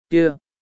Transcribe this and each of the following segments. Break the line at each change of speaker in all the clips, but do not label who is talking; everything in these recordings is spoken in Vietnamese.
Kia!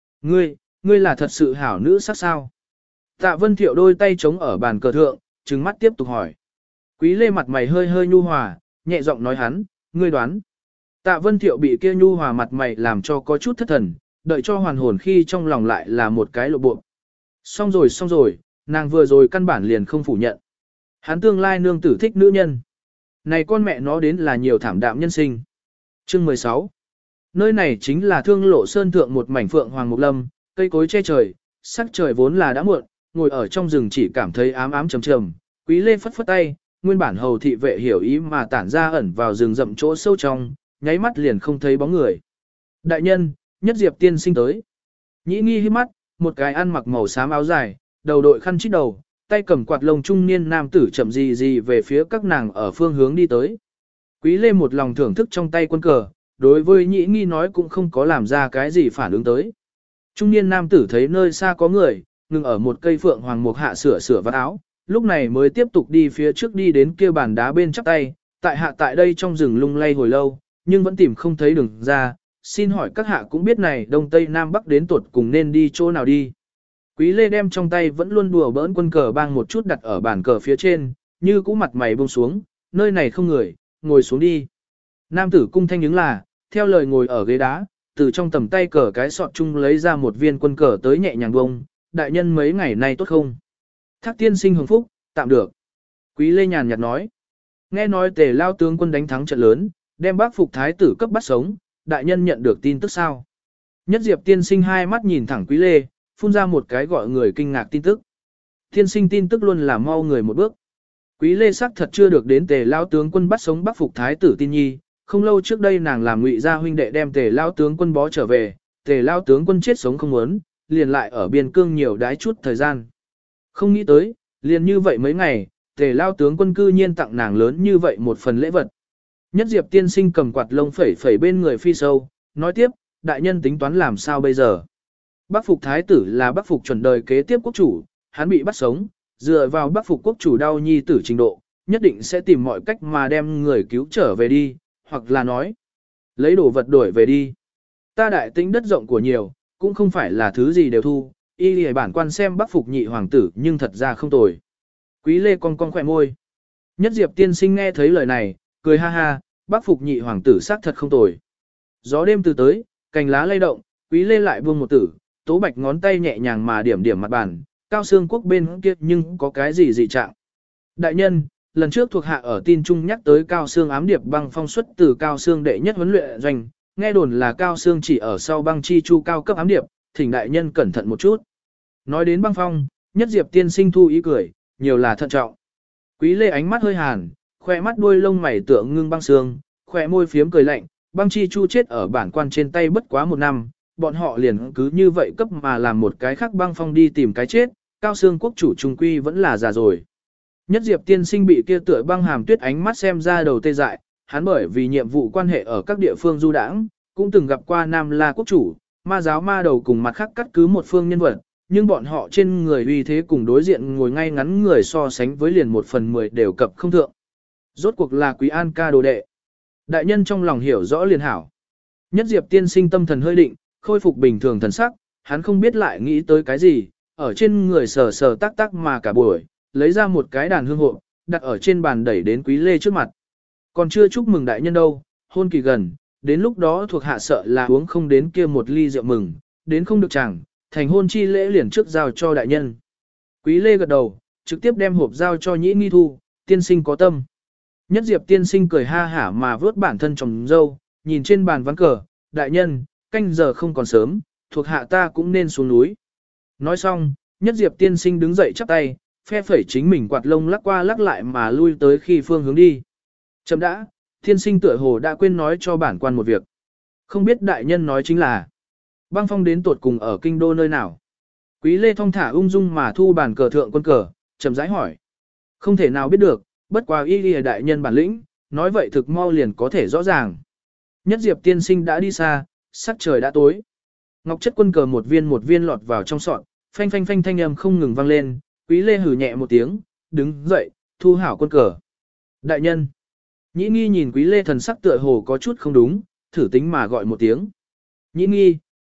Ngươi là thật sự hảo nữ sắc sao? Tạ Vân Thiệu đôi tay chống ở bàn cờ thượng, trừng mắt tiếp tục hỏi. Quý Lê mặt mày hơi hơi nhu hòa, nhẹ giọng nói hắn, ngươi đoán. Tạ Vân Thiệu bị kia nhu hòa mặt mày làm cho có chút thất thần, đợi cho hoàn hồn khi trong lòng lại là một cái lộ bộ. Xong rồi, nàng vừa rồi căn bản liền không phủ nhận. Hắn tương lai nương tử thích nữ nhân. Này con mẹ nó đến là nhiều thảm đạm nhân sinh. Chương 16. Nơi này chính là Thương Lộ Sơn thượng một mảnh phượng hoàng mục lâm, cây cối che trời, sắc trời vốn là đã muộn, ngồi ở trong rừng chỉ cảm thấy ám ám trầm trầm. Quý Lê phất phất tay, nguyên bản hầu thị vệ hiểu ý mà tản ra ẩn vào rừng rậm chỗ sâu trong, nháy mắt liền không thấy bóng người. Đại nhân, Nhất Diệp tiên sinh tới. Nhĩ Nghi hít mắt, một cái ăn mặc màu xám áo dài, đầu đội khăn chít đầu, tay cầm quạt lông trung niên nam tử chậm gì về phía các nàng ở phương hướng đi tới. Quý Lê một lòng thưởng thức trong tay quân cờ, đối với Nhĩ Nghi nói cũng không có làm ra cái gì phản ứng tới. Trung niên nam tử thấy nơi xa có người, ngừng ở một cây phượng hoàng mục hạ sửa vạt áo, lúc này mới tiếp tục đi phía trước đi đến kia bàn đá bên chắp tay, tại đây trong rừng lung lay hồi lâu, nhưng vẫn tìm không thấy đường ra, xin hỏi các hạ cũng biết này đông tây nam bắc đến tuột cùng nên đi chỗ nào đi. Quý Lê đem trong tay vẫn luôn đùa bỡn quân cờ bang một chút đặt ở bàn cờ phía trên, như cũ mặt mày buông xuống, nơi này không người, ngồi xuống đi. Nam tử cung thanh ứng là, theo lời ngồi ở ghế đá, từ trong tầm tay cờ cái sọt chung lấy ra một viên quân cờ tới nhẹ nhàng bông, đại nhân mấy ngày nay tốt không? Thác tiên sinh hưởng phúc, tạm được. Quý Lê nhàn nhạt nói. Nghe nói Tề lao tướng quân đánh thắng trận lớn, đem Bắc Phục thái tử cấp bắt sống, đại nhân nhận được tin tức sao? Nhất Diệp tiên sinh hai mắt nhìn thẳng Quý Lê, phun ra một cái gọi người kinh ngạc tin tức. Tiên sinh tin tức luôn là mau người một bước. Quý Lê sắc thật chưa được đến Tề lao tướng quân bắt sống Bắc Phục thái tử tin nhi, không lâu trước đây nàng làm Ngụy gia huynh đệ đem Tề lao tướng quân bó trở về, Tề lao tướng quân chết sống không muốn, liền lại ở biên cương nhiều đái chút thời gian. Không nghĩ tới, liền như vậy mấy ngày, Tề lao tướng quân cư nhiên tặng nàng lớn như vậy một phần lễ vật. Nhất Diệp tiên sinh cầm quạt lông phẩy bên người phi sâu, nói tiếp, đại nhân tính toán làm sao bây giờ. Bắc Phục thái tử là Bắc Phục chuẩn đời kế tiếp quốc chủ, hắn bị bắt sống, dựa vào Bắc Phục quốc chủ đau nhi tử trình độ, nhất định sẽ tìm mọi cách mà đem người cứu trở về đi, hoặc là nói, lấy đồ vật đổi về đi. Ta đại tính đất rộng của nhiều, cũng không phải là thứ gì đều thu, y lìa bản quan xem Bắc Phục nhị hoàng tử nhưng thật ra không tồi. Quý Lê cong khỏe môi. Nhất Diệp tiên sinh nghe thấy lời này, cười ha ha, Bắc Phục nhị hoàng tử xác thật không tồi. Gió đêm từ tới, cành lá lay động, Quý Lê lại buông một tử, tố bạch ngón tay nhẹ nhàng mà điểm mặt bàn, Cao Xương quốc bên kia nhưng có cái gì dị trạng. Đại nhân, lần trước thuộc hạ ở tin trung nhắc tới Cao Xương ám điệp băng phong xuất từ Cao Xương đệ nhất huấn luyện doanh, nghe đồn là Cao Xương chỉ ở sau băng chi chu cao cấp ám điệp, thỉnh đại nhân cẩn thận một chút. Nói đến băng phong, Nhất Diệp tiên sinh thu ý cười, nhiều là thận trọng. Quý Lê ánh mắt hơi hàn, khoe mắt đuôi lông mày tượng ngưng băng xương, khoe môi phiếm cười lạnh, băng chi chu chết ở bản quan trên tay bất quá 1 năm, bọn họ liền cứ như vậy cấp mà làm một cái khác băng phong đi tìm cái chết, Cao Xương quốc chủ trung quy vẫn là già rồi. Nhất Diệp tiên sinh bị kia tựa băng hàm tuyết ánh mắt xem ra đầu tê dại, hắn bởi vì nhiệm vụ quan hệ ở các địa phương du đãng, cũng từng gặp qua Nam La quốc chủ, ma giáo ma đầu cùng mặt khác cắt cứ một phương nhân vật, nhưng bọn họ trên người uy thế cùng đối diện ngồi ngay ngắn người so sánh với liền 1/10 đều cập không thượng. Rốt cuộc là Quý An ca đồ đệ. Đại nhân trong lòng hiểu rõ liền hảo. Nhất Diệp tiên sinh tâm thần hơi định, khôi phục bình thường thần sắc, hắn không biết lại nghĩ tới cái gì, ở trên người sờ tác mà cả buổi, lấy ra một cái đàn hương hộ, đặt ở trên bàn đẩy đến Quý Lê trước mặt. Còn chưa chúc mừng đại nhân đâu, hôn kỳ gần, đến lúc đó thuộc hạ sợ là uống không đến kia một ly rượu mừng, đến không được chẳng, thành hôn chi lễ liền trước giao cho đại nhân. Quý Lê gật đầu, trực tiếp đem hộp giao cho Nhĩ Nghi thu, tiên sinh có tâm. Nhất Diệp tiên sinh cười ha hả mà vớt bản thân trồng dâu, nhìn trên bàn ván cờ, đại nhân, canh giờ không còn sớm, thuộc hạ ta cũng nên xuống núi. Nói xong, Nhất Diệp tiên sinh đứng dậy chắp tay, phe phẩy chính mình quạt lông lắc qua lắc lại mà lui tới khi phương hướng đi. Chấm đã, tiên sinh tựa hồ đã quên nói cho bản quan một việc. Không biết đại nhân nói chính là, băng phong đến tột cùng ở kinh đô nơi nào. Quý Lê thong thả ung dung mà thu bàn cờ thượng quân cờ, chậm rãi hỏi. Không thể nào biết được, bất quá y lìa đại nhân bản lĩnh, nói vậy thực mau liền có thể rõ ràng. Nhất Diệp tiên sinh đã đi xa, sắc trời đã tối. Ngọc chất quân cờ một viên lọt vào trong sọt, phanh phanh phanh thanh âm không ngừng vang lên, Quý Lê hử nhẹ một tiếng, đứng dậy, thu hảo quân cờ. Đại nhân. Nhĩ Nghi nhìn Quý Lê thần sắc tựa hồ có chút không đúng, thử tính mà gọi một tiếng. Nhĩ Nghi,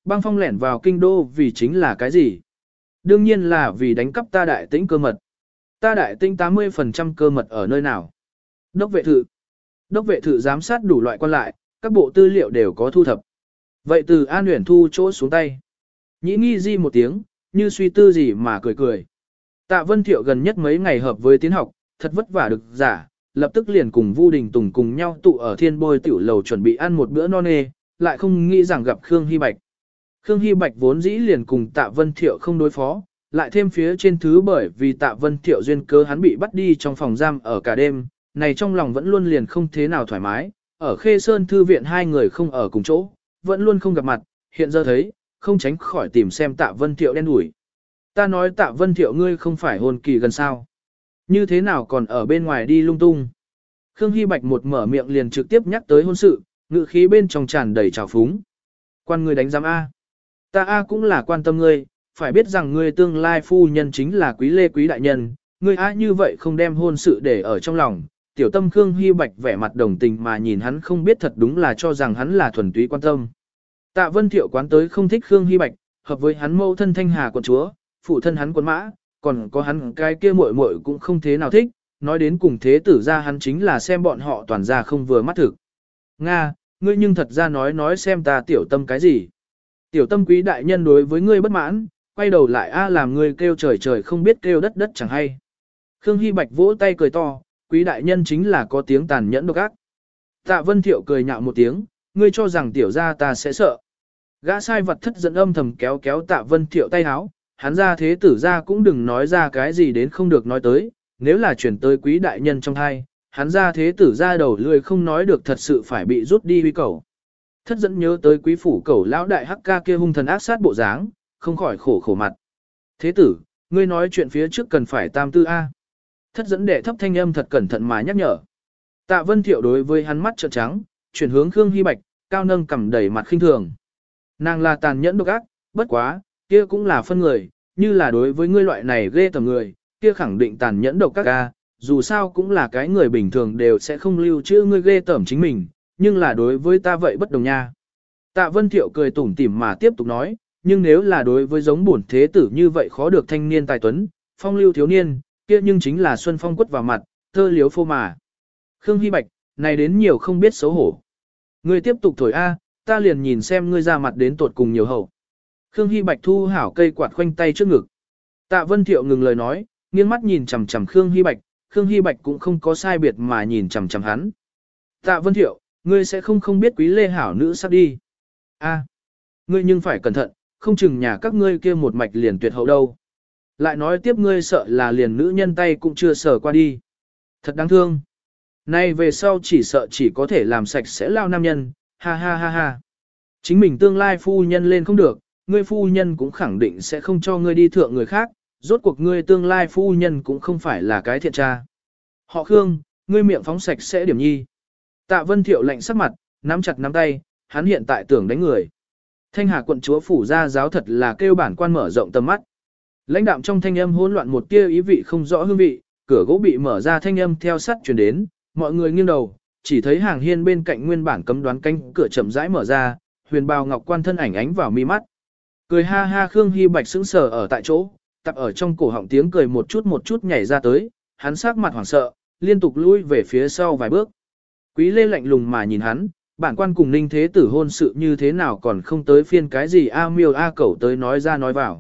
Băng Phong lẻn vào kinh đô vì chính là cái gì? Đương nhiên là vì đánh cắp ta Đại Tĩnh cơ mật. Ta Đại Tĩnh 80% cơ mật ở nơi nào? Đốc vệ thự. Đốc vệ thự giám sát đủ loại quan lại, các bộ tư liệu đều có thu thập. Vậy từ An Uyển Thu chỗ xuống tay. Nhĩ nghi di một tiếng, như suy tư gì mà cười cười. Tạ Vân Thiệu gần nhất mấy ngày hợp với tiến học, thật vất vả được giả, lập tức liền cùng Vu Đình Tùng cùng nhau tụ ở Thiên Bôi tiểu lầu chuẩn bị ăn một bữa no nê, lại không nghĩ rằng gặp Khương Hy Bạch. Khương Hy Bạch vốn dĩ liền cùng Tạ Vân Thiệu không đối phó, lại thêm phía trên thứ bởi vì Tạ Vân Thiệu duyên cớ hắn bị bắt đi trong phòng giam ở cả đêm, này trong lòng vẫn luôn liền không thế nào thoải mái, ở Khê Sơn Thư viện hai người không ở cùng chỗ, vẫn luôn không gặp mặt, hiện giờ thấy, không tránh khỏi tìm xem Tạ Vân Thiệu đen đủi. Ta nói Tạ Vân Thiệu ngươi không phải hôn kỳ gần sao. Như thế nào còn ở bên ngoài đi lung tung. Khương Hy Bạch một mở miệng liền trực tiếp nhắc tới hôn sự, ngữ khí bên trong tràn đầy trào phúng. Quan ngươi đánh giám A. Ta A cũng là quan tâm ngươi, phải biết rằng ngươi tương lai phu nhân chính là quý lê quý đại nhân, ngươi A như vậy không đem hôn sự để ở trong lòng. Tiểu tâm Khương Hy Bạch vẻ mặt đồng tình mà nhìn hắn không biết thật đúng là cho rằng hắn là thuần túy quan tâm. Tạ Vân Thiệu quán tới không thích Khương Hy Bạch, hợp với hắn mâu thân Thanh Hà quận chúa, phụ thân hắn quân mã, còn có hắn cái kia muội muội cũng không thế nào thích, nói đến cùng thế tử ra hắn chính là xem bọn họ toàn ra không vừa mắt thực. Nga, ngươi nhưng thật ra nói xem ta tiểu tâm cái gì. Tiểu tâm quý đại nhân đối với ngươi bất mãn, quay đầu lại A làm ngươi kêu trời trời không biết kêu đất đất chẳng hay. Khương Hy Bạch vỗ tay cười to, quý đại nhân chính là có tiếng tàn nhẫn độc ác. Tạ Vân Thiệu cười nhạo một tiếng, ngươi cho rằng tiểu gia ta sẽ sợ. Gã sai vật thất dẫn âm thầm kéo kéo Tạ Vân Thiệu tay háo, hắn ra thế tử ra cũng đừng nói ra cái gì đến không được nói tới, nếu là chuyển tới quý đại nhân trong thai, hắn ra thế tử ra đầu lười không nói được thật sự phải bị rút đi huy cầu. Thất dẫn nhớ tới quý phủ cầu lão đại hắc ca kia hung thần ác sát bộ dáng, không khỏi khổ mặt. Thế tử, ngươi nói chuyện phía trước cần phải tam tư A. Thất dẫn đệ thấp thanh âm thật cẩn thận mà nhắc nhở. Tạ Vân Thiệu đối với hắn mắt trợn trắng, chuyển hướng Khương Hy Bạch, cao nâng cầm đầy mặt khinh thường. Nàng là tàn nhẫn độc ác, bất quá, kia cũng là phân người, như là đối với ngươi loại này ghê tởm người, kia khẳng định tàn nhẫn độc ác, dù sao cũng là cái người bình thường đều sẽ không lưu trữ ngươi ghê tởm chính mình, nhưng là đối với ta vậy bất đồng nha. Tạ Vân Thiệu cười tủm tỉm mà tiếp tục nói, nhưng nếu là đối với giống bổn thế tử như vậy khó được thanh niên tài tuấn, phong lưu thiếu niên, kia nhưng chính là xuân phong quất vào mặt, thơ liếu phô mà. Khương Hy Bạch, này đến nhiều không biết xấu hổ. Ngươi tiếp tục thổi A, ta liền nhìn xem ngươi ra mặt đến tột cùng nhiều hậu. Khương Hy Bạch thu hảo cây quạt khoanh tay trước ngực. Tạ Vân Thiệu ngừng lời nói, nghiêng mắt nhìn chằm chằm Khương Hy Bạch, Khương Hy Bạch cũng không có sai biệt mà nhìn chằm chằm hắn. Tạ Vân Thiệu, ngươi sẽ không biết quý lê hảo nữ sắp đi. A, ngươi nhưng phải cẩn thận, không chừng nhà các ngươi kia một mạch liền tuyệt hậu đâu. Lại nói tiếp ngươi sợ là liền nữ nhân tay cũng chưa sờ qua đi. Thật đáng thương. Nay về sau chỉ sợ chỉ có thể làm sạch sẽ lao nam nhân, ha ha ha ha. Chính mình tương lai phu nhân lên không được, ngươi phu nhân cũng khẳng định sẽ không cho ngươi đi thượng người khác, rốt cuộc ngươi tương lai phu nhân cũng không phải là cái thiện tra. Họ Khương, ngươi miệng phóng sạch sẽ điểm nhi. Tạ Vân Thiệu lạnh sắc mặt, nắm chặt nắm tay, hắn hiện tại tưởng đánh người. Thanh Hà quận chúa phủ ra giáo thật là kêu bản quan mở rộng tầm mắt. Lãnh đạm trong thanh âm hỗn loạn một tia ý vị không rõ hương vị, cửa gỗ bị mở ra thanh âm theo sắt truyền đến, mọi người nghiêng đầu, chỉ thấy hàng hiên bên cạnh nguyên bản cấm đoán cánh cửa chậm rãi mở ra, huyền bào ngọc quan thân ảnh ánh vào mi mắt. Cười ha ha Khương Hy Bạch sững sờ ở tại chỗ, tập ở trong cổ họng tiếng cười một chút nhảy ra tới, hắn sắc mặt hoảng sợ, liên tục lui về phía sau vài bước. Quý Lê lạnh lùng mà nhìn hắn, bản quan cùng Ninh Thế Tử hôn sự như thế nào còn không tới phiên cái gì a miêu a cẩu tới nói ra nói vào.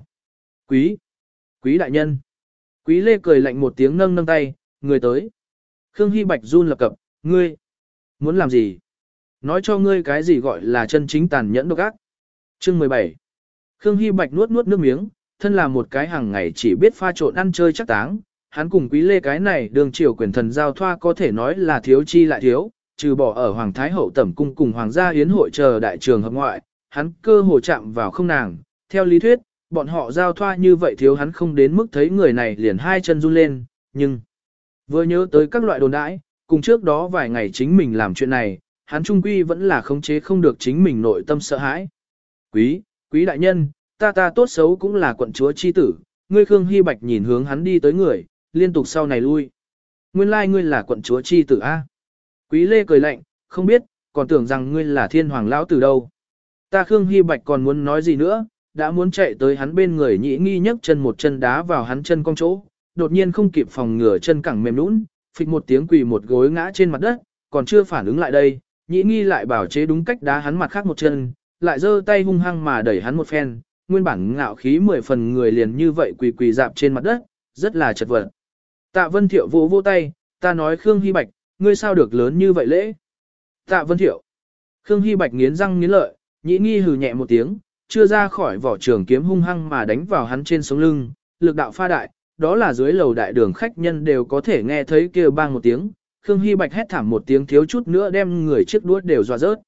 Quý đại nhân. Quý Lê cười lạnh một tiếng nâng tay, người tới. Khương Hy Bạch run lập cập, ngươi muốn làm gì? Nói cho ngươi cái gì gọi là chân chính tàn nhẫn độc ác. Chương 17. Khương Hy Bạch nuốt nước miếng, thân là một cái hàng ngày chỉ biết pha trộn ăn chơi chắc táng, hắn cùng Quý Lê cái này đường triều quyền thần giao thoa có thể nói là thiếu chi lại thiếu, trừ bỏ ở Hoàng Thái Hậu tẩm cung cùng Hoàng gia yến hội chờ đại trường hợp ngoại, hắn cơ hồ chạm vào không nàng. Theo lý thuyết, bọn họ giao thoa như vậy thiếu hắn không đến mức thấy người này liền hai chân run lên, nhưng vừa nhớ tới các loại đồn đãi, cùng trước đó vài ngày chính mình làm chuyện này, hắn trung quy vẫn là khống chế không được chính mình nội tâm sợ hãi. Quý đại nhân, ta tốt xấu cũng là quận chúa chi tử, ngươi Khương Hy Bạch nhìn hướng hắn đi tới người, liên tục sau này lui. Nguyên lai ngươi là quận chúa chi tử A. Quý Lê cười lạnh, không biết, còn tưởng rằng ngươi là thiên hoàng lão tử đâu. Ta Khương Hy Bạch còn muốn nói gì nữa, đã muốn chạy tới hắn bên người Nhĩ Nghi nhấc chân một chân đá vào hắn chân cong chỗ, đột nhiên không kịp phòng ngừa chân cẳng mềm nhũn, phịch một tiếng quỳ một gối ngã trên mặt đất, còn chưa phản ứng lại đây, Nhĩ Nghi lại bảo chế đúng cách đá hắn mặt khác một chân, lại giơ tay hung hăng mà đẩy hắn một phen, nguyên bản ngạo khí 10 phần người liền như vậy quỳ quỳ dạp trên mặt đất, rất là chật vật. Tạ Vân Thiệu vỗ vỗ tay, ta nói Khương Hy Bạch, ngươi sao được lớn như vậy lễ? Tạ Vân Thiệu. Khương Hy Bạch nghiến răng nghiến lợi, Nhĩ Nghi hừ nhẹ một tiếng, chưa ra khỏi vỏ trường kiếm hung hăng mà đánh vào hắn trên sống lưng, lực đạo pha đại, đó là dưới lầu đại đường khách nhân đều có thể nghe thấy kêu bang một tiếng. Khương Hy Bạch hét thảm một tiếng thiếu chút nữa đem người chiếc đuốt đều dọa rớt.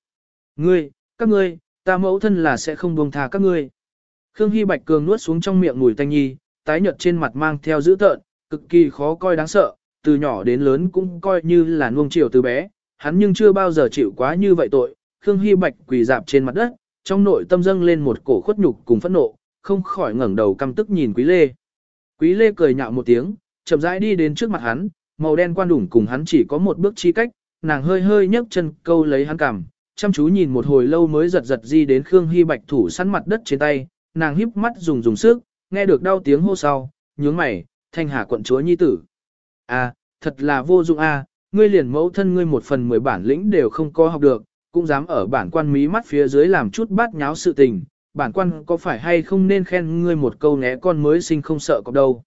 Các ngươi, ta mẫu thân là sẽ không buông tha các ngươi. Khương Hy Bạch cường nuốt xuống trong miệng mùi tanh nhi, tái nhợt trên mặt mang theo dữ tợn, cực kỳ khó coi đáng sợ, từ nhỏ đến lớn cũng coi như là nuông chiều từ bé, hắn nhưng chưa bao giờ chịu quá như vậy tội. Khương Hy Bạch quỳ dạp trên mặt đất, trong nội tâm dâng lên một cổ khuất nhục cùng phẫn nộ, không khỏi ngẩng đầu căm tức nhìn Quý Lê. Quý Lê cười nhạo một tiếng, chậm rãi đi đến trước mặt hắn, màu đen quan đủng cùng hắn chỉ có một bước chi cách, nàng hơi hơi nhấc chân câu lấy hắn cằm, chăm chú nhìn một hồi lâu mới giật giật di đến Khương Hy Bạch thủ sẵn mặt đất trên tay, nàng híp mắt dùng sức, nghe được đau tiếng hô sau, nhướng mày, Thanh Hà quận chúa nhi tử. À, thật là vô dụng a, ngươi liền mẫu thân ngươi 1/10 bản lĩnh đều không có học được, cũng dám ở bản quan mí mắt phía dưới làm chút bát nháo sự tình, bản quan có phải hay không nên khen ngươi một câu né con mới sinh không sợ cọp đâu.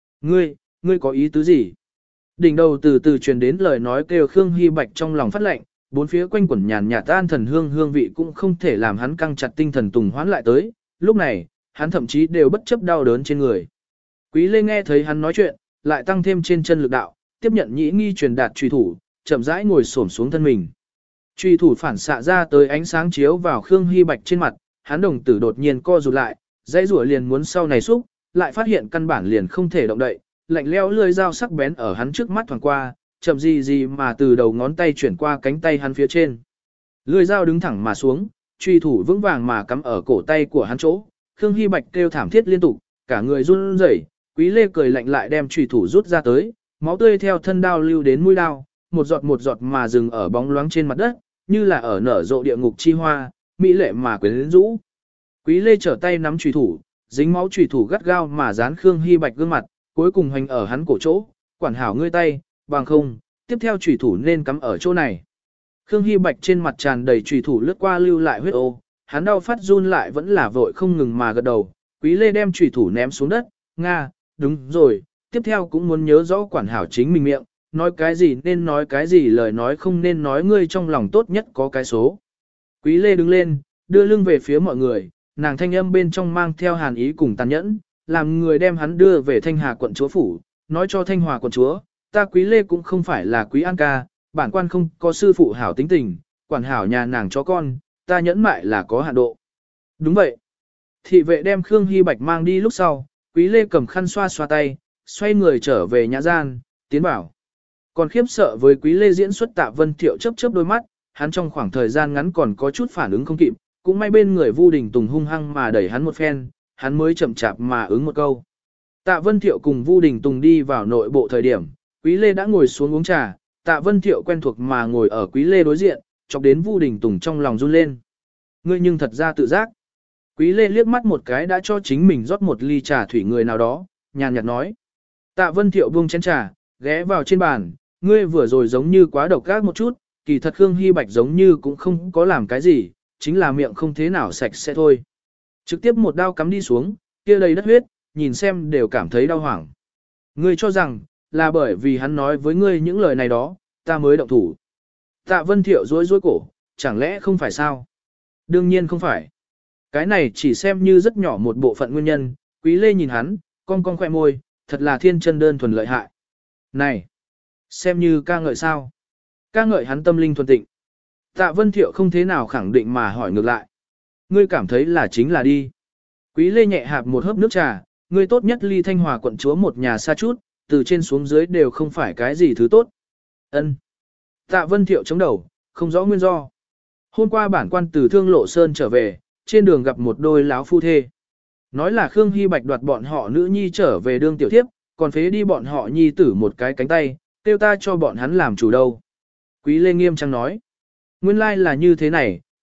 Ngươi có ý tứ gì? Đỉnh đầu từ từ truyền đến lời nói kêu Khương Hy Bạch trong lòng phát lệnh, bốn phía quanh quẩn nhàn nhạt tan thần hương vị cũng không thể làm hắn căng chặt tinh thần tùng hoán lại tới, lúc này, hắn thậm chí đều bất chấp đau đớn trên người. Quý Lê nghe thấy hắn nói chuyện, lại tăng thêm trên chân lực đạo, tiếp nhận Nhĩ Nghi truyền đạt truy thủ, chậm rãi ngồi xổm xuống thân mình. Truy thủ phản xạ ra tới ánh sáng chiếu vào Khương Hy Bạch trên mặt, hắn đồng tử đột nhiên co rụt lại, dãy rủa liền muốn sau này xúc, lại phát hiện căn bản liền không thể động đậy, lạnh lẽo lưỡi dao sắc bén ở hắn trước mắt thoảng qua, chậm gì mà từ đầu ngón tay chuyển qua cánh tay hắn phía trên. Lưỡi dao đứng thẳng mà xuống, truy thủ vững vàng mà cắm ở cổ tay của hắn chỗ. Khương Hy Bạch kêu thảm thiết liên tục, cả người run rẩy. Quý Lê cười lạnh lại đem truy thủ rút ra tới, máu tươi theo thân đao lưu đến mũi đao, một giọt mà dừng ở bóng loáng trên mặt đất, như là ở nở rộ địa ngục chi hoa, mỹ lệ mà quyến rũ. Quý Lê trở tay nắm truy thủ, dính máu truy thủ gắt gao mà dán Khương Hy Bạch gương mặt, cuối cùng hành ở hắn cổ chỗ, quản hảo ngươi tay, bằng không, tiếp theo truy thủ nên cắm ở chỗ này. Khương Hy Bạch trên mặt tràn đầy truy thủ lướt qua lưu lại huyết ô, hắn đau phát run lại vẫn là vội không ngừng mà gật đầu. Quý Lê đem truy thủ ném xuống đất, Nga, đúng rồi, tiếp theo cũng muốn nhớ rõ quản hảo chính mình miệng, nói cái gì nên nói cái gì lời nói không nên nói, ngươi trong lòng tốt nhất có cái số. Quý Lê đứng lên, đưa lưng về phía mọi người, nàng thanh âm bên trong mang theo hàn ý cùng tàn nhẫn, làm người đem hắn đưa về Thanh Hà quận chúa phủ, nói cho Thanh Hòa quận chúa, ta Quý Lê cũng không phải là Quý An ca, bản quan không có sư phụ hảo tính tình, quản hảo nhà nàng cho con, ta nhẫn mại là có hạn độ. Đúng vậy. Thị vệ đem Khương Hy Bạch mang đi lúc sau, Quý Lê cầm khăn xoa xoa tay, xoay người trở về nhã gian, tiến bảo. Còn khiếp sợ với Quý Lê diễn xuất Tạ Vân Thiệu chớp chớp đôi mắt, hắn trong khoảng thời gian ngắn còn có chút phản ứng không kịp, cũng may bên người Vu Đình Tùng hung hăng mà đẩy hắn một phen, hắn mới chậm chạp mà ứng một câu. Tạ Vân Thiệu cùng Vu Đình Tùng đi vào nội bộ thời điểm, Quý Lê đã ngồi xuống uống trà, Tạ Vân Thiệu quen thuộc mà ngồi ở Quý Lê đối diện, chọc đến Vu Đình Tùng trong lòng run lên. Ngươi nhưng thật ra tự giác. Quý Lê liếc mắt một cái đã cho chính mình rót một ly trà thủy người nào đó, nhàn nhạt nói. Tạ Vân Thiệu buông chén trà, ghé vào trên bàn, ngươi vừa rồi giống như quá độc ác một chút, kỳ thật Khương Hy Bạch giống như cũng không có làm cái gì, chính là miệng không thế nào sạch sẽ thôi. Trực tiếp một đao cắm đi xuống, kia đầy đất huyết, nhìn xem đều cảm thấy đau hoảng. Ngươi cho rằng, là bởi vì hắn nói với ngươi những lời này đó, ta mới động thủ. Tạ Vân Thiệu rối cổ, chẳng lẽ không phải sao? Đương nhiên không phải. Cái này chỉ xem như rất nhỏ một bộ phận nguyên nhân, Quý Lê nhìn hắn, cong cong khỏe môi, thật là thiên chân đơn thuần lợi hại. Này, xem như ca ngợi sao? Ca ngợi hắn tâm linh thuần tịnh. Tạ Vân Thiệu không thế nào khẳng định mà hỏi ngược lại. Ngươi cảm thấy là chính là đi. Quý Lê nhẹ hạp một hớp nước trà, ngươi tốt nhất ly Thanh Hòa quận chúa một nhà xa chút, từ trên xuống dưới đều không phải cái gì thứ tốt. Ân. Tạ Vân Thiệu chống đầu, không rõ nguyên do. Hôm qua bản quan từ Thương Lộ Sơn trở về, trên đường gặp một đôi láo phu thê. Nói là Khương Hy Bạch đoạt bọn họ nữ nhi trở về đương tiểu thiếp, còn phế đi bọn họ nhi tử một cái cánh tay, tiêu ta cho bọn hắn làm chủ đâu. Quý Lê nghiêm trang nói. Nguyên lai là như thế này,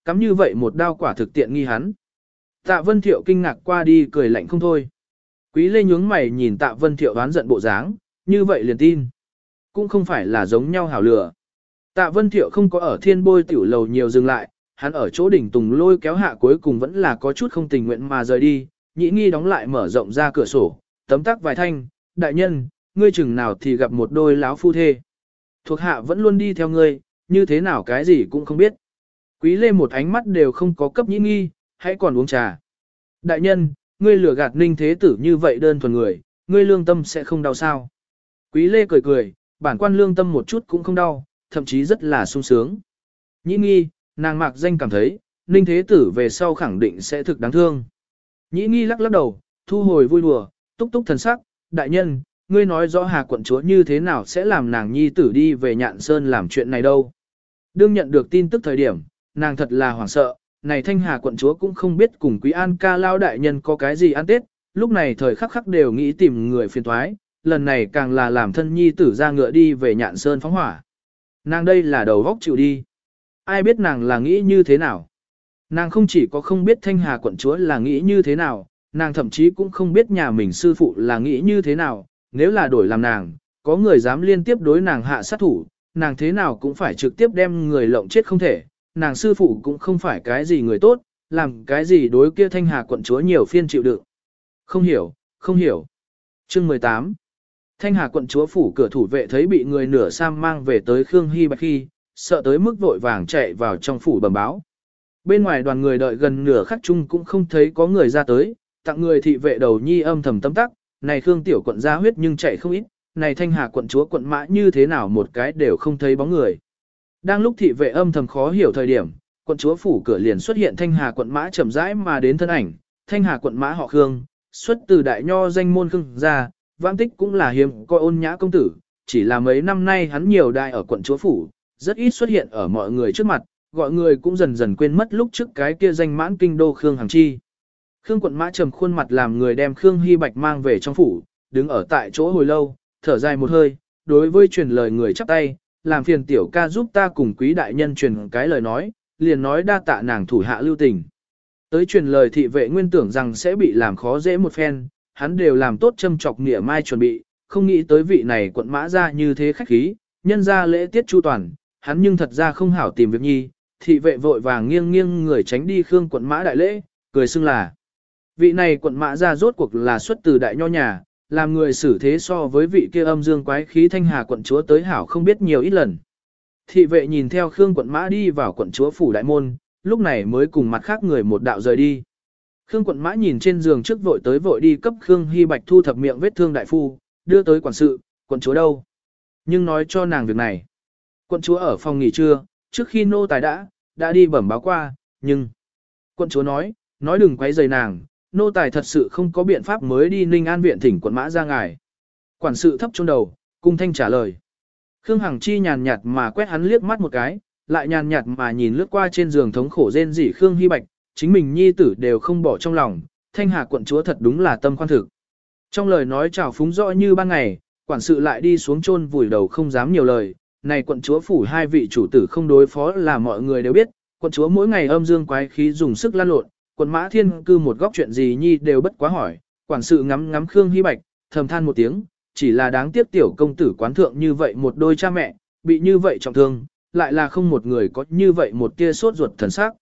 cắm như vậy một đao quả thực tiện nghi hắn. Tạ Vân Thiệu kinh ngạc qua đi cười lạnh không thôi. Quý Lê nhướng mày nhìn Tạ Vân Thiệu đoán giận bộ dáng, như vậy liền tin. Cũng không phải là giống nhau hảo lửa. Tạ Vân Thiệu không có ở thiên bôi tiểu lầu nhiều dừng lại, hắn ở chỗ đỉnh tùng lôi kéo hạ cuối cùng vẫn là có chút không tình nguyện mà rời đi, Nhĩ Nghi đóng lại mở rộng ra cửa sổ, tấm tắc vài thanh, đại nhân, ngươi chừng nào thì gặp một đôi láo phu thê. Thuộc hạ vẫn luôn đi theo ngươi, như thế nào cái gì cũng không biết. Quý Lê một ánh mắt đều không có cấp Nhĩ Nghi, hãy còn uống trà. Đại nhân, ngươi lừa gạt Ninh Thế Tử như vậy đơn thuần người, ngươi lương tâm sẽ không đau sao. Quý Lê cười cười, bản quan lương tâm một chút cũng không đau, thậm chí rất là sung sướng. Nhĩ Nghi, nàng mạc danh cảm thấy, Ninh Thế Tử về sau khẳng định sẽ thực đáng thương. Nhĩ Nghi lắc lắc đầu, thu hồi vui đùa, túc túc thần sắc, đại nhân, ngươi nói rõ Hà quận chúa như thế nào sẽ làm nàng nhi tử đi về Nhạn Sơn làm chuyện này đâu. Đương nhận được tin tức thời điểm, nàng thật là hoảng sợ, này Thanh Hà quận chúa cũng không biết cùng Quý An ca lao đại nhân có cái gì ăn tết, lúc này thời khắc khắc đều nghĩ tìm người phiền thoái, lần này càng là làm thân nhi tử ra ngựa đi về Nhạn Sơn phóng hỏa. Nàng đây là đầu góc chịu đi. Ai biết nàng là nghĩ như thế nào. Nàng không chỉ có không biết Thanh Hà quận chúa là nghĩ như thế nào, nàng thậm chí cũng không biết nhà mình sư phụ là nghĩ như thế nào, nếu là đổi làm nàng, có người dám liên tiếp đối nàng hạ sát thủ, nàng thế nào cũng phải trực tiếp đem người lộng chết không thể, nàng sư phụ cũng không phải cái gì người tốt, làm cái gì đối kia Thanh Hà quận chúa nhiều phiên chịu đựng. Không hiểu, không hiểu. Chương 18. Thanh Hà quận chúa phủ cửa thủ vệ thấy bị người nửa sam mang về tới Khương Hy Bạch khi, sợ tới mức vội vàng chạy vào trong phủ bẩm báo. Bên ngoài đoàn người đợi gần nửa khắc chung cũng không thấy có người ra tới, tặng người thị vệ đầu nhi âm thầm tâm tắc, này Khương tiểu quận ra huyết nhưng chạy không ít, này Thanh Hà quận chúa quận mã như thế nào một cái đều không thấy bóng người. Đang lúc thị vệ âm thầm khó hiểu thời điểm, quận chúa phủ cửa liền xuất hiện Thanh Hà quận mã chậm rãi mà đến thân ảnh, Thanh Hà quận mã họ Khương, xuất từ đại nho danh môn Khương gia, vãng tích cũng là hiếm coi ôn nhã công tử, chỉ là mấy năm nay hắn nhiều đại ở quận chúa phủ, rất ít xuất hiện ở mọi người trước mặt, gọi người cũng dần dần quên mất lúc trước cái kia danh mãn kinh đô Khương Hằng Chi. Khương quận mã trầm khuôn mặt làm người đem Khương Hy Bạch mang về trong phủ, đứng ở tại chỗ hồi lâu, thở dài một hơi, đối với truyền lời người chắp tay, làm phiền tiểu ca giúp ta cùng quý đại nhân truyền cái lời nói, liền nói đa tạ nàng thủ hạ lưu tình. Tới truyền lời thị vệ nguyên tưởng rằng sẽ bị làm khó dễ một phen, hắn đều làm tốt châm chọc nghĩa mai chuẩn bị, không nghĩ tới vị này quận mã ra như thế khách khí, nhân ra lễ tiết chu toàn, hắn nhưng thật ra không hảo tìm việc nhi, thị vệ vội vàng nghiêng nghiêng người tránh đi Khương quận mã đại lễ, cười xưng là. Vị này quận mã ra rốt cuộc là xuất từ đại nho nhà, làm người xử thế so với vị kia âm dương quái khí Thanh Hà quận chúa tới hảo không biết nhiều ít lần. Thị vệ nhìn theo Khương quận mã đi vào quận chúa phủ đại môn, lúc này mới cùng mặt khác người một đạo rời đi. Khương quận mã nhìn trên giường trước vội tới vội đi cấp Khương Hy Bạch thu thập miệng vết thương đại phu, đưa tới quản sự, quận chúa đâu? Nhưng nói cho nàng việc này. Quận chúa ở phòng nghỉ trưa, trước khi nô tài đã đi bẩm báo qua, nhưng... Quận chúa nói đừng quấy rầy nàng, nô tài thật sự không có biện pháp mới đi Ninh An viện thỉnh quận mã ra ngài. Quản sự thấp chôn đầu, cung thanh trả lời. Khương Hằng Chi nhàn nhạt mà quét hắn liếc mắt một cái, lại nhàn nhạt mà nhìn lướt qua trên giường thống khổ rên rỉ Khương Hy Bạch, chính mình nhi tử đều không bỏ trong lòng, Thanh Hà quận chúa thật đúng là tâm khoan thực. Trong lời nói trào phúng rõ như ban ngày, quản sự lại đi xuống chôn vùi đầu không dám nhiều lời, này quận chúa phủ hai vị chủ tử không đối phó là mọi người đều biết, quận chúa mỗi ngày âm dương quái khí dùng sức lan lộn, quận mã thiên cư một góc chuyện gì nhi đều bất quá hỏi, quản sự ngắm ngắm Khương Hy Bạch, thầm than một tiếng, chỉ là đáng tiếc tiểu công tử quán thượng như vậy một đôi cha mẹ, bị như vậy trọng thương, lại là không một người có như vậy một tia sốt ruột thần sắc.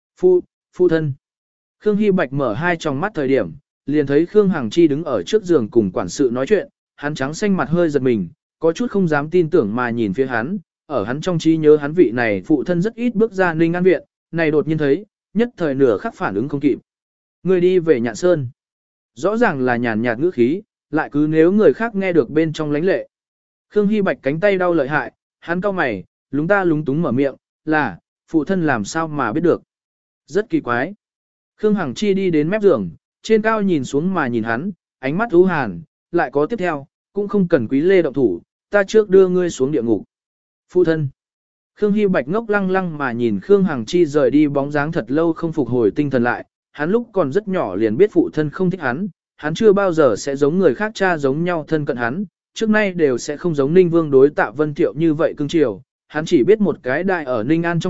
Phu thân. Khương Hy Bạch mở hai tròng mắt thời điểm, liền thấy Khương Hằng Chi đứng ở trước giường cùng quản sự nói chuyện, hắn trắng xanh mặt hơi giật mình, có chút không dám tin tưởng mà nhìn phía hắn, ở hắn trong trí nhớ hắn vị này phụ thân rất ít bước ra Ninh An viện, này đột nhiên thấy, nhất thời nửa khắc phản ứng không kịp. Người đi về Nhạn Sơn. Rõ ràng là nhàn nhạt ngữ khí, lại cứ nếu người khác nghe được bên trong lánh lệ. Khương Hy Bạch cánh tay đau lợi hại, hắn cau mày, lúng túng mở miệng, là, phụ thân làm sao mà biết được. Rất kỳ quái. Khương Hằng Chi đi đến mép giường, trên cao nhìn xuống mà nhìn hắn, ánh mắt u hàn, lại có tiếp theo, cũng không cần Quý Lê động thủ, ta trước đưa ngươi xuống địa ngục. Phụ thân. Khương Hy Bạch ngốc lăng lăng mà nhìn Khương Hằng Chi rời đi bóng dáng thật lâu không phục hồi tinh thần lại, hắn lúc còn rất nhỏ liền biết phụ thân không thích hắn chưa bao giờ sẽ giống người khác cha giống nhau thân cận hắn, trước nay đều sẽ không giống Ninh Vương đối Tạ Vân Thiệu như vậy cưng chiều, hắn chỉ biết một cái đại ở Ninh An trong viện,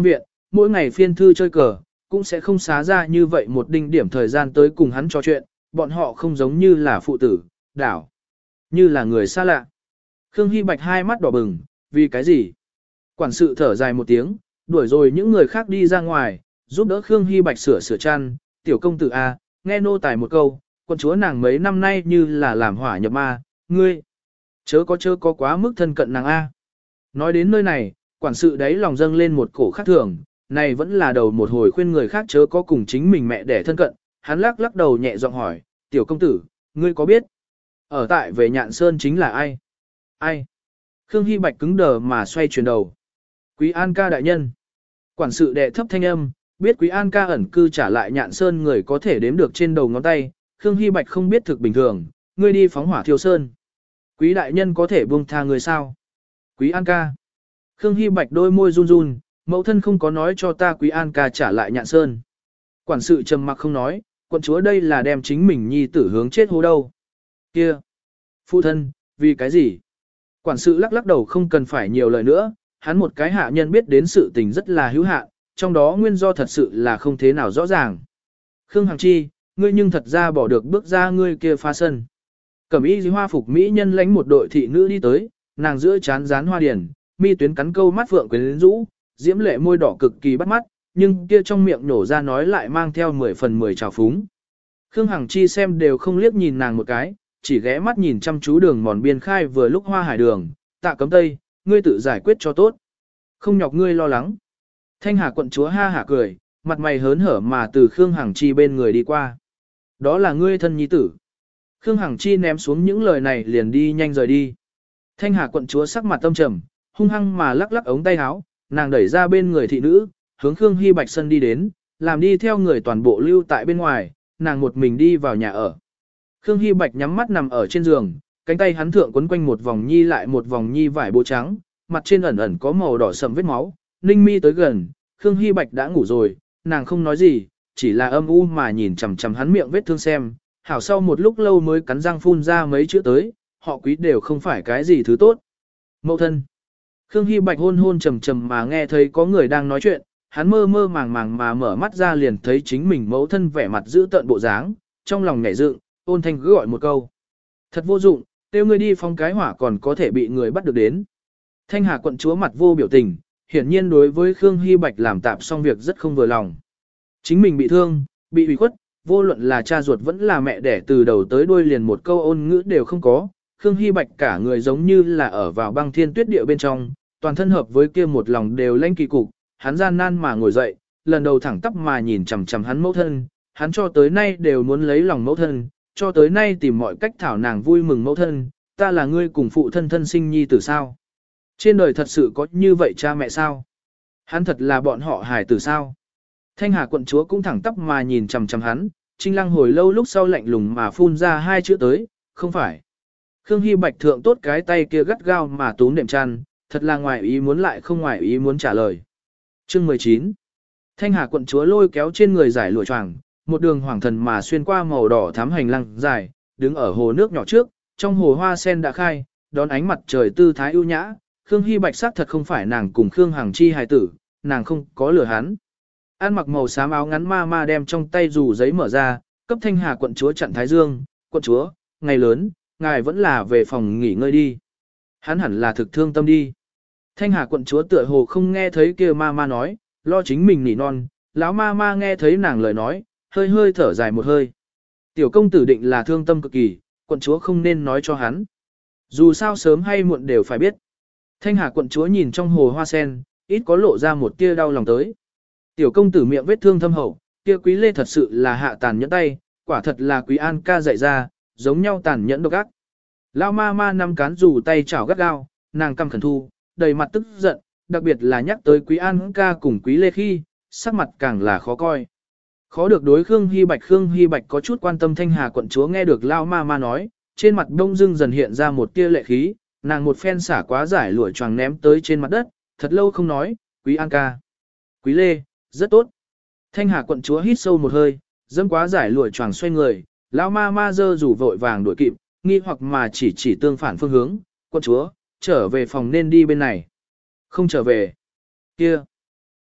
mỗi ngày phiên thư chơi cờ, cũng sẽ không xá ra như vậy một đinh điểm thời gian tới cùng hắn trò chuyện, bọn họ không giống như là phụ tử, đảo, như là người xa lạ. Khương Hy Bạch hai mắt đỏ bừng, vì cái gì? Quản sự thở dài một tiếng, đuổi rồi những người khác đi ra ngoài, giúp đỡ Khương Hy Bạch sửa chăn, tiểu công tử A, nghe nô tài một câu, quân chúa nàng mấy năm nay như là làm hỏa nhập ma, ngươi, chớ có quá mức thân cận nàng A. Nói đến nơi này, quản sự đấy lòng dâng lên một cổ khác thường, này vẫn là đầu một hồi khuyên người khác chớ có cùng chính mình mẹ để thân cận, hắn lắc đầu nhẹ giọng hỏi, tiểu công tử, ngươi có biết, ở tại về Nhạn Sơn chính là ai? Ai? Khương Hy Bạch cứng đờ mà xoay chuyển đầu. Quý An ca đại nhân. Quản sự đệ thấp thanh âm, biết Quý An ca ẩn cư trả lại Nhạn Sơn người có thể đếm được trên đầu ngón tay, Khương Hy Bạch không biết thực bình thường, ngươi đi phóng hỏa thiêu sơn. Quý đại nhân có thể buông tha người sao? Quý An ca. Khương Hy Bạch đôi môi run run, mẫu thân không có nói cho ta Quý An ca trả lại Nhạn Sơn. Quản sự trầm mặc không nói, quận chúa đây là đem chính mình nhi tử hướng chết hố đâu. Kia. Phụ thân, vì cái gì? Quản sự lắc đầu không cần phải nhiều lời nữa, hắn một cái hạ nhân biết đến sự tình rất là hữu hạn, trong đó nguyên do thật sự là không thế nào rõ ràng. Khương Hằng Chi, ngươi nhưng thật ra bỏ được bước ra ngươi kia phá sân. Cẩm y hoa phục mỹ nhân lãnh một đội thị nữ đi tới, nàng giữa chán dán hoa điển, mi tuyến cắn câu mắt phượng quyến rũ, diễm lệ môi đỏ cực kỳ bắt mắt, nhưng kia trong miệng nổ ra nói lại mang theo 10 phần 10 trào phúng. Khương Hằng Chi xem đều không liếc nhìn nàng một cái, chỉ ghé mắt nhìn chăm chú đường mòn biên khai vừa lúc hoa hải đường, Tạ Cấm Tây, ngươi tự giải quyết cho tốt. Không nhọc ngươi lo lắng. Thanh Hà quận chúa ha hả cười, mặt mày hớn hở mà từ Khương Hằng Chi bên người đi qua. Đó là ngươi thân nhi tử. Khương Hằng Chi ném xuống những lời này liền đi nhanh rời đi. Thanh Hà quận chúa sắc mặt tâm trầm, hung hăng mà lắc lắc ống tay áo, nàng đẩy ra bên người thị nữ, hướng Khương Hy Bạch sân đi đến, làm đi theo người toàn bộ lưu tại bên ngoài, nàng một mình đi vào nhà ở. Khương Hy Bạch nhắm mắt nằm ở trên giường, cánh tay hắn thượng quấn quanh một vòng nhi lại một vòng nhi vải bố trắng, mặt trên ẩn ẩn có màu đỏ sẫm vết máu, Ninh Mi tới gần, Khương Hy Bạch đã ngủ rồi, nàng không nói gì, chỉ là âm u mà nhìn chằm chằm hắn miệng vết thương xem, hảo sau một lúc lâu mới cắn răng phun ra mấy chữ tới, họ Quý đều không phải cái gì thứ tốt. Mẫu thân. Khương Hy Bạch hôn hôn trầm trầm mà nghe thấy có người đang nói chuyện, hắn mơ mơ màng màng mà mở mắt ra liền thấy chính mình mẫu thân vẻ mặt giữ tợn bộ dáng, trong lòng nhảy dựng, ôn thanh cứ gọi một câu. Thật vô dụng, tiêu ngươi đi phong cái hỏa còn có thể bị người bắt được đến. Thanh Hà quận chúa mặt vô biểu tình, hiển nhiên đối với Khương Hy Bạch làm tạp xong việc rất không vừa lòng. Chính mình bị thương, bị ủy khuất, vô luận là cha ruột vẫn là mẹ đẻ từ đầu tới đuôi liền một câu ôn ngữ đều không có. Khương Hy Bạch cả người giống như là ở vào băng thiên tuyết địa bên trong, toàn thân hợp với kia một lòng đều lanh kỳ cục, hắn gian nan mà ngồi dậy, lần đầu thẳng tắp mà nhìn chằm chằm hắn mẫu thân, hắn cho tới nay đều muốn lấy lòng mẫu thân, cho tới nay tìm mọi cách thảo nàng vui mừng mẫu thân, ta là ngươi cùng phụ thân thân sinh nhi tử sao? Trên đời thật sự có như vậy cha mẹ sao? Hắn thật là bọn họ hài tử sao? Thanh Hà quận chúa cũng thẳng tắp mà nhìn chằm chằm hắn, Trinh Lăng hồi lâu lúc sau lạnh lùng mà phun ra hai chữ tới, không phải. Khương Hy Bạch thượng tốt cái tay kia gắt gao mà túm đệm chăn, thật là ngoài ý muốn lại không ngoài ý muốn trả lời. Chương 19. Thanh Hà quận chúa lôi kéo trên người giải lụa choàng, một đường hoàng thần mà xuyên qua màu đỏ thắm hành lang dài, đứng ở hồ nước nhỏ trước, trong hồ hoa sen đã khai, đón ánh mặt trời tư thái ưu nhã. Khương Hy Bạch sắc thật không phải nàng cùng Khương Hằng Chi hài tử, nàng không có lừa hắn. An mặc màu xám áo ngắn ma ma đem trong tay dù giấy mở ra, cấp Thanh Hà quận chúa chặn thái dương, quận chúa, ngày lớn, ngài vẫn là về phòng nghỉ ngơi đi. Hắn hẳn là thực thương tâm đi. Thanh Hà quận chúa tựa hồ không nghe thấy kia ma ma nói, lo chính mình nỉ non, lão ma ma nghe thấy nàng lời nói, hơi hơi thở dài một hơi. Tiểu công tử định là thương tâm cực kỳ, quận chúa không nên nói cho hắn. Dù sao sớm hay muộn đều phải biết. Thanh Hà quận chúa nhìn trong hồ hoa sen, ít có lộ ra một tia đau lòng tới. Tiểu công tử miệng vết thương thâm hậu, kia Quý Lê thật sự là hạ tàn nhẫn tay, quả thật là Quý An ca dạy ra, giống nhau tàn nhẫn độc ác. Lão ma ma nắm cán dù tay chảo gắt gao, nàng căm khẩn thu, đầy mặt tức giận, đặc biệt là nhắc tới Quý An ca cùng Quý Lê khi, sắc mặt càng là khó coi. Khó được đối Khương Hy Bạch có chút quan tâm. Thanh Hà quận chúa nghe được Lão ma ma nói, trên mặt đông dưng dần hiện ra một tia lệ khí, nàng một phen xả quá giải lụa choàng ném tới trên mặt đất, thật lâu không nói, Quý An ca. Quý Lê, rất tốt. Thanh Hà quận chúa hít sâu một hơi, dẫm quá giải lụa choàng xoay người, Lão ma ma dơ rủ vội vàng đuổi kịp, nghi hoặc mà chỉ tương phản phương hướng, quận chúa, trở về phòng nên đi bên này. Không trở về. Kia.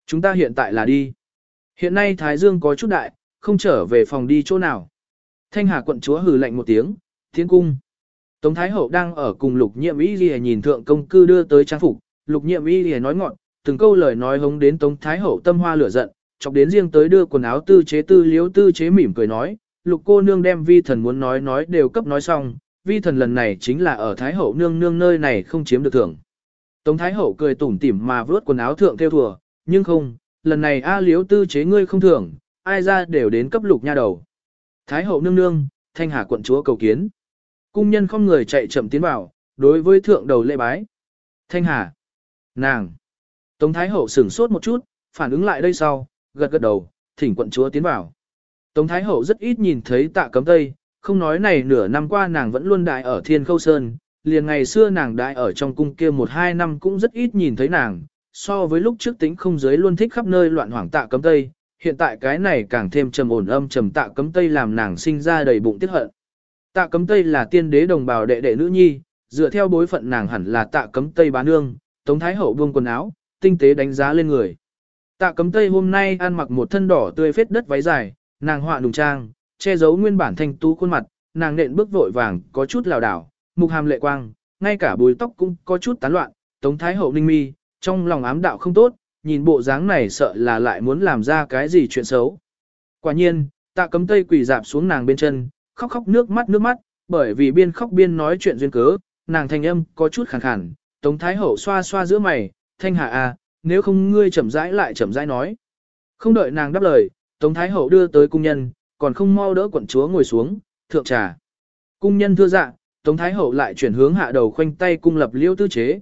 Chúng ta hiện tại là đi. Hiện nay Thái Dương có chút đại, không trở về phòng đi chỗ nào. Thanh Hà quận chúa hừ lạnh một tiếng, tiến cung. Tống Thái Hậu đang ở cùng Lục Nhiệm Y Lìa nhìn thượng công cư đưa tới trang phục, Lục Nhiệm Y Lìa nói ngọn, từng câu lời nói hống đến Tống Thái Hậu tâm hoa lửa giận, chọc đến riêng tới đưa quần áo tư liếu tư chế mỉm cười nói, Lục cô nương đem vi thần muốn nói đều cấp nói xong, vi thần lần này chính là ở Thái Hậu nương nương nơi này không chiếm được thưởng. Tống Thái Hậu cười tủm tỉm mà vớt quần áo thượng theo thùa, nhưng không, lần này liếu tư chế ngươi không thưởng, ai ra đều đến cấp Lục nha đầu. Thái Hậu nương nương, Thanh Hà quận chúa cầu kiến. Cung nhân không người chạy chậm tiến vào, đối với thượng đầu lễ bái. Thanh Hà, nàng. Tống Thái Hậu sửng sốt một chút, phản ứng lại đây sau, gật gật đầu, thỉnh quận chúa tiến vào. Tống Thái Hậu rất ít nhìn thấy Tạ Cấm Tây, không nói này nửa năm qua nàng vẫn luôn đại ở Thiên Khâu Sơn, liền ngày xưa nàng đại ở trong cung kia 1-2 năm cũng rất ít nhìn thấy nàng, so với lúc trước tính không giới luôn thích khắp nơi loạn hoảng Tạ Cấm Tây, hiện tại cái này càng thêm trầm ổn âm trầm Tạ Cấm Tây làm nàng sinh ra đầy bụng tiếc hận. Tạ Cấm Tây là tiên đế đồng bào đệ đệ nữ nhi, dựa theo bối phận nàng hẳn là Tạ Cấm Tây bá nương, Tống Thái Hậu buông quần áo, tinh tế đánh giá lên người. Tạ Cấm Tây hôm nay ăn mặc một thân đỏ tươi phết đất váy dài, nàng họa nùng trang, che giấu nguyên bản thanh tú khuôn mặt, nàng nện bước vội vàng, có chút lảo đảo, mục hàm lệ quang, ngay cả bùi tóc cũng có chút tán loạn, Tống Thái Hậu ninh mi, trong lòng ám đạo không tốt, nhìn bộ dáng này sợ là lại muốn làm ra cái gì chuyện xấu. Quả nhiên, Tạ Cấm Tây quỳ dạp xuống nàng bên chân, khóc khóc nước mắt, bởi vì biên khóc biên nói chuyện duyên cớ, nàng thanh âm có chút khàn khàn, Tống Thái Hậu xoa xoa giữa mày, Thanh Hà à, nếu không ngươi chậm rãi lại chậm rãi nói. Không đợi nàng đáp lời, Tống Thái Hậu đưa tới cung nhân, còn không mau đỡ quận chúa ngồi xuống, thượng trà. Cung nhân thưa dạ, Tống Thái Hậu lại chuyển hướng hạ đầu khoanh tay cung lập Liêu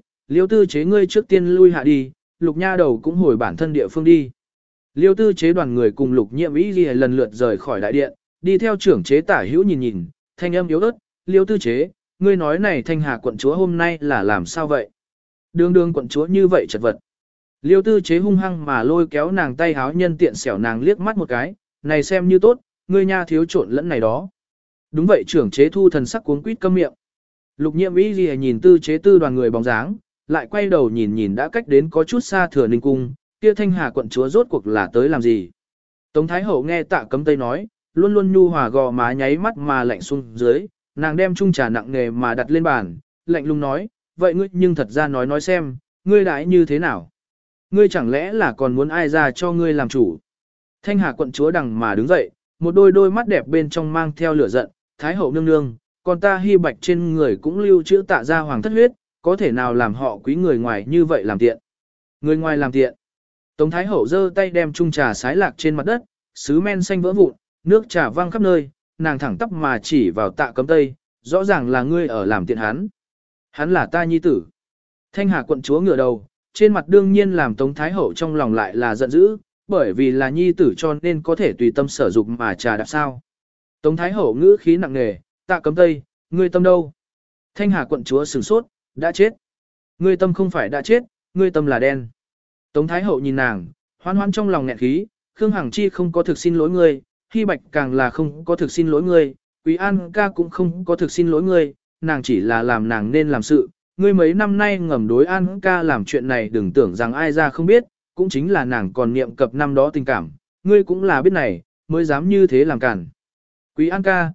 Tư chế ngươi trước tiên lui hạ đi, Lục nha đầu cũng hồi bản thân địa phương đi. Liêu Tư chế đoàn người cùng Lục Nhiệm Y Lìa lần lượt rời khỏi đại điện, đi theo trưởng chế tả hữu nhìn, thanh âm yếu ớt, Liêu Tư chế, ngươi nói này Thanh Hà quận chúa hôm nay là làm sao vậy? Đường quận chúa như vậy chật vật. Liêu Tư chế hung hăng mà lôi kéo nàng tay háo nhân tiện xẻo nàng liếc mắt một cái, này xem như tốt, ngươi nha thiếu trộn lẫn này đó. Đúng vậy trưởng chế thu thần sắc cuống quýt câm miệng. Lục Nhiệm Y Lìa nhìn Tư chế tư đoàn người bóng dáng, lại quay đầu nhìn đã cách đến có chút xa Thừa Ninh cung, kia Thanh Hà quận chúa rốt cuộc là tới làm gì? Tống Thái Hậu nghe Tạ Cấm Tây nói, luôn luôn nhu hòa gò má nháy mắt mà lạnh xuống dưới, nàng đem chung trà nặng nề mà đặt lên bàn, lạnh lùng nói, vậy ngươi nhưng thật ra nói xem, ngươi đãi như thế nào? Ngươi chẳng lẽ là còn muốn ai ra cho ngươi làm chủ? Thanh Hà quận chúa đằng mà đứng dậy, một đôi mắt đẹp bên trong mang theo lửa giận, Thái Hậu nương nương, còn ta Hy Bạch trên người cũng lưu trữ Tạ gia hoàng thất huyết, có thể nào làm họ quý người ngoài như vậy làm tiện? Người ngoài làm tiện. Tống Thái Hậu giơ tay đem chung trà sái lạc trên mặt đất, sứ men xanh vỡ vụn, nước trà văng khắp nơi, nàng thẳng tắp mà chỉ vào Tạ Cấm Tây, rõ ràng là ngươi ở làm tiện hắn. Hắn là ta nhi tử. Thanh Hà quận chúa ngửa đầu, trên mặt đương nhiên làm Tống Thái Hậu trong lòng lại là giận dữ, bởi vì là nhi tử cho nên có thể tùy tâm sở dục mà trà đạp sao. Tống Thái Hậu ngữ khí nặng nề, Tạ Cấm Tây, ngươi tâm đâu? Thanh Hà quận chúa sửng sốt, đã chết. Ngươi tâm không phải đã chết, ngươi tâm là đen. Tống Thái Hậu nhìn nàng, hoan hoan trong lòng nghẹn khí, Khương Hằng Chi không có thực xin lỗi ngươi, Hy Bạch càng là không có thực xin lỗi ngươi, Quý An ca cũng không có thực xin lỗi ngươi, nàng chỉ là làm nàng nên làm sự. Ngươi mấy năm nay ngầm đối An ca làm chuyện này đừng tưởng rằng ai ra không biết, cũng chính là nàng còn niệm cập năm đó tình cảm, ngươi cũng là biết này, mới dám như thế làm cản. Quý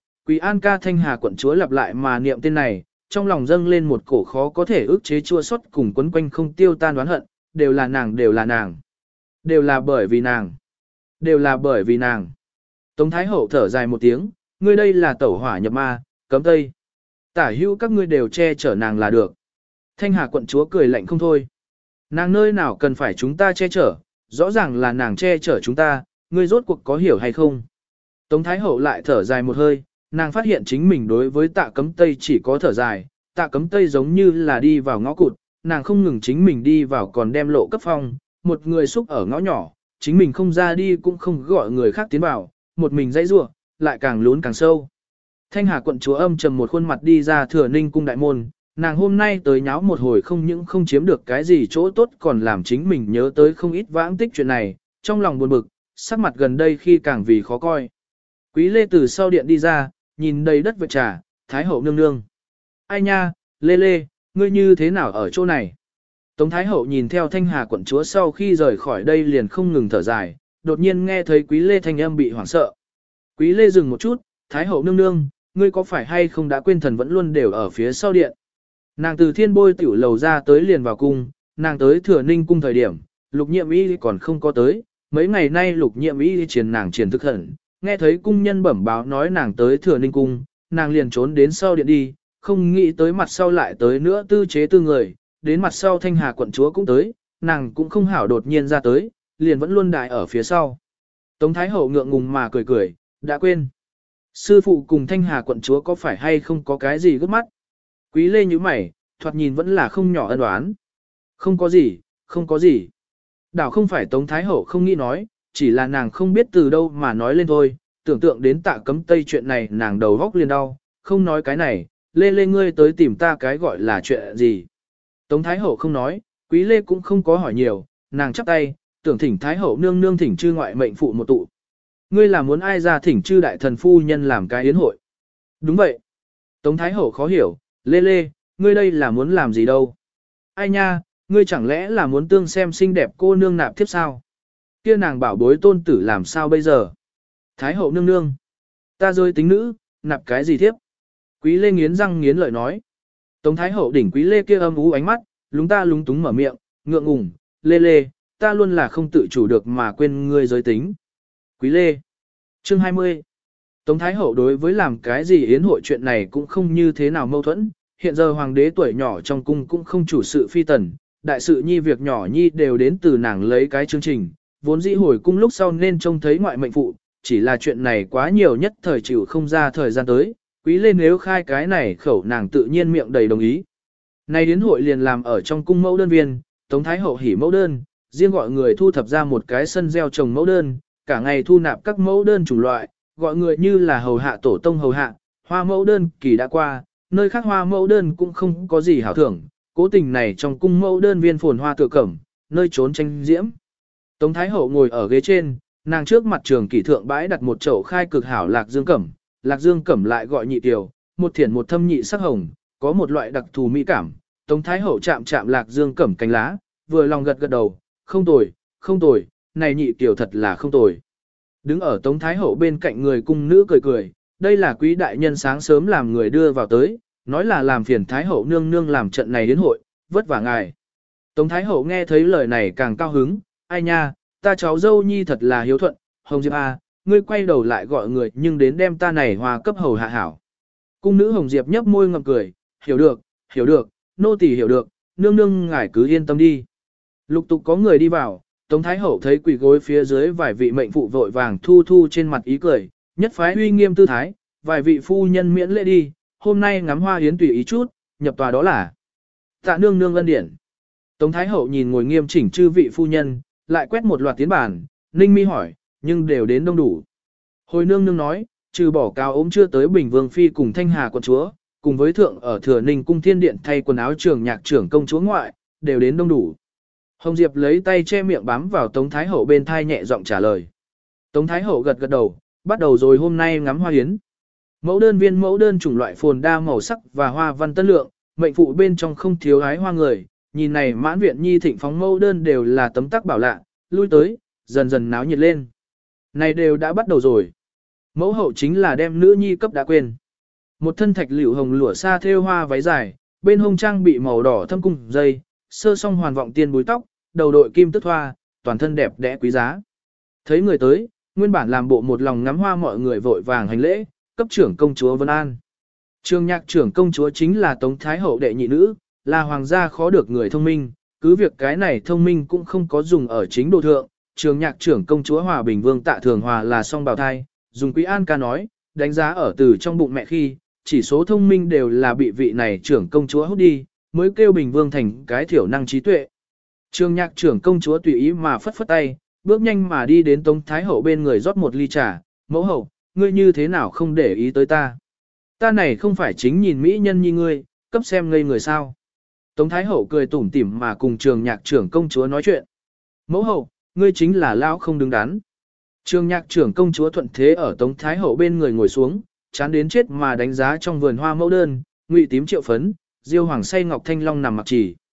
An ca Thanh Hà quận chúa lặp lại mà niệm tên này, trong lòng dâng lên một cổ khó có thể ức chế chua xót cùng quấn quanh không tiêu tan đoán hận, đều là nàng. Đều là bởi vì nàng. Tống Thái Hậu thở dài một tiếng, ngươi đây là tẩu hỏa nhập ma, Cấm Tây. Tả hữu các ngươi đều che chở nàng là được. Thanh Hà quận chúa cười lạnh không thôi. Nàng nơi nào cần phải chúng ta che chở, rõ ràng là nàng che chở chúng ta, ngươi rốt cuộc có hiểu hay không? Tống Thái Hậu lại thở dài một hơi, nàng phát hiện chính mình đối với Tạ Cấm Tây chỉ có thở dài, Tạ Cấm Tây giống như là đi vào ngõ cụt, nàng không ngừng chính mình đi vào còn đem lộ cấp phong, một người xúc ở ngõ nhỏ, chính mình không ra đi cũng không gọi người khác tiến vào, một mình dãy rủa, lại càng lún càng sâu. Thanh Hà quận chúa âm trầm một khuôn mặt đi ra Thừa Ninh cung đại môn, nàng hôm nay tới nháo một hồi không những không chiếm được cái gì chỗ tốt còn làm chính mình nhớ tới không ít vãng tích chuyện này, trong lòng buồn bực, sắc mặt gần đây khi càng vì khó coi. Quý Lê từ sau điện đi ra, nhìn đầy đất vệt trà, Thái Hậu nương nương. Ai nha, Lê, ngươi như thế nào ở chỗ này? Tống Thái Hậu nhìn theo Thanh Hà quận chúa sau khi rời khỏi đây liền không ngừng thở dài, đột nhiên nghe thấy Quý Lê thanh âm bị hoảng sợ. Quý Lê dừng một chút, Thái Hậu nương nương, ngươi có phải hay không đã quên thần vẫn luôn đều ở phía sau điện. Nàng từ thiên bôi tiểu lầu ra tới liền vào cung, nàng tới thừa ninh cung thời điểm, lục nhiệm y còn không có tới, mấy ngày nay lục nhiệm y triển nàng triển thức hận, nghe thấy cung nhân bẩm báo nói nàng tới thừa ninh cung, nàng liền trốn đến sau điện đi, không nghĩ tới mặt sau lại tới nữa tư chế tư người, đến mặt sau Thanh Hà quận chúa cũng tới, nàng cũng không hảo đột nhiên ra tới, liền vẫn luôn đại ở phía sau. Tống Thái Hậu ngượng ngùng mà cười cười, đã quên. Sư phụ cùng Thanh Hà quận chúa có phải hay không có cái gì gấp mắt? Quý Lê như mày, thoạt nhìn vẫn là không nhỏ ân oán. Không có gì, không có gì. Đảo không phải Tống Thái Hậu không nghĩ nói, chỉ là nàng không biết từ đâu mà nói lên thôi, tưởng tượng đến Tạ Cấm Tây chuyện này nàng đầu góc liền đau, không nói cái này, Lê Lê ngươi tới tìm ta cái gọi là chuyện gì. Tống Thái Hậu không nói, Quý Lê cũng không có hỏi nhiều, nàng chắp tay, tưởng thỉnh Thái Hậu nương nương thỉnh chư ngoại mệnh phụ một tụ. Ngươi là muốn ai ra thỉnh chư đại thần phu nhân làm cái yến hội? Đúng vậy. Tống Thái Hậu khó hiểu, Lê Lê, ngươi đây là muốn làm gì đâu? Ai nha, ngươi chẳng lẽ là muốn tương xem xinh đẹp cô nương nạp tiếp sao? Kia nàng bảo bối tôn tử làm sao bây giờ? Thái Hậu nương nương, ta rơi tính nữ, nạp cái gì thiếp? Quý Lê nghiến răng nghiến lợi nói. Tống Thái Hậu đỉnh Quý Lê kia âm ú ánh mắt, lúng túng mở miệng, ngượng ngùng, Lê Lê, ta luôn là không tự chủ được mà quên ngươi giới tính. Quý Lê. Chương 20. Tống Thái Hậu đối với làm cái gì yến hội chuyện này cũng không như thế nào mâu thuẫn, hiện giờ hoàng đế tuổi nhỏ trong cung cũng không chủ sự phi tần, đại sự nhi việc nhỏ nhi đều đến từ nàng lấy cái chương trình, vốn dĩ hồi cung lúc sau nên trông thấy ngoại mệnh phụ, chỉ là chuyện này quá nhiều nhất thời chịu không ra thời gian tới, Quý Lê nếu khai cái này khẩu nàng tự nhiên miệng đầy đồng ý. Nay yến hội liền làm ở trong cung mẫu đơn viên, Tống Thái Hậu hỉ mẫu đơn, riêng gọi người thu thập ra một cái sân gieo trồng mẫu đơn, cả ngày thu nạp các mẫu đơn chủng loại, gọi người như là hầu hạ tổ tông hầu hạ, hoa mẫu đơn kỳ đã qua, nơi khác hoa mẫu đơn cũng không có gì hảo thưởng, cố tình này trong cung mẫu đơn viên phồn hoa tựa cẩm, nơi trốn tranh diễm. Tống Thái Hậu ngồi ở ghế trên, nàng trước mặt trường kỷ thượng bãi đặt một chậu khai cực hảo lạc dương cẩm, lạc dương cẩm lại gọi nhị tiểu, một thiển một thâm nhị sắc hồng, có một loại đặc thù mỹ cảm. Tống Thái Hậu chạm chạm lạc dương cẩm cánh lá, vừa lòng gật gật đầu, không tồi, không tồi, này nhị tiểu thật là không tồi. Đứng ở Tống Thái Hậu bên cạnh người cung nữ cười cười, đây là quý đại nhân sáng sớm làm người đưa vào tới, nói là làm phiền Thái Hậu nương nương làm trận này đến hội, vất vả ngài. Tống Thái Hậu nghe thấy lời này càng cao hứng, ai nha, ta cháu dâu nhi thật là hiếu thuận, Hồng Diệp à, ngươi quay đầu lại gọi người nhưng đến đem ta này hòa cấp hầu hạ hảo. Cung nữ Hồng Diệp nhấp môi ngậm cười, hiểu được, nô tỳ hiểu được, nương nương ngài cứ yên tâm đi. Lục tục có người đi vào, Tống Thái Hậu thấy quỳ gối phía dưới vài vị mệnh phụ vội vàng thu trên mặt ý cười, nhất phái uy nghiêm tư thái, vài vị phu nhân miễn lễ đi, hôm nay ngắm hoa yến tùy ý chút, nhập tòa đó là tạ nương nương ân điển. Tống Thái Hậu nhìn ngồi nghiêm chỉnh chư vị phu nhân, lại quét một loạt tiến bản, ninh mi hỏi, nhưng đều đến đông đủ. Hồi nương nương nói, trừ bỏ cao ốm chưa tới Bình Vương Phi cùng Thanh Hà quận chúa, cùng với thượng ở Thừa Ninh cung thiên điện thay quần áo trường nhạc trưởng công chúa ngoại, đều đến đông đủ. Hồng Diệp lấy tay che miệng bám vào Tống Thái Hậu bên thai nhẹ giọng trả lời. Tống Thái Hậu gật gật đầu, bắt đầu rồi hôm nay ngắm hoa yến. Mẫu đơn viên mẫu đơn chủng loại phồn đa màu sắc và hoa văn tân lượng, mệnh phụ bên trong không thiếu hái hoa người, nhìn này mãn viện nhi thịnh phóng mẫu đơn đều là tấm tắc bảo lạ, lui tới, dần dần náo nhiệt lên. Này đều đã bắt đầu rồi. Mẫu hậu chính là đem nữ nhi cấp đã quên. Một thân thạch liễu hồng lụa sa thêu hoa váy dài, bên hông trang bị màu đỏ thâm cung dây, sơ song hoàn vọng tiên búi tóc, đầu đội kim tức thoa, toàn thân đẹp đẽ quý giá. Thấy người tới, nguyên bản làm bộ một lòng ngắm hoa mọi người vội vàng hành lễ, cấp trưởng công chúa Vân An. Trường nhạc trưởng công chúa chính là Tống Thái Hậu đệ nhị nữ, là hoàng gia khó được người thông minh, cứ việc cái này thông minh cũng không có dùng ở chính độ thượng. Trường nhạc trưởng công chúa Hòa Bình Vương Tạ Thường Hòa là song bào thai, dùng Quý An ca nói, đánh giá ở từ trong bụng mẹ khi, chỉ số thông minh đều là bị vị này trưởng công chúa hút đi, mới kêu Bình Vương thành cái thiểu năng trí tuệ. Trường nhạc trưởng công chúa tùy ý mà phất phất tay, bước nhanh mà đi đến Tống Thái Hậu bên người rót một ly trà, mẫu hậu, ngươi như thế nào không để ý tới ta. Ta này không phải chính nhìn mỹ nhân như ngươi, cấp xem ngây người sao. Tống Thái Hậu cười tủm tỉm mà cùng trường nhạc trưởng công chúa nói chuyện. Mẫu hậu, ngươi chính là lão không đứng đắn. Trường nhạc trưởng công chúa thuận thế ở Tống Thái Hậu bên người ngồi xuống, chán đến chết mà đánh giá trong vườn hoa mẫu đơn, ngụy tím triệu phấn, diêu hoàng say ngọc thanh long nằm mặc chỉ.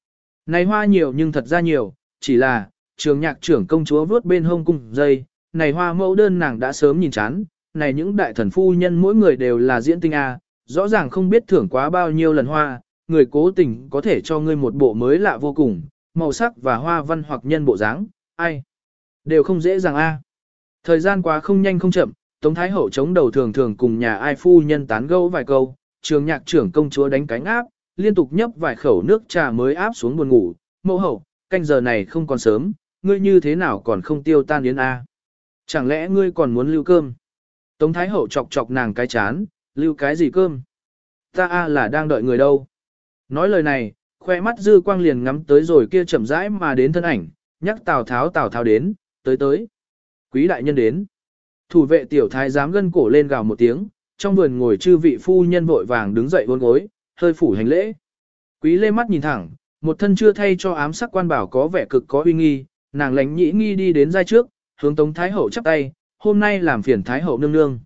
Này hoa nhiều nhưng thật ra nhiều, chỉ là, trường nhạc trưởng công chúa vớt bên hông cung dây, này hoa mẫu đơn nàng đã sớm nhìn chán, này những đại thần phu nhân mỗi người đều là diễn tinh A, rõ ràng không biết thưởng quá bao nhiêu lần hoa, người cố tình có thể cho ngươi một bộ mới lạ vô cùng, màu sắc và hoa văn hoặc nhân bộ dáng, ai, đều không dễ dàng A. Thời gian quá không nhanh không chậm, Tống Thái Hậu chống đầu thường thường cùng nhà ai phu nhân tán gẫu vài câu, trường nhạc trưởng công chúa đánh cánh áp, liên tục nhấp vài khẩu nước trà mới áp xuống buồn ngủ, mẫu hậu, canh giờ này không còn sớm, ngươi như thế nào còn không tiêu tan yến A. Chẳng lẽ ngươi còn muốn lưu cơm? Tống Thái Hậu chọc chọc nàng cái chán, lưu cái gì cơm? Ta A là đang đợi người đâu? Nói lời này, khoe mắt dư quang liền ngắm tới rồi kia chậm rãi mà đến thân ảnh, nhắc Tào Tháo đến, tới. Quý đại nhân đến. Thủ vệ tiểu thái giám gân cổ lên gào một tiếng, trong vườn ngồi chư vị phu nhân vội vàng đứng dậy uốn gối, hơi phủ hành lễ. Quý lê mắt nhìn thẳng, một thân chưa thay cho ám sắc quan bảo có vẻ cực có uy nghi, nàng lánh nhĩ nghi đi đến giai trước, hướng Tống Thái Hậu chắp tay, hôm nay làm phiền Thái Hậu nương nương.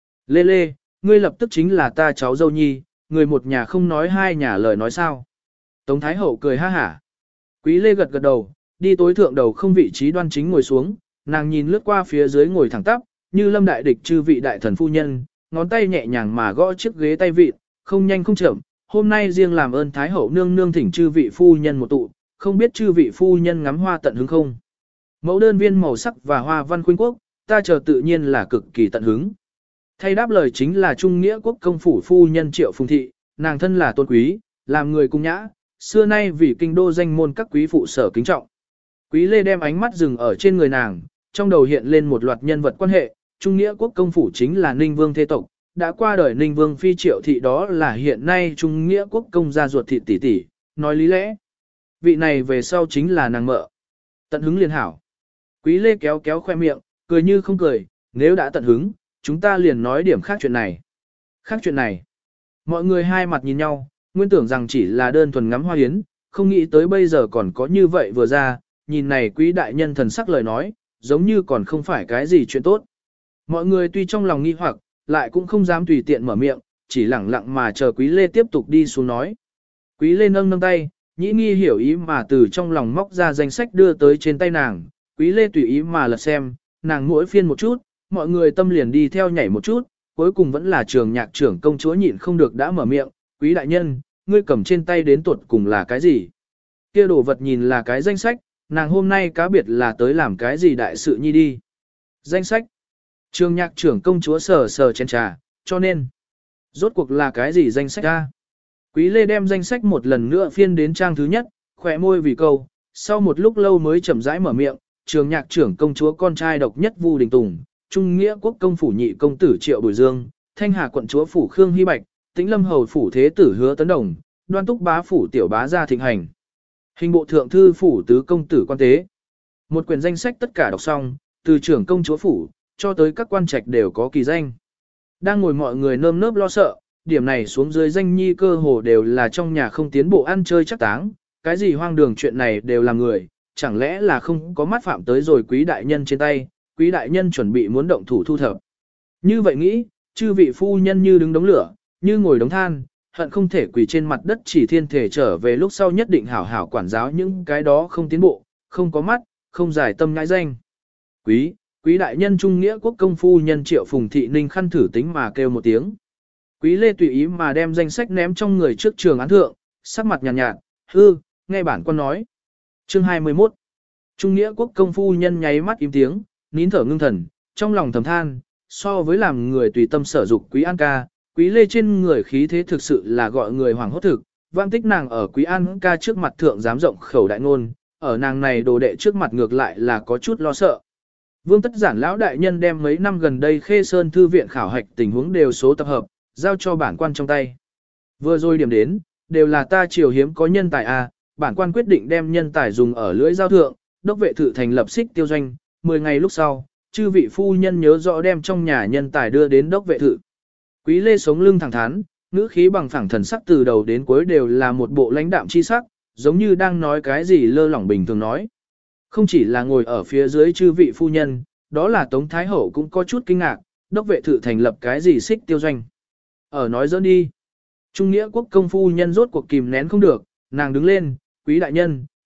Lê, ngươi lập tức chính là ta cháu dâu nhi, người một nhà không nói hai nhà lời nói sao. Tống Thái Hậu cười ha hả. Quý lê gật đầu, đi tối thượng đầu không vị trí đoan chính ngồi xuống, nàng nhìn lướt qua phía dưới ngồi thẳng tắp, như lâm đại địch chư vị đại thần phu nhân, ngón tay nhẹ nhàng mà gõ chiếc ghế tay vịt, không nhanh không chậm. Hôm nay riêng làm ơn Thái Hậu nương nương thỉnh chư vị phu nhân một tụ, không biết chư vị phu nhân ngắm hoa tận hứng không. Mẫu đơn viên màu sắc và hoa văn khuynh quốc, ta chờ tự nhiên là cực kỳ tận hứng. Thay đáp lời chính là Trung Nghĩa Quốc công phủ phu nhân Triệu Phùng Thị, nàng thân là tôn quý, làm người cung nhã, xưa nay vì kinh đô danh môn các quý phụ sở kính trọng. Quý Lê đem ánh mắt dừng ở trên người nàng, trong đầu hiện lên một loạt nhân vật quan hệ, Trung Nghĩa Quốc công phủ chính là Ninh Vương thế tộc, đã qua đời Ninh Vương phi Triệu Thị đó là hiện nay Trung Nghĩa Quốc công gia ruột thịt tỷ tỷ, nói lý lẽ. Vị này về sau chính là nàng mợ. Tận hứng liền hảo. Quý Lê kéo kéo khoe miệng, cười như không cười, nếu đã tận hứng, chúng ta liền nói điểm khác chuyện này. Khác chuyện này. Mọi người hai mặt nhìn nhau, nguyên tưởng rằng chỉ là đơn thuần ngắm hoa yến, không nghĩ tới bây giờ còn có như vậy vừa ra, nhìn này quý đại nhân thần sắc lời nói, giống như còn không phải cái gì chuyện tốt. Mọi người tuy trong lòng nghi hoặc, lại cũng không dám tùy tiện mở miệng, chỉ lẳng lặng mà chờ Quý Lê tiếp tục đi xuống nói. Quý Lê nâng tay, nhĩ nghi hiểu ý mà từ trong lòng móc ra danh sách đưa tới trên tay nàng, Quý Lê tùy ý mà lật xem, nàng mỗi phiên một chút, mọi người tâm liền đi theo nhảy một chút, cuối cùng vẫn là trường nhạc trưởng công chúa nhịn không được đã mở miệng, Quý đại nhân, ngươi cầm trên tay đến tuột cùng là cái gì? Kia đồ vật nhìn là cái danh sách, nàng hôm nay cá biệt là tới làm cái gì đại sự nhi đi. Danh sách. Trường nhạc trưởng công chúa sờ chén trà, cho nên. Rốt cuộc là cái gì danh sách ra? Quý Lê đem danh sách một lần nữa phiên đến trang thứ nhất, khỏe môi vì câu, sau một lúc lâu mới chậm rãi mở miệng, trường nhạc trưởng công chúa con trai độc nhất Vu Đình Tùng, Trung Nghĩa Quốc công phủ nhị công tử Triệu Bồi Dương, Thanh Hà quận chúa phủ Khương Hy Bạch, Tĩnh Lâm hầu phủ thế tử Hứa Tấn Đồng, Đoan Túc bá phủ tiểu bá gia thịnh hành. Hình bộ thượng thư phủ tứ công tử quan tế. Một quyển danh sách tất cả đọc xong, từ trưởng công chúa phủ, cho tới các quan trạch đều có kỳ danh. Đang ngồi mọi người nơm nớp lo sợ, điểm này xuống dưới danh nhi cơ hồ đều là trong nhà không tiến bộ ăn chơi chắc táng, cái gì hoang đường chuyện này đều là người, chẳng lẽ là không có mắt phạm tới rồi quý đại nhân trên tay, quý đại nhân chuẩn bị muốn động thủ thu thập. Như vậy nghĩ, chư vị phu nhân như đứng đống lửa, như ngồi đống than, hận không thể quỳ trên mặt đất chỉ thiên thể trở về lúc sau nhất định hảo hảo quản giáo những cái đó không tiến bộ, không có mắt, không giải tâm ngãi danh. Quý đại nhân Trung Nghĩa Quốc công phu nhân Triệu Phùng Thị Ninh khăn thử tính mà kêu một tiếng. Quý Lê tùy ý mà đem danh sách ném trong người trước trường án thượng, sắc mặt nhàn nhạt, nghe bản quan nói. Chương 21. Trung Nghĩa Quốc công phu nhân nháy mắt im tiếng, nín thở ngưng thần, trong lòng thầm than, so với làm người tùy tâm sở dục Quý An ca, Quý Lê trên người khí thế thực sự là gọi người hoảng hốt thực, vang tích nàng ở Quý An ca trước mặt thượng dám rộng khẩu đại ngôn, ở nàng này đồ đệ trước mặt ngược lại là có chút lo sợ. Vương Tất Giản lão đại nhân đem mấy năm gần đây Khê Sơn thư viện khảo hạch tình huống đều số tập hợp, giao cho bản quan trong tay. Vừa rồi điểm đến, đều là ta triều hiếm có nhân tài bản quan quyết định đem nhân tài dùng ở lưỡi giao thượng, đốc vệ thự thành lập xích tiêu doanh, 10 ngày lúc sau, chư vị phu nhân nhớ rõ đem trong nhà nhân tài đưa đến đốc vệ thự. Quý Lê sống lưng thẳng thắn, ngữ khí bằng phẳng thần sắc từ đầu đến cuối đều là một bộ lãnh đạm chi sắc, giống như đang nói cái gì lơ lỏng bình thường nói. Không chỉ là ngồi ở phía dưới chư vị phu nhân, đó là Tống Thái Hậu cũng có chút kinh ngạc, đốc vệ thự thành lập cái gì xích tiêu doanh. Ở nói dỡn đi. Trung Nghĩa Quốc công phu nhân rốt cuộc kìm nén không được, nàng đứng lên, Quý đại nhân,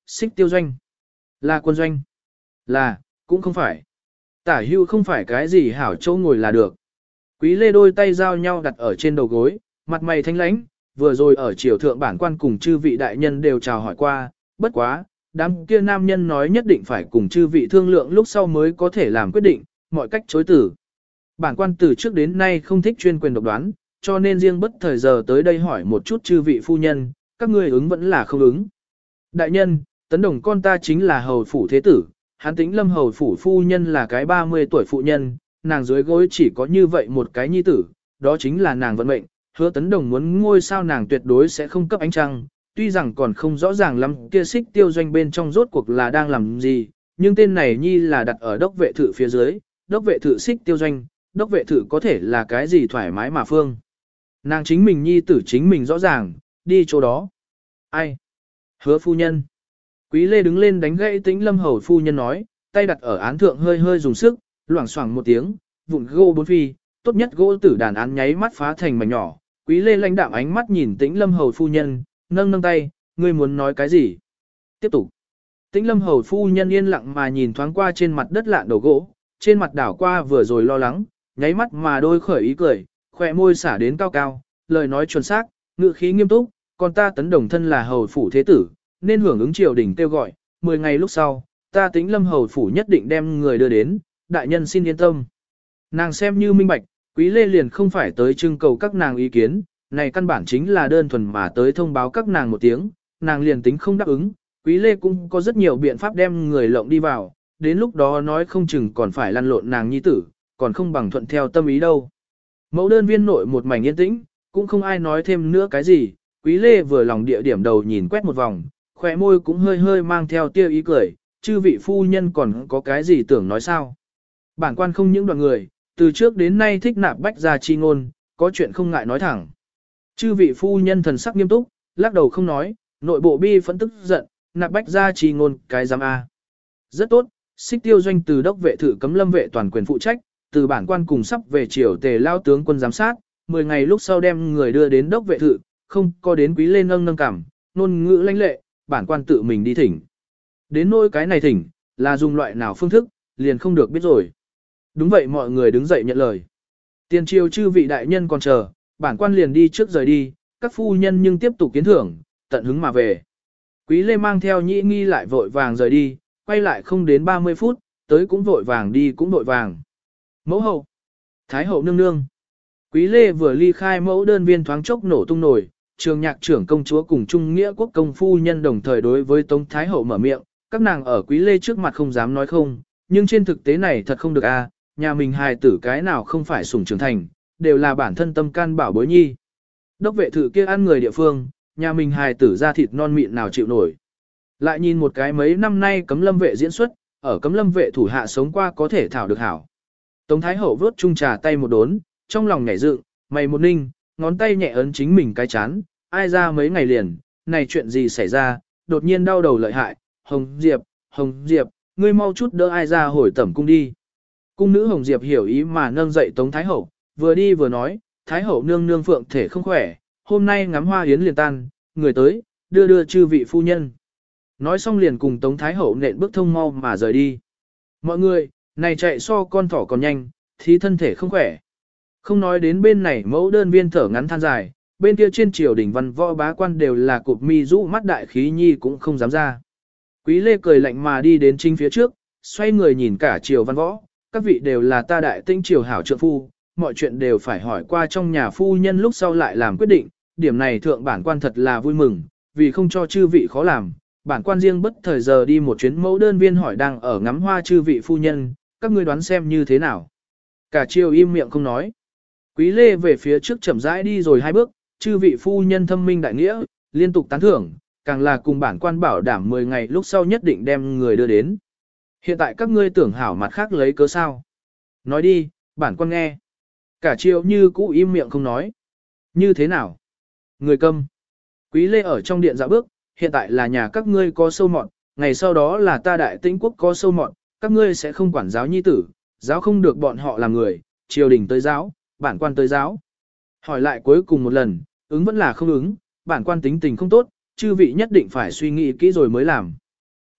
Xích tiêu doanh. Là quân doanh. Là, cũng không phải. Tả hưu không phải cái gì hảo chỗ ngồi là được. Quý lê đôi tay giao nhau đặt ở trên đầu gối, mặt mày thanh lãnh, vừa rồi ở triều thượng bản quan cùng chư vị đại nhân đều chào hỏi qua, bất quá, đám kia nam nhân nói nhất định phải cùng chư vị thương lượng lúc sau mới có thể làm quyết định, mọi cách chối từ. Bản quan từ trước đến nay không thích chuyên quyền độc đoán, cho nên riêng bất thời giờ tới đây hỏi một chút chư vị phu nhân, các ngươi ứng vẫn là không ứng. Đại nhân, Tấn Đồng con ta chính là hầu phủ thế tử, hắn Tĩnh Lâm hầu phủ phu nhân là cái 30 tuổi phụ nhân, nàng dưới gối chỉ có như vậy một cái nhi tử, đó chính là nàng vận mệnh, Hứa Tấn Đồng muốn ngôi sao nàng tuyệt đối sẽ không cấp ánh trăng, tuy rằng còn không rõ ràng lắm kia Xích Tiêu doanh bên trong rốt cuộc là đang làm gì, nhưng tên này nhi là đặt ở đốc vệ thự phía dưới, đốc vệ thự Xích Tiêu doanh, đốc vệ thự có thể là cái gì thoải mái mà phương. Nàng chính mình nhi tử chính mình rõ ràng, đi chỗ đó. Ai? Hứa phu nhân. Quý Lê đứng lên đánh gãy Tĩnh Lâm hầu phu nhân nói, tay đặt ở án thượng hơi hơi dùng sức, loảng xoảng một tiếng, vụn gỗ bốn phi, tốt nhất gỗ tử đàn án nháy mắt phá thành mảnh nhỏ. Quý Lê lãnh đạm ánh mắt nhìn Tĩnh Lâm hầu phu nhân, nâng nâng tay, ngươi muốn nói cái gì? Tiếp tục. Tĩnh Lâm hầu phu nhân yên lặng mà nhìn thoáng qua trên mặt đất lạn đầu gỗ, trên mặt đảo qua vừa rồi lo lắng, nháy mắt mà đôi khởi ý cười, khỏe môi xả đến cao cao, lời nói chuẩn xác, ngữ khí nghiêm túc, còn ta Tấn Đồng thân là hầu phủ thế tử, nên hưởng ứng triều đình kêu gọi, 10 ngày lúc sau, ta Tĩnh Lâm hầu phủ nhất định đem người đưa đến, đại nhân xin yên tâm. Nàng xem như minh bạch, Quý Lê liền không phải tới trưng cầu các nàng ý kiến, này căn bản chính là đơn thuần mà tới thông báo các nàng một tiếng, nàng liền tính không đáp ứng, Quý Lê cũng có rất nhiều biện pháp đem người lộng đi vào, đến lúc đó nói không chừng còn phải lăn lộn nàng nhi tử, còn không bằng thuận theo tâm ý đâu. Mẫu đơn viên nội một mảnh yên tĩnh, cũng không ai nói thêm nữa cái gì, Quý Lê vừa lòng địa điểm đầu nhìn quét một vòng, khỏe môi cũng hơi hơi mang theo tia ý cười, chư vị phu nhân còn có cái gì tưởng nói sao. Bản quan không những đoạn người, từ trước đến nay thích nạp bách gia chi ngôn, có chuyện không ngại nói thẳng. Chư vị phu nhân thần sắc nghiêm túc, lắc đầu không nói, nội bộ bi phẫn tức giận, nạp bách gia chi ngôn cái giám A. Rất tốt, Xích Tiêu doanh từ đốc vệ thự cấm lâm vệ toàn quyền phụ trách, từ bản quan cùng sắp về triều tề lao tướng quân giám sát, 10 ngày lúc sau đem người đưa đến đốc vệ thự, không có đến Quý Lê nâng nâng cảm, ngôn ngữ lãnh lệ, bản quan tự mình đi thỉnh. Đến nỗi cái này thỉnh, là dùng loại nào phương thức, liền không được biết rồi. Đúng vậy, mọi người đứng dậy nhận lời. Tiền triều chư vị đại nhân còn chờ, bản quan liền đi trước rời đi, các phu nhân nhưng tiếp tục kiến thưởng, tận hứng mà về. Quý Lê mang theo Nhĩ Nghi lại vội vàng rời đi, quay lại không đến 30 phút, tới cũng vội vàng đi cũng vội vàng. Mẫu hậu, Thái hậu nương nương. Quý Lê vừa ly khai mẫu đơn viên thoáng chốc nổ tung nổi, trường nhạc trưởng công chúa cùng Trung Nghĩa quốc công phu nhân đồng thời đối với Tống Thái hậu mở miệng, các nàng ở Quý Lê trước mặt không dám nói không, nhưng trên thực tế này thật không được a, nhà mình hài tử cái nào không phải sủng trưởng thành, đều là bản thân tâm can bảo bối nhi. Đốc vệ thự kia ăn người địa phương, nhà mình hài tử ra thịt non mịn nào chịu nổi. Lại nhìn một cái mấy năm nay cấm lâm vệ diễn xuất, ở cấm lâm vệ thủ hạ sống qua có thể thảo được hảo. Tống Thái hậu vớt chung trà tay một đốn, trong lòng nhảy dựng, mày một ninh, ngón tay nhẹ ấn chính mình cái chán, ai ra mấy ngày liền, này chuyện gì xảy ra, đột nhiên đau đầu lợi hại, Hồng Diệp, ngươi mau chút đỡ ai ra hồi tẩm cung đi. Cung nữ Hồng Diệp hiểu ý mà nâng dậy Tống Thái hậu, vừa đi vừa nói, Thái hậu nương nương phượng thể không khỏe, hôm nay ngắm hoa yến liền tan, người tới, đưa chư vị phu nhân. Nói xong liền cùng Tống Thái hậu nện bước thông mau mà rời đi. Mọi người, này chạy so con thỏ còn nhanh, thì thân thể không khỏe. Không nói đến bên này mẫu đơn viên thở ngắn than dài, bên kia trên triều đình văn võ bá quan đều là cụp mi rũ mắt đại khí nhi cũng không dám ra. Quý Lê cười lạnh mà đi đến chính phía trước, xoay người nhìn cả triều văn võ, các vị đều là ta đại tinh triều hảo trượng phu, mọi chuyện đều phải hỏi qua trong nhà phu nhân lúc sau lại làm quyết định, điểm này thượng bản quan thật là vui mừng, vì không cho chư vị khó làm, bản quan riêng bất thời giờ đi một chuyến mẫu đơn viên hỏi đang ở ngắm hoa chư vị phu nhân, các ngươi đoán xem như thế nào. Cả triều im miệng không nói. Quý Lê về phía trước chậm rãi đi rồi 2 bước, chư vị phu nhân thâm minh đại nghĩa, liên tục tán thưởng, càng là cùng bản quan bảo đảm 10 ngày lúc sau nhất định đem người đưa đến. Hiện tại các ngươi tưởng hảo mặt khác lấy cớ sao. Nói đi, bản quan nghe. Cả triều như cũ im miệng không nói. Như thế nào? Người câm. Quý Lê ở trong điện dạo bước, hiện tại là nhà các ngươi có sâu mọt, ngày sau đó là ta đại tĩnh quốc có sâu mọt, các ngươi sẽ không quản giáo nhi tử, giáo không được bọn họ làm người, triều đình tới giáo, bản quan tới giáo. Hỏi lại cuối cùng một lần, ứng vẫn là không ứng, bản quan tính tình không tốt, chư vị nhất định phải suy nghĩ kỹ rồi mới làm.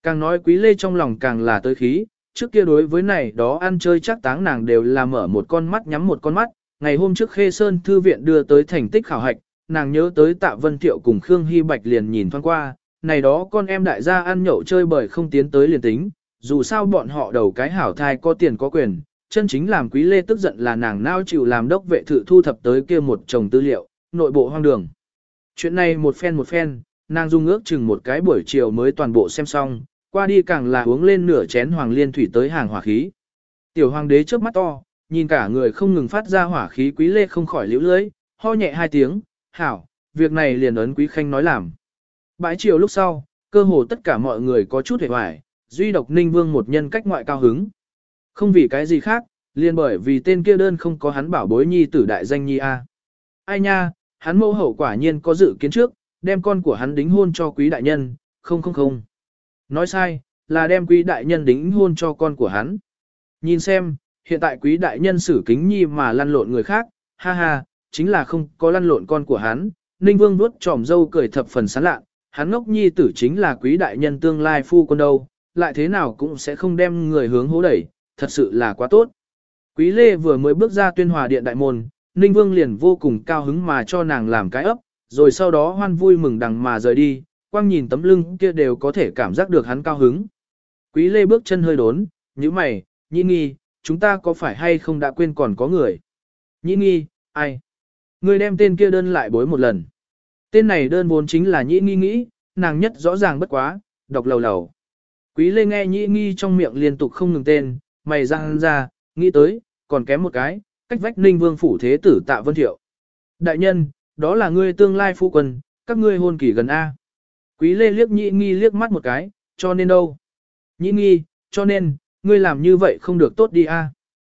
Càng nói Quý Lê trong lòng càng là tới khí, trước kia đối với này đó ăn chơi chắc táng nàng đều là mở một con mắt nhắm một con mắt, ngày hôm trước Khê Sơn Thư viện đưa tới thành tích khảo hạch, nàng nhớ tới Tạ Vân Thiệu cùng Khương Hy Bạch liền nhìn thoáng qua, này đó con em đại gia ăn nhậu chơi bời không tiến tới liền tính, dù sao bọn họ đầu cái hảo thai có tiền có quyền, chân chính làm Quý Lê tức giận là nàng nao chịu làm đốc vệ thự thu thập tới kia một chồng tư liệu, nội bộ hoang đường. Chuyện này một phen, nàng dung ước chừng một cái buổi chiều mới toàn bộ xem xong, qua đi càng là uống lên nửa chén hoàng liên thủy tới hàng hỏa khí. Tiểu hoàng đế trước mắt to, nhìn cả người không ngừng phát ra hỏa khí. Quý Lê không khỏi liễu lưỡi, ho nhẹ hai tiếng, hảo, việc này liền ấn Quý Khanh nói làm. Bãi chiều lúc sau, cơ hồ tất cả mọi người có chút hề hoài, duy độc Ninh Vương một nhân cách ngoại cao hứng. Không vì cái gì khác, liền bởi vì tên kia đơn không có hắn bảo bối nhi tử đại danh nhi A. Ai nha, hắn mẫu hậu quả nhiên có dự kiến trước, đem con của hắn đính hôn cho Quý đại nhân, không. Nói sai, là đem Quý đại nhân đính hôn cho con của hắn. Nhìn xem, hiện tại Quý đại nhân xử kính nhi mà lăn lộn người khác, ha ha, chính là không có lăn lộn con của hắn. Ninh Vương vuốt tròm dâu cười thập phần sán lạ, hắn ngốc nhi tử chính là Quý đại nhân tương lai phu quân đâu, lại thế nào cũng sẽ không đem người hướng hố đẩy, thật sự là quá tốt. Quý Lê vừa mới bước ra Tuyên Hòa điện đại môn, Ninh Vương liền vô cùng cao hứng mà cho nàng làm cái ấp, rồi sau đó hoan vui mừng đằng mà rời đi, quang nhìn tấm lưng kia đều có thể cảm giác được hắn cao hứng. Quý Lê bước chân hơi đốn, nhíu mày, Nhĩ Nghi, chúng ta có phải hay không đã quên còn có người? Nhĩ Nghi, ai? Người đem tên kia đơn lại bối một lần. Tên này đơn vốn chính là Nhĩ Nghi nghĩ, nàng nhất rõ ràng bất quá, đọc lầu lầu. Quý Lê nghe Nhĩ Nghi trong miệng liên tục không ngừng tên, mày răng ra, nghĩ tới, còn kém một cái, cách vách Ninh Vương phủ thế tử Tạ Vân Thiệu. Đại nhân, đó là ngươi tương lai phu quân, các ngươi hôn kỳ gần A. Quý Lê liếc Nhĩ Nghi liếc mắt một cái, cho nên đâu? Nhĩ Nghi, cho nên, ngươi làm như vậy không được tốt đi A.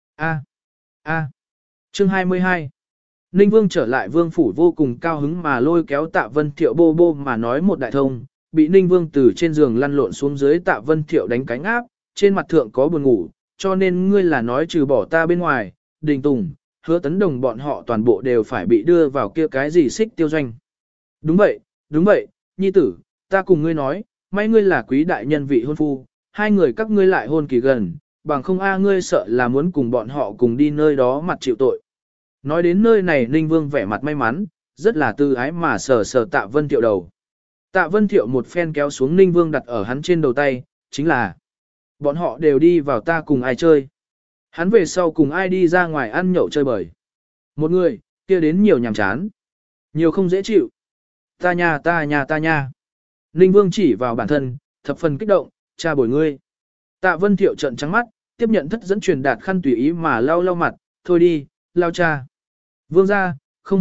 Chương 22. Ninh Vương trở lại vương phủ vô cùng cao hứng mà lôi kéo Tạ Vân Thiệu bô bô mà nói một đại thông, bị Ninh Vương từ trên giường lăn lộn xuống dưới. Tạ Vân Thiệu đánh cánh áp, trên mặt thượng có buồn ngủ, cho nên ngươi là nói trừ bỏ ta bên ngoài, Đình Tùng, Hứa Tấn Đồng bọn họ toàn bộ đều phải bị đưa vào kia cái gì xích tiêu doanh. Đúng vậy, nhi tử, ta cùng ngươi nói, may ngươi là Quý đại nhân vị hôn phu, hai người các ngươi lại hôn kỳ gần, bằng không ngươi sợ là muốn cùng bọn họ cùng đi nơi đó mặt chịu tội. Nói đến nơi này Ninh Vương vẻ mặt may mắn, rất là tư ái mà sờ sờ Tạ Vân Thiệu đầu. Tạ Vân Thiệu một phen kéo xuống Ninh Vương đặt ở hắn trên đầu tay, chính là bọn họ đều đi vào ta cùng ai chơi. Hắn về sau cùng ai đi ra ngoài ăn nhậu chơi bời. Một người, kia đến nhiều nhàm chán. Nhiều không dễ chịu. Ta nha. Ninh Vương chỉ vào bản thân, thập phần kích động, cha bồi ngươi. Tạ Vân Thiệu trợn trắng mắt, tiếp nhận thất dẫn truyền đạt khăn tùy ý mà lau lau mặt, thôi đi, lau cha. Vương ra, không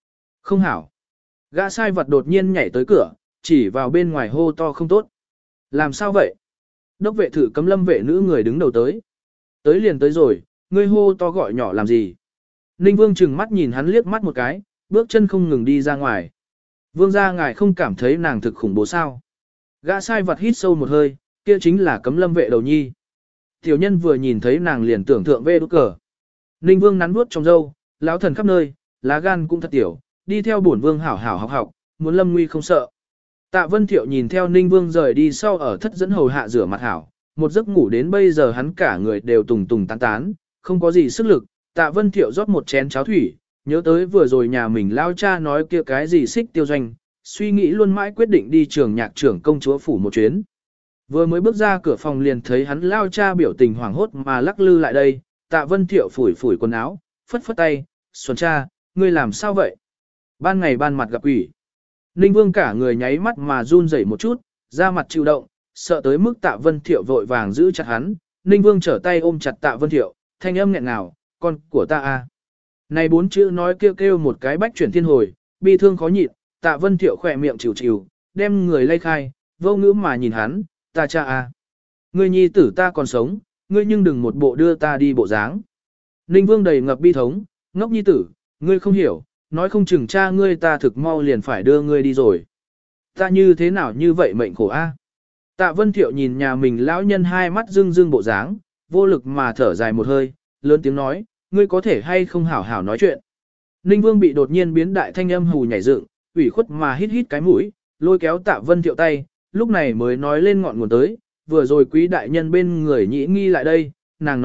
hảo. Gã sai vật đột nhiên nhảy tới cửa, chỉ vào bên ngoài hô to không tốt. Làm sao vậy? Đốc vệ thử cấm lâm vệ nữ người đứng đầu tới. Tới liền tới rồi, ngươi hô to gọi nhỏ làm gì? Ninh Vương trừng mắt nhìn hắn liếc mắt một cái, bước chân không ngừng đi ra ngoài. Vương gia ngài không cảm thấy nàng thực khủng bố sao? Gã sai vật hít sâu một hơi, kia chính là cấm lâm vệ đầu nhi. Tiểu nhân vừa nhìn thấy nàng liền tưởng thượng vệ đốt cờ. Ninh Vương nắn vuốt trong râu, lão thần khắp nơi, lá gan cũng thật tiểu, đi theo bổn vương hảo hảo học, muốn lâm nguy không sợ. Tạ Vân Thiệu nhìn theo Ninh Vương rời đi sau ở thất dẫn hầu hạ rửa mặt hảo, một giấc ngủ đến bây giờ hắn cả người đều tùng tùng tán tán, không có gì sức lực. Tạ Vân Thiệu rót một chén cháo thủy, nhớ tới vừa rồi nhà mình lao cha nói kia cái gì xích tiêu doanh, suy nghĩ luôn mãi quyết định đi trường nhạc trưởng công chúa phủ một chuyến. Vừa mới bước ra cửa phòng liền thấy hắn lao cha biểu tình hoảng hốt mà lắc lư lại đây. Tạ Vân Thiệu phủi phủi quần áo, phất phất tay, Xuân cha, ngươi làm sao vậy? Ban ngày ban mặt gặp quỷ. Ninh Vương cả người nháy mắt mà run rẩy một chút, da mặt chịu động, sợ tới mức Tạ Vân Thiệu vội vàng giữ chặt hắn. Ninh Vương trở tay ôm chặt Tạ Vân Thiệu, thanh âm nghẹn ngào, con của ta a. Này bốn chữ nói kêu một cái bách chuyển thiên hồi, bi thương khó nhịn. Tạ Vân Thiệu khỏe miệng chịu chịu, đem người lay khai, vô ngữ mà nhìn hắn, ta cha a. Ngươi nhi tử ta còn sống, ngươi nhưng đừng một bộ đưa ta đi bộ dáng. Ninh Vương đầy ngập bi thống, ngốc nhi tử, ngươi không hiểu, nói không chừng cha ngươi ta thực mau liền phải đưa ngươi đi rồi. Ta như thế nào như vậy mệnh khổ a? Tạ Vân Thiệu nhìn nhà mình lão nhân hai mắt rưng rưng bộ dáng, vô lực mà thở dài một hơi, lớn tiếng nói, ngươi có thể hay không hảo hảo nói chuyện. Ninh Vương bị đột nhiên biến đại thanh âm hù nhảy dựng, ủy khuất mà hít hít cái mũi, lôi kéo Tạ Vân Thiệu tay, lúc này mới nói lên ngọn nguồn tới, vừa rồi quý đại nhân bên người Nhĩ Nghi lại đây, nàng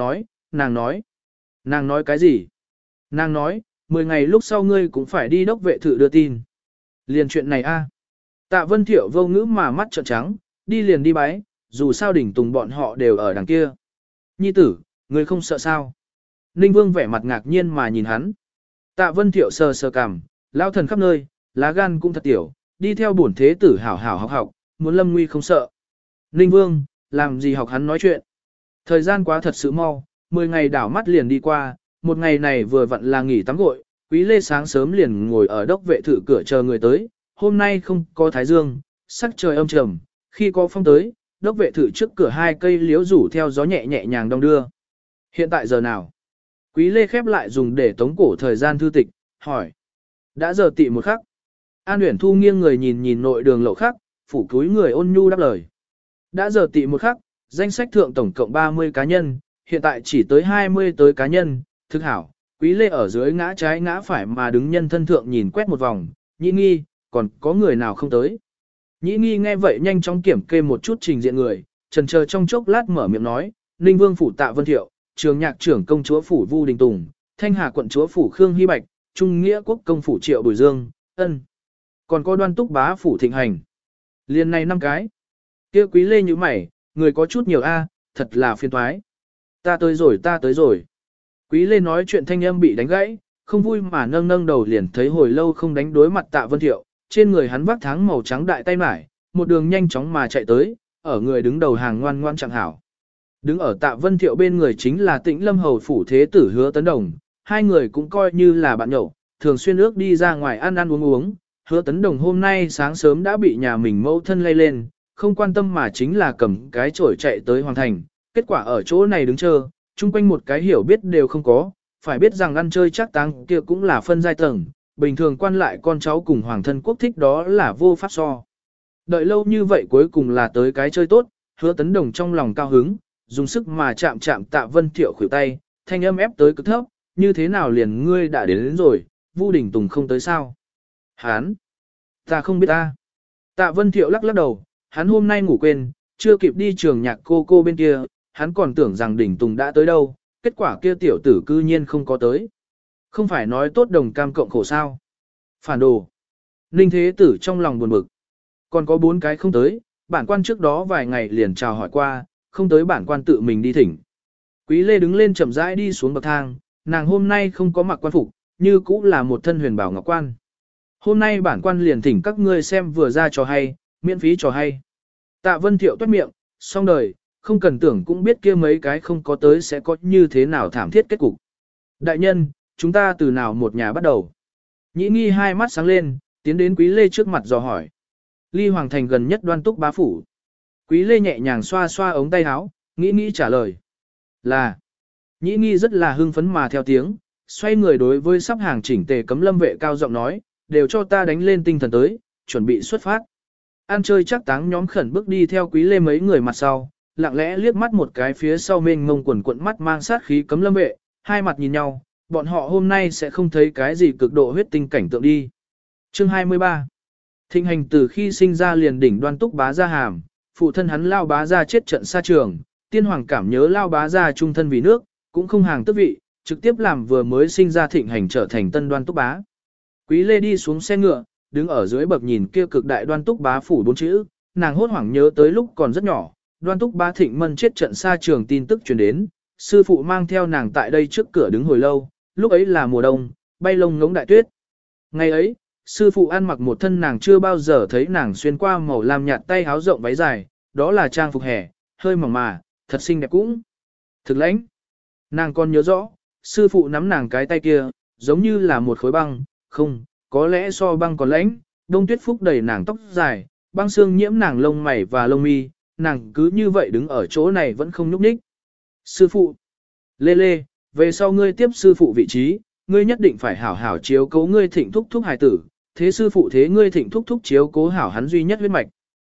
nói cái gì? Nàng nói, 10 ngày lúc sau ngươi cũng phải đi đốc vệ thự đưa tin. Liền chuyện này a. Tạ Vân Thiệu vô ngữ mà mắt trợn trắng, đi liền đi bái, dù sao đỉnh tùng bọn họ đều ở đằng kia. Nhi tử, ngươi không sợ sao? Ninh Vương vẻ mặt ngạc nhiên mà nhìn hắn. Tạ Vân Thiệu sờ sờ cằm, lao thần khắp nơi, lá gan cũng thật tiểu, đi theo bổn thế tử hảo hảo học học, muốn lâm nguy không sợ. Ninh Vương, làm gì học hắn nói chuyện? Thời gian quá thật sự mau, 10 ngày đảo mắt liền đi qua, một ngày này vừa vặn là nghỉ tắm gội, Quý Lê sáng sớm liền ngồi ở đốc vệ thự cửa chờ người tới, hôm nay không có thái dương, sắc trời âm trầm, khi có phong tới, đốc vệ thự trước cửa 2 cây liễu rủ theo gió nhẹ nhẹ nhàng đong đưa. Hiện tại giờ nào? Quý Lê khép lại dùng để tống cổ thời gian thư tịch, hỏi. Đã giờ tị một khắc. An Uyển Thu nghiêng người nhìn nhìn nội đường lậu khắc, phủ cúi người ôn nhu đáp lời. Đã giờ tị một khắc, danh sách thượng tổng cộng 30 cá nhân, hiện tại chỉ tới 20 tới cá nhân, thực hảo. Quý Lê ở dưới ngã trái ngã phải mà đứng nhân thân thượng nhìn quét một vòng, Nhĩ Nghi, còn có người nào không tới. Nhĩ Nghi nghe vậy nhanh chóng kiểm kê một chút trình diện người, chần chờ trong chốc lát mở miệng nói, Ninh Vương phủ Tạ Vân Thiệu, Trường Nhạc trưởng công chúa phủ Vu Đình Tùng, Thanh Hà quận chúa phủ Khương Hy Bạch, Trung Nghĩa quốc công phủ Triệu Bùi Dương, ân. Còn có Đoan Túc bá phủ Thịnh Hành. Liên này 5 cái. Kia Quý Lê như mày, người có chút nhiều a, thật là phiền toái. Ta tới rồi. Quý Lê nói chuyện thanh âm bị đánh gãy, không vui mà nâng nâng đầu liền thấy hồi lâu không đánh đối mặt Tạ Vân Thiệu, trên người hắn vác tháng màu trắng đại tay mải, một đường nhanh chóng mà chạy tới, ở người đứng đầu hàng ngoan ngoan chẳng hảo. Đứng ở Tạ Vân Thiệu bên người chính là Tĩnh Lâm hầu phủ thế tử Hứa Tấn Đồng, hai người cũng coi như là bạn nhậu, thường xuyên ước đi ra ngoài ăn ăn uống uống. Hứa Tấn Đồng hôm nay sáng sớm đã bị nhà mình mẫu thân lay lên, không quan tâm mà chính là cầm cái chổi chạy tới Hoàng Thành, kết quả ở chỗ này đứng chờ, chung quanh một cái hiểu biết đều không có, phải biết rằng ăn chơi chắc táng kia cũng là phân giai tầng, bình thường quan lại con cháu cùng hoàng thân quốc thích đó là vô pháp so. Đợi lâu như vậy cuối cùng là tới cái chơi tốt, Hứa Tấn Đồng trong lòng cao hứng, dùng sức mà chạm chạm Tạ Vân Thiệu khuỷu tay, thanh âm ép tới cực thấp, như thế nào liền ngươi đã đến rồi, Vu Đình Tùng không tới sao? Hán! Ta không biết ta. Tạ Vân Thiệu lắc lắc đầu, hắn hôm nay ngủ quên, chưa kịp đi trường nhạc cô bên kia, hắn còn tưởng rằng Đình Tùng đã tới đâu, kết quả kia tiểu tử cư nhiên không có tới. Không phải nói tốt đồng cam cộng khổ sao? Phản đồ! Ninh Thế Tử trong lòng buồn bực. Còn có 4 cái không tới, bản quan trước đó vài ngày liền chào hỏi qua, không tới bản quan tự mình đi thỉnh. Quý Lê đứng lên chậm rãi đi xuống bậc thang, nàng hôm nay không có mặc quan phục, như cũ là một thân huyền bảo ngọc quan. Hôm nay bản quan liền thỉnh các ngươi xem vừa ra trò hay, miễn phí trò hay. Tạ Vân Thiệu toát miệng, xong đời, không cần tưởng cũng biết kia mấy cái không có tới sẽ có như thế nào thảm thiết kết cục. Đại nhân, chúng ta từ nào một nhà bắt đầu? Nhĩ Nghi hai mắt sáng lên, tiến đến Quý Lê trước mặt dò hỏi. Ly Hoàng Thành gần nhất Đoan Túc bá phủ. Quý Lê nhẹ nhàng xoa xoa ống tay áo, nghĩ trả lời. Là. Nhĩ Nghi rất là hưng phấn mà theo tiếng, xoay người đối với sắp hàng chỉnh tề cấm lâm vệ cao giọng nói, đều cho ta đánh lên tinh thần tới, chuẩn bị xuất phát. Ăn chơi chắc táng nhóm khẩn bước đi theo Quý Lê mấy người mặt sau, lặng lẽ liếc mắt một cái phía sau mênh mông quần quận mắt mang sát khí cấm lâm vệ, hai mặt nhìn nhau, bọn họ hôm nay sẽ không thấy cái gì cực độ huyết tinh cảnh tượng đi. Chương 23 Thịnh Hành từ khi sinh ra liền đỉnh Đoan Túc bá gia hàm, phụ thân hắn Lao bá gia chết trận xa trường, tiên hoàng cảm nhớ Lao bá gia trung thân vì nước, cũng không hàng tước vị, trực tiếp làm vừa mới sinh ra Thịnh Hành trở thành tân Đoan Túc bá. Quý Lê đi xuống xe ngựa, đứng ở dưới bậc nhìn kia cực đại Đoan Túc bá phủ 4 chữ, nàng hốt hoảng nhớ tới lúc còn rất nhỏ, Đoan Túc bá Thịnh Mân chết trận xa trường tin tức truyền đến, sư phụ mang theo nàng tại đây trước cửa đứng hồi lâu, lúc ấy là mùa đông, bay lông ngống đại tuyết. Ngày ấy, sư phụ ăn mặc một thân nàng chưa bao giờ thấy nàng xuyên qua màu lam nhạt tay áo rộng váy dài, đó là trang phục hè, hơi mỏng mà, thật xinh đẹp cũng. Thực lãnh. Nàng còn nhớ rõ, sư phụ nắm nàng cái tay kia, giống như là một khối băng, không, có lẽ so băng còn lãnh, đông tuyết phúc đầy nàng tóc dài, băng xương nhiễm nàng lông mày và lông mi, nàng cứ như vậy đứng ở chỗ này vẫn không nhúc nhích. Sư phụ, Lê Lê, về sau ngươi tiếp sư phụ vị trí, ngươi nhất định phải hảo hảo chiếu cố ngươi Thịnh thúc thúc hài tử, thế sư phụ thế ngươi Thịnh thúc thúc chiếu cố hảo hắn duy nhất huyết mạch.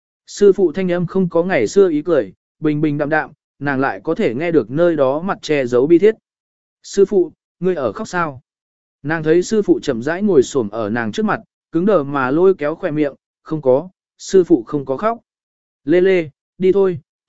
Sư phụ thanh âm không có ngày xưa ý cười, bình bình đạm đạm, nàng lại có thể nghe được nơi đó mặt che giấu bi thiết. Sư phụ, ngươi ở khóc sao? Nàng thấy sư phụ chậm rãi ngồi xổm ở nàng trước mặt, cứng đờ mà lôi kéo khỏe miệng, không có, sư phụ không có khóc. Lê Lê, đi thôi,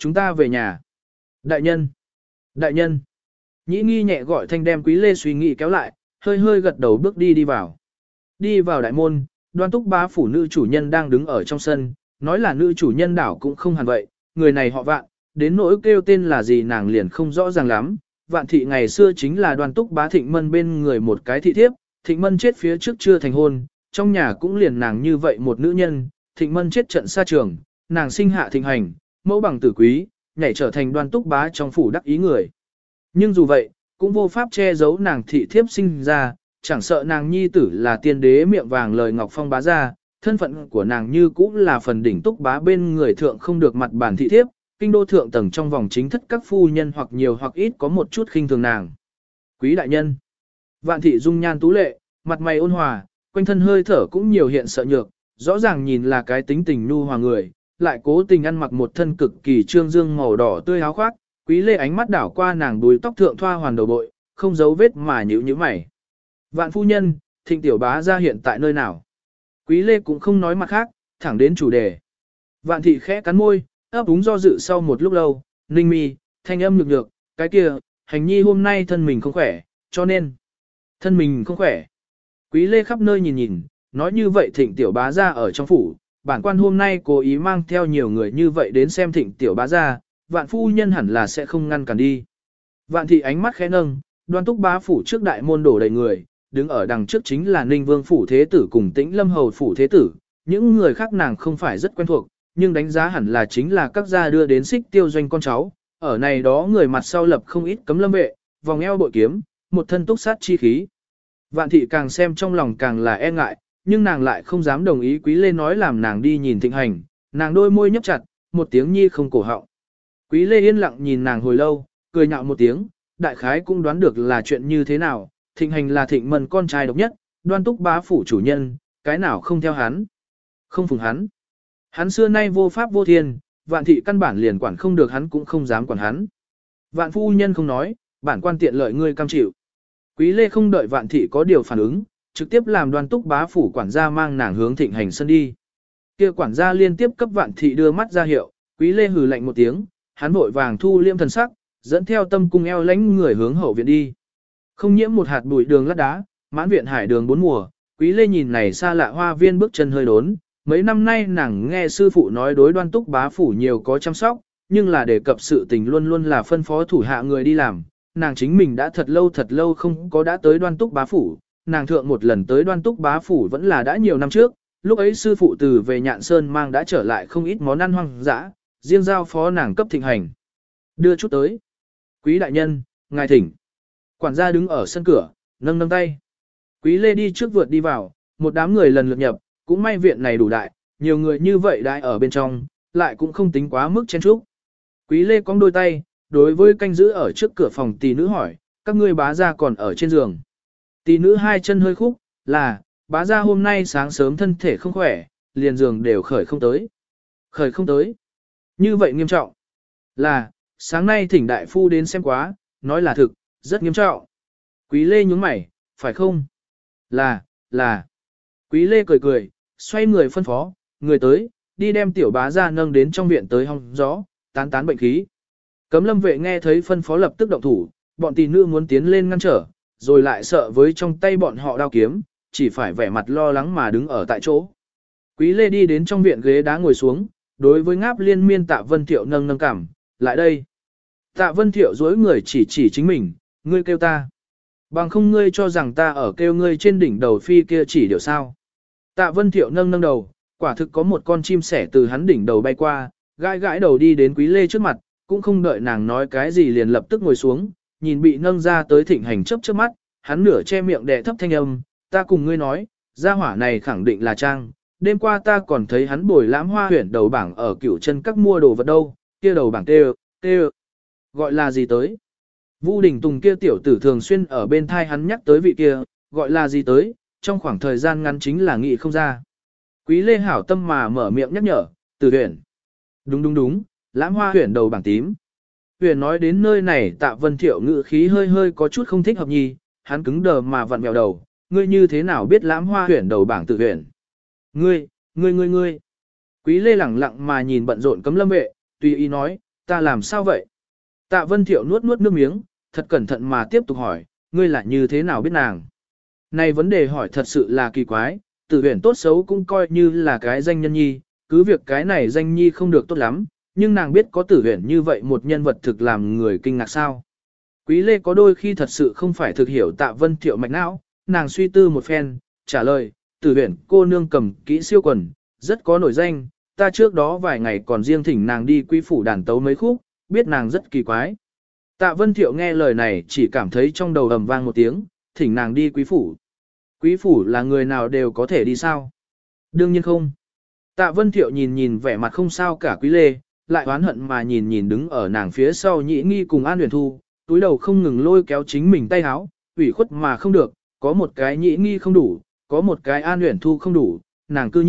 chúng ta về nhà. Đại nhân, đại nhân. Nhĩ nghi nhẹ gọi thanh đem Quý Lê suy nghĩ kéo lại, hơi hơi gật đầu bước đi vào. Đi vào đại môn, Đoan Túc bá phủ nữ chủ nhân đang đứng ở trong sân, nói là nữ chủ nhân đảo cũng không hẳn vậy, người này họ Vạn, đến nỗi kêu tên là gì nàng liền không rõ ràng lắm. Vạn thị ngày xưa chính là Đoan Túc bá Thịnh Mân bên người một cái thị thiếp, Thịnh Mân chết phía trước chưa thành hôn, trong nhà cũng liền nàng như vậy một nữ nhân, Thịnh Mân chết trận xa trường, nàng sinh hạ Thịnh Hành, mẫu bằng tử quý, nhảy trở thành Đoan Túc bá trong phủ đắc ý người. Nhưng dù vậy, cũng vô pháp che giấu nàng thị thiếp sinh ra, chẳng sợ nàng nhi tử là tiên đế miệng vàng lời ngọc phong bá ra, thân phận của nàng như cũng là phần đỉnh Túc bá bên người thượng không được mặt bản thị thiếp, kinh đô thượng tầng trong vòng chính thất các phu nhân hoặc nhiều hoặc ít có một chút khinh thường nàng. Quý đại nhân, Vạn thị dung nhan tú lệ, mặt mày ôn hòa, quanh thân hơi thở cũng nhiều hiện sợ nhược, rõ ràng nhìn là cái tính tình nhu hòa người, lại cố tình ăn mặc một thân cực kỳ trương dương màu đỏ tươi áo khoác. Quý Lê ánh mắt đảo qua nàng đuôi tóc thượng thoa hoàn đầu bội, không giấu vết mà nhíu mày. Vạn phu nhân, Thịnh tiểu bá ra hiện tại nơi nào? Quý Lê cũng không nói mặt khác, thẳng đến chủ đề. Vạn thị khẽ cắn môi, ấp úng do dự sau một lúc lâu, ninh mi, thanh âm nhược nhược, cái kia, hành nhi hôm nay thân mình không khỏe, cho nên, thân mình không khỏe. Quý Lê khắp nơi nhìn nhìn, nói như vậy Thịnh tiểu bá ra ở trong phủ, bản quan hôm nay cố ý mang theo nhiều người như vậy đến xem Thịnh tiểu bá ra, Vạn phu nhân hẳn là sẽ không ngăn cản đi. Vạn thị ánh mắt khẽ nâng, Đoan Túc bá phủ trước đại môn đổ đầy người, đứng ở đằng trước chính là Ninh Vương phủ thế tử cùng Tĩnh Lâm hầu phủ thế tử, những người khác nàng không phải rất quen thuộc, nhưng đánh giá hẳn là chính là các gia đưa đến Xích Tiêu doanh con cháu, ở này đó người mặt sau lập không ít cấm lâm vệ, vòng eo bội kiếm, một thân túc sát chi khí. Vạn thị càng xem trong lòng càng là e ngại, nhưng nàng lại không dám đồng ý Quý Lê nói làm nàng đi nhìn Thịnh Hành, nàng đôi môi nhấp chặt, một tiếng nhi không cổ họng. Quý Lê yên lặng nhìn nàng hồi lâu, cười nhạo một tiếng, đại khái cũng đoán được là chuyện như thế nào, Thịnh Hành là Thịnh Mân con trai độc nhất, Đoan Túc bá phủ chủ nhân, cái nào không theo hắn, không phụng hắn. Hắn xưa nay vô pháp vô thiên, Vạn thị căn bản liền quản không được hắn cũng không dám quản hắn. Vạn phu nhân không nói, bản quan tiện lợi ngươi cam chịu. Quý Lê không đợi Vạn thị có điều phản ứng, trực tiếp làm Đoan Túc bá phủ quản gia mang nàng hướng Thịnh Hành sân đi. Kia quản gia liên tiếp cấp Vạn thị đưa mắt ra hiệu, Quý Lê hừ lạnh một tiếng, hắn vội vàng thu liêm thần sắc, dẫn theo tâm cung eo lánh người hướng hậu viện đi. Không nhiễm một hạt bụi đường lát đá, mãn viện hải đường bốn mùa, Quý Lê nhìn này xa lạ hoa viên bước chân hơi đốn. Mấy năm nay nàng nghe sư phụ nói đối Đoan Túc bá phủ nhiều có chăm sóc, nhưng là đề cập sự tình luôn luôn là phân phó thủ hạ người đi làm. Nàng chính mình đã thật lâu không có đã tới Đoan Túc bá phủ, nàng thượng một lần tới Đoan Túc bá phủ vẫn là đã nhiều năm trước, lúc ấy sư phụ từ về Nhạn Sơn mang đã trở lại không ít món ăn hoang dã, riêng giao phó nàng cấp Thịnh Hành. Đưa chút tới. Quý đại nhân, ngài thỉnh. Quản gia đứng ở sân cửa, nâng nâng tay. Quý Lê đi trước vượt đi vào, một đám người lần lượt nhập, cũng may viện này đủ đại, nhiều người như vậy đại ở bên trong, lại cũng không tính quá mức chen chúc. Quý Lê cong đôi tay, đối với canh giữ ở trước cửa phòng tỷ nữ hỏi, các ngươi bá gia còn ở trên giường. Tỷ nữ hai chân hơi khúc, là, bá gia hôm nay sáng sớm thân thể không khỏe, liền giường đều khởi không tới. Khởi không tới. Như vậy nghiêm trọng. Là, sáng nay thỉnh đại phu đến xem quá, nói là thực, rất nghiêm trọng. Quý Lê nhúng mày, phải không? Là. Quý Lê cười cười, xoay người phân phó, người tới, đi đem tiểu bá ra nâng đến trong viện tới hong gió, tán tán bệnh khí. Cấm lâm vệ nghe thấy phân phó lập tức động thủ, bọn tỷ nữ muốn tiến lên ngăn trở, rồi lại sợ với trong tay bọn họ đao kiếm, chỉ phải vẻ mặt lo lắng mà đứng ở tại chỗ. Quý Lê đi đến trong viện ghế đá ngồi xuống, đối với ngáp liên miên Tạ Vân Thiệu nâng nâng cảm, lại đây. Tạ Vân Thiệu dối người chỉ chính mình, ngươi kêu ta. Bằng không ngươi cho rằng ta ở kêu ngươi trên đỉnh đầu phi kia chỉ điều sao. Tạ Vân Thiệu nâng nâng đầu, quả thực có một con chim sẻ từ hắn đỉnh đầu bay qua, gãi gãi đầu đi đến Quý Lê trước mặt, cũng không đợi nàng nói cái gì liền lập tức ngồi xuống, nhìn bị nâng ra tới Thịnh Hành chớp chớp mắt, hắn nửa che miệng đè thấp thanh âm, ta cùng ngươi nói, gia hỏa này khẳng định là trang, đêm qua ta còn thấy hắn bồi lãm hoa huyển đầu bảng ở Cửu Chân các mua đồ vật đâu, kia đầu bảng tê gọi là gì tới. Vu Đình Tùng kia tiểu tử thường xuyên ở bên thai hắn nhắc tới vị kia, gọi là gì tới, trong khoảng thời gian ngắn chính là nghĩ không ra. Quý Lê hảo tâm mà mở miệng nhắc nhở, Từ Huyền. Đúng, lãm hoa huyền đầu bảng tím. Huyền nói đến nơi này Tạ Vân Thiệu ngữ khí hơi có chút không thích hợp nhì, hắn cứng đờ mà vặn vẹo đầu, ngươi như thế nào biết lãm hoa huyền đầu bảng Từ Huyền? Ngươi. Quý Lê lẳng lặng mà nhìn bận rộn Cấm Lâm vệ, tùy ý nói, ta làm sao vậy? Tạ Vân Thiệu nuốt nuốt nước miếng, thật cẩn thận mà tiếp tục hỏi, ngươi là như thế nào biết nàng? Này vấn đề hỏi thật sự là kỳ quái, Tử Huyền tốt xấu cũng coi như là cái danh nhân nhi, cứ việc cái này danh nhi không được tốt lắm, nhưng nàng biết có Tử Huyền như vậy một nhân vật thực làm người kinh ngạc sao. Quý Lê có đôi khi thật sự không phải thực hiểu Tạ Vân Thiệu mạch não, nàng suy tư một phen, trả lời, Tử Huyền cô nương cầm kỹ siêu quần, rất có nổi danh, ta trước đó vài ngày còn riêng thỉnh nàng đi quý phủ đàn tấu mấy khúc, biết nàng rất kỳ quái. Tạ Vân Thiệu nghe lời này chỉ cảm thấy trong đầu ầm vang một tiếng, thỉnh nàng đi quý phủ. Quý phủ là người nào đều có thể đi sao? Đương nhiên không. Tạ Vân Thiệu nhìn nhìn vẻ mặt không sao cả Quý Lê, lại oán hận mà nhìn nhìn đứng ở nàng phía sau Nhĩ Nghi cùng An Huyền Thu, túi đầu không ngừng lôi kéo chính mình tay áo, ủy khuất mà không được, có một cái Nhĩ Nghi không đủ, có một cái An Huyền Thu không đủ, nàng cư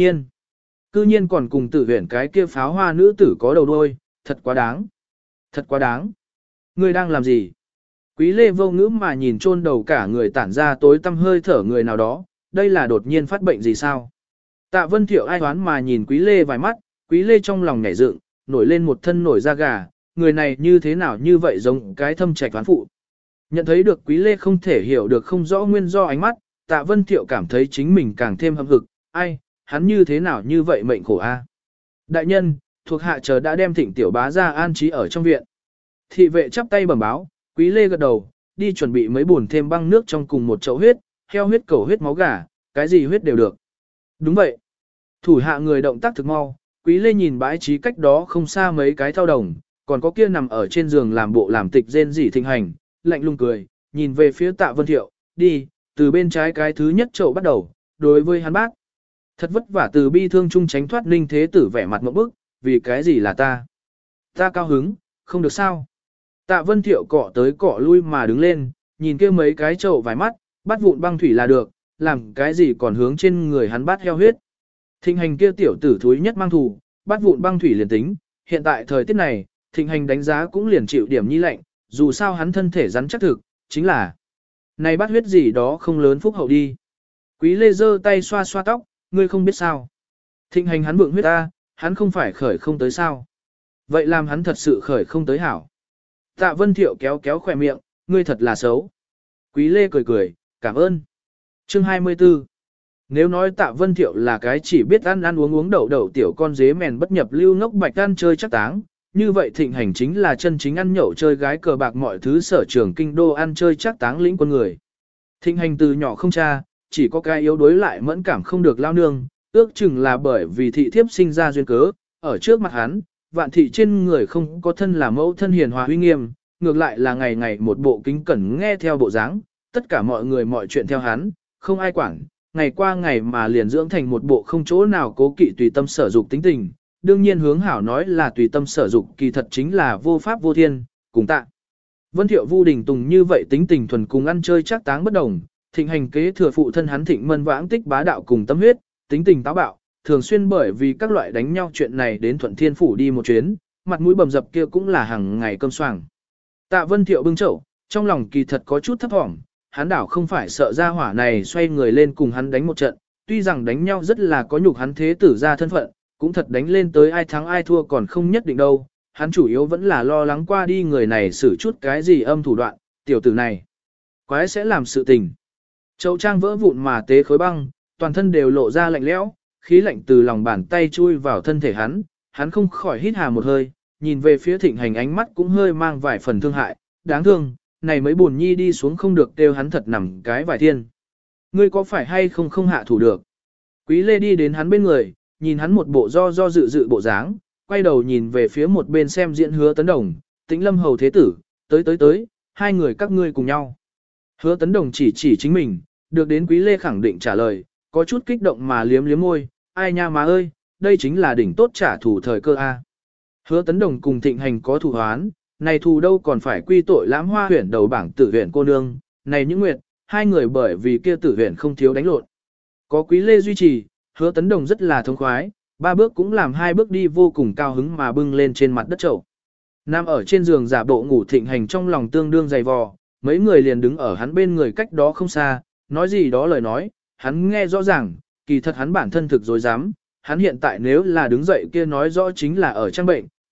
nhiên còn cùng Tử Huyền cái kia pháo hoa nữ tử có đầu đuôi, thật quá đáng. Thật quá đáng. Ngươi đang làm gì? Quý Lê vô ngữ mà nhìn chôn đầu cả người tản ra tối tăm hơi thở người nào đó, đây là đột nhiên phát bệnh gì sao? Tạ Vân Thiệu ai hoán mà nhìn Quý Lê vài mắt, Quý Lê trong lòng nhảy dựng, nổi lên một thân nổi da gà, người này như thế nào như vậy giống cái thâm trạch toán phụ. Nhận thấy được Quý Lê không thể hiểu được không rõ nguyên do ánh mắt, Tạ Vân Thiệu cảm thấy chính mình càng thêm hâm hực, ai, hắn như thế nào như vậy mệnh khổ a. Đại nhân, thuộc hạ chờ đã đem Thịnh tiểu bá ra an trí ở trong viện. Thị vệ chắp tay bẩm báo, Quý Lê gật đầu, đi chuẩn bị mấy buồn thêm băng nước trong cùng một chậu huyết, heo huyết, cẩu huyết, máu gà, cái gì huyết đều được. Đúng vậy. Thủ hạ người động tác thực mau, Quý Lê nhìn bãi trí cách đó không xa mấy cái thao đồng, còn có kia nằm ở trên giường làm bộ làm tịch rên rỉ thịnh hành, lạnh lùng cười, nhìn về phía Tạ Vân Thiệu, đi, từ bên trái cái thứ nhất chậu bắt đầu, đối với hắn bác. Thật vất vả từ bi thương chung tránh thoát Ninh Thế Tử vẻ mặt ngộp bức, vì cái gì là ta? Ta cao hứng, không được sao? Tạ Vân Thiệu cọ tới cọ lui mà đứng lên, nhìn kia mấy cái chậu vài mắt, bắt vụn băng thủy là được, làm cái gì còn hướng trên người hắn bắt heo huyết. Thịnh hành kia tiểu tử thúi nhất mang thù, bắt vụn băng thủy liền tính, hiện tại thời tiết này, thịnh hành đánh giá cũng liền chịu điểm nhi lạnh, dù sao hắn thân thể rắn chắc thực, chính là này bắt huyết gì đó không lớn phúc hậu đi. Quý Lê giơ tay xoa xoa tóc, ngươi không biết sao. Thịnh hành hắn vượng huyết ta, hắn không phải khởi không tới sao. Vậy làm hắn thật sự khởi không tới hảo. Tạ Vân Thiệu kéo kéo khỏe miệng, ngươi thật là xấu. Quý Lê cười cười, cảm ơn. Chương 24. Nếu nói Tạ Vân Thiệu là cái chỉ biết ăn ăn uống uống đậu đậu tiểu con dế mèn bất nhập lưu ngốc bạch ăn chơi chắc táng, như vậy thịnh hành chính là chân chính ăn nhậu chơi gái cờ bạc mọi thứ sở trường kinh đô ăn chơi chắc táng lĩnh quân người. Thịnh hành từ nhỏ không cha, chỉ có cái yếu đuối lại mẫn cảm không được lao nương, ước chừng là bởi vì thị thiếp sinh ra duyên cớ, ở trước mặt hắn, vạn thị trên người không có thân là mẫu thân hiền hòa huy nghiêm, ngược lại là ngày ngày một bộ kính cẩn nghe theo bộ dáng, tất cả mọi người mọi chuyện theo hắn, không ai quản, ngày qua ngày mà liền dưỡng thành một bộ không chỗ nào cố kỵ tùy tâm sở dục tính tình, đương nhiên hướng hảo nói là tùy tâm sở dục kỳ thật chính là vô pháp vô thiên, cùng tạ. Vân Thiệu Vu Đình Tùng như vậy tính tình thuần cùng ăn chơi chắc táng bất đồng, thịnh hành kế thừa phụ thân hắn Thịnh Mân vãng tích bá đạo cùng tâm huyết, tính tình táo bạo, thường xuyên bởi vì các loại đánh nhau chuyện này đến Thuận Thiên Phủ đi một chuyến, mặt mũi bầm dập kia cũng là hàng ngày cơm xoàng. Tạ Vân Thiệu bưng chậu, trong lòng kỳ thật có chút thấp thỏm, hắn đảo không phải sợ ra hỏa này xoay người lên cùng hắn đánh một trận, tuy rằng đánh nhau rất là có nhục hắn thế tử ra thân phận, cũng thật đánh lên tới ai thắng ai thua còn không nhất định đâu, hắn chủ yếu vẫn là lo lắng qua đi người này xử chút cái gì âm thủ đoạn, tiểu tử này quái sẽ làm sự tình. Chậu trang vỡ vụn mà tế khối băng, toàn thân đều lộ ra lạnh lẽo, khí lạnh từ lòng bàn tay chui vào thân thể hắn không khỏi hít hà một hơi, nhìn về phía thịnh hành ánh mắt cũng hơi mang vài phần thương hại, đáng thương, này mấy buồn nhi đi xuống không được đều hắn thật nằm cái vài thiên. Ngươi có phải hay không không hạ thủ được? Quý Lê đi đến hắn bên người, nhìn hắn một bộ do dự dự bộ dáng, quay đầu nhìn về phía một bên xem diễn Hứa Tấn Đồng, Tĩnh Lâm hầu thế tử, tới, hai người các ngươi cùng nhau. Hứa Tấn Đồng chỉ chính mình, được đến Quý Lê khẳng định trả lời, có chút kích động mà liếm môi, ai nha má ơi, đây chính là đỉnh tốt trả thù thời cơ a. Hứa Tấn Đồng cùng Thịnh Hành có thù hoán, này thù đâu còn phải quy tội lãm hoa huyển đầu bảng tử huyển cô nương, này những nguyệt, hai người bởi vì kia tử huyển không thiếu đánh lộn. Có Quý Lê duy trì, Hứa Tấn Đồng rất là thông khoái, 3 bước cũng làm 2 bước đi vô cùng cao hứng mà bưng lên trên mặt đất chậu. Nam ở trên giường giả bộ ngủ Thịnh Hành trong lòng tương đương dày vò, mấy người liền đứng ở hắn bên người cách đó không xa, nói gì đó lời nói, hắn nghe rõ ràng, kỳ thật hắn bản thân thực dối dám, hắn hiện tại nếu là đứng dậy kia nói rõ chính là ở trang bệnh,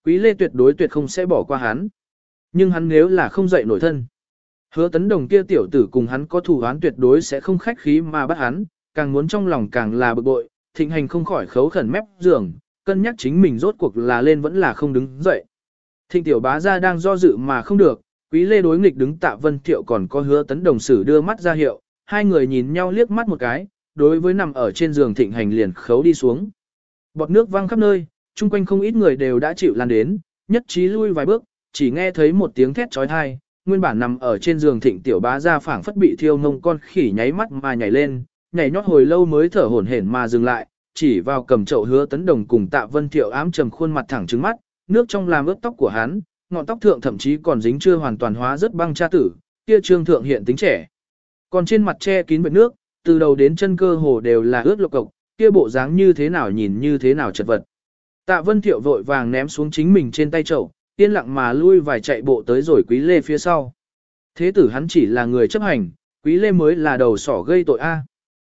Quý Lê tuyệt không sẽ bỏ qua hắn. Nhưng hắn nếu là không dậy nổi thân. Hứa Tấn Đồng kia tiểu tử cùng hắn có thù oán tuyệt đối sẽ không khách khí mà bắt hắn, càng muốn trong lòng càng là bực bội, Thịnh Hành không khỏi khấu khẩn mép giường, cân nhắc chính mình rốt cuộc là lên vẫn là không đứng dậy. Thịnh tiểu bá gia đang do dự mà không được, Quý Lê đối nghịch đứng Tạ Vân Thiệu còn có Hứa Tấn Đồng sử đưa mắt ra hiệu, hai người nhìn nhau liếc mắt một cái, đối với nằm ở trên giường Thịnh Hành liền khấu đi xuống. Bọt nước văng khắp nơi, chung quanh không ít người đều đã chịu lan đến, nhất trí lui vài bước, chỉ nghe thấy một tiếng thét trói thai, nguyên bản nằm ở trên giường Thịnh tiểu bá gia phảng phất bị thiêu ngông con khỉ nháy mắt mà nhảy lên, nhảy nhót hồi lâu mới thở hổn hển mà dừng lại, chỉ vào cầm chậu Hứa Tấn Đồng cùng Tạ Vân Thiệu ám trầm khuôn mặt thẳng trừng mắt, nước trong làm ướt tóc của hắn, ngọn tóc thượng thậm chí còn dính chưa hoàn toàn hóa rất băng cha tử, kia trương thượng hiện tính trẻ. Còn trên mặt che kín vệt nước, từ đầu đến chân cơ hồ đều là ướt lộc cộc, kia bộ dáng như thế nào nhìn như thế nào chật vật. Tạ Vân Thiệu vội vàng ném xuống chính mình trên tay chậu, yên lặng mà lui vài chạy bộ tới rồi Quý Lê phía sau. Thế tử hắn chỉ là người chấp hành, Quý Lê mới là đầu sỏ gây tội a.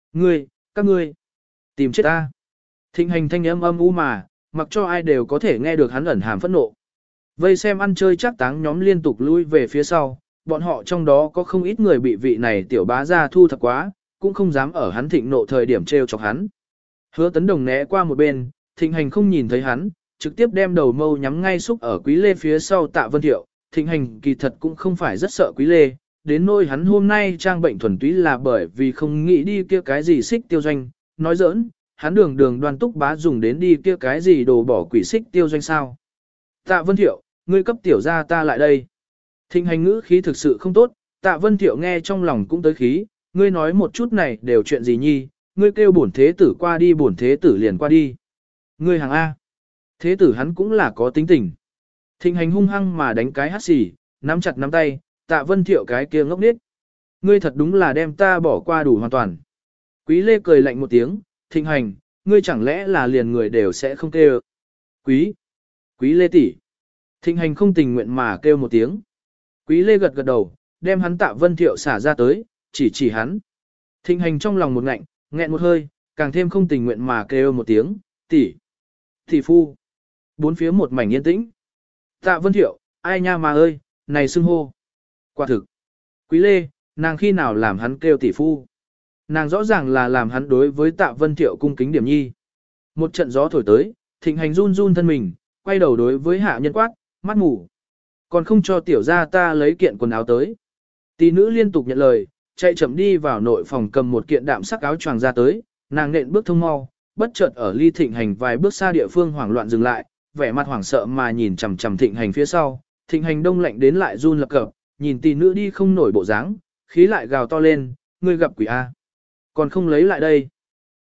Các ngươi, tìm chết ta. Thịnh Hành thanh âm u mà, mặc cho ai đều có thể nghe được hắn ẩn hàm phẫn nộ. Vây xem ăn chơi chắc táng nhóm liên tục lui về phía sau, bọn họ trong đó có không ít người bị vị này tiểu bá gia thu thập quá, cũng không dám ở hắn thịnh nộ thời điểm trêu chọc hắn. Hứa Tấn Đồng né qua một bên, Thịnh Hành không nhìn thấy hắn, trực tiếp đem đầu mâu nhắm ngay xúc ở Quý Lê phía sau Tạ Vân Thiệu. Thịnh Hành kỳ thật cũng không phải rất sợ Quý Lê, đến nỗi hắn hôm nay trang bệnh thuần túy là bởi vì không nghĩ đi kia cái gì xích tiêu doanh, nói giỡn, hắn đường đoan túc bá dùng đến đi kia cái gì đồ bỏ quỷ xích tiêu doanh sao. Tạ Vân Thiệu, ngươi cấp tiểu gia ta lại đây. Thịnh Hành ngữ khí thực sự không tốt, Tạ Vân Thiệu nghe trong lòng cũng tới khí, ngươi nói một chút này đều chuyện gì nhi, ngươi kêu bổn thế tử qua đi bổn thế tử liền qua đi. Ngươi hàng A. Thế tử hắn cũng là có tính tình. Thịnh Hành hung hăng mà đánh cái hắt xì, nắm chặt nắm tay, Tạ Vân Thiệu cái kia ngốc nết. Ngươi thật đúng là đem ta bỏ qua đủ hoàn toàn. Quý Lê cười lạnh một tiếng, Thịnh Hành, ngươi chẳng lẽ là liền người đều sẽ không kêu. Quý Lê tỷ. Thịnh Hành không tình nguyện mà kêu một tiếng. Quý Lê gật gật đầu, đem hắn Tạ Vân Thiệu xả ra tới, chỉ hắn. Thịnh Hành trong lòng một ngạnh, nghẹn một hơi, càng thêm không tình nguyện mà kêu một tiếng, tỷ phu. Bốn phía một mảnh yên tĩnh. Tạ Vân Thiệu, ai nha mà ơi, này xưng hô. Quả thực. Quý Lê, nàng khi nào làm hắn kêu tỷ phu. Nàng rõ ràng là làm hắn đối với Tạ Vân Thiệu cung kính điểm nhi. Một trận gió thổi tới, Thịnh Hành run run thân mình, quay đầu đối với hạ nhân quát, mắt ngủ. Còn không cho tiểu gia ta lấy kiện quần áo tới. Tỷ nữ liên tục nhận lời, chạy chậm đi vào nội phòng cầm một kiện đạm sắc áo choàng ra tới, nàng nện bước thông mau, bất chợt ở ly Thịnh Hành vài bước xa địa phương hoảng loạn dừng lại, vẻ mặt hoảng sợ mà nhìn chằm chằm Thịnh Hành phía sau. Thịnh Hành đông lạnh đến lại run lập cập, nhìn tỷ nữ đi không nổi bộ dáng, khí lại gào to lên, ngươi gặp quỷ a, còn không lấy lại đây.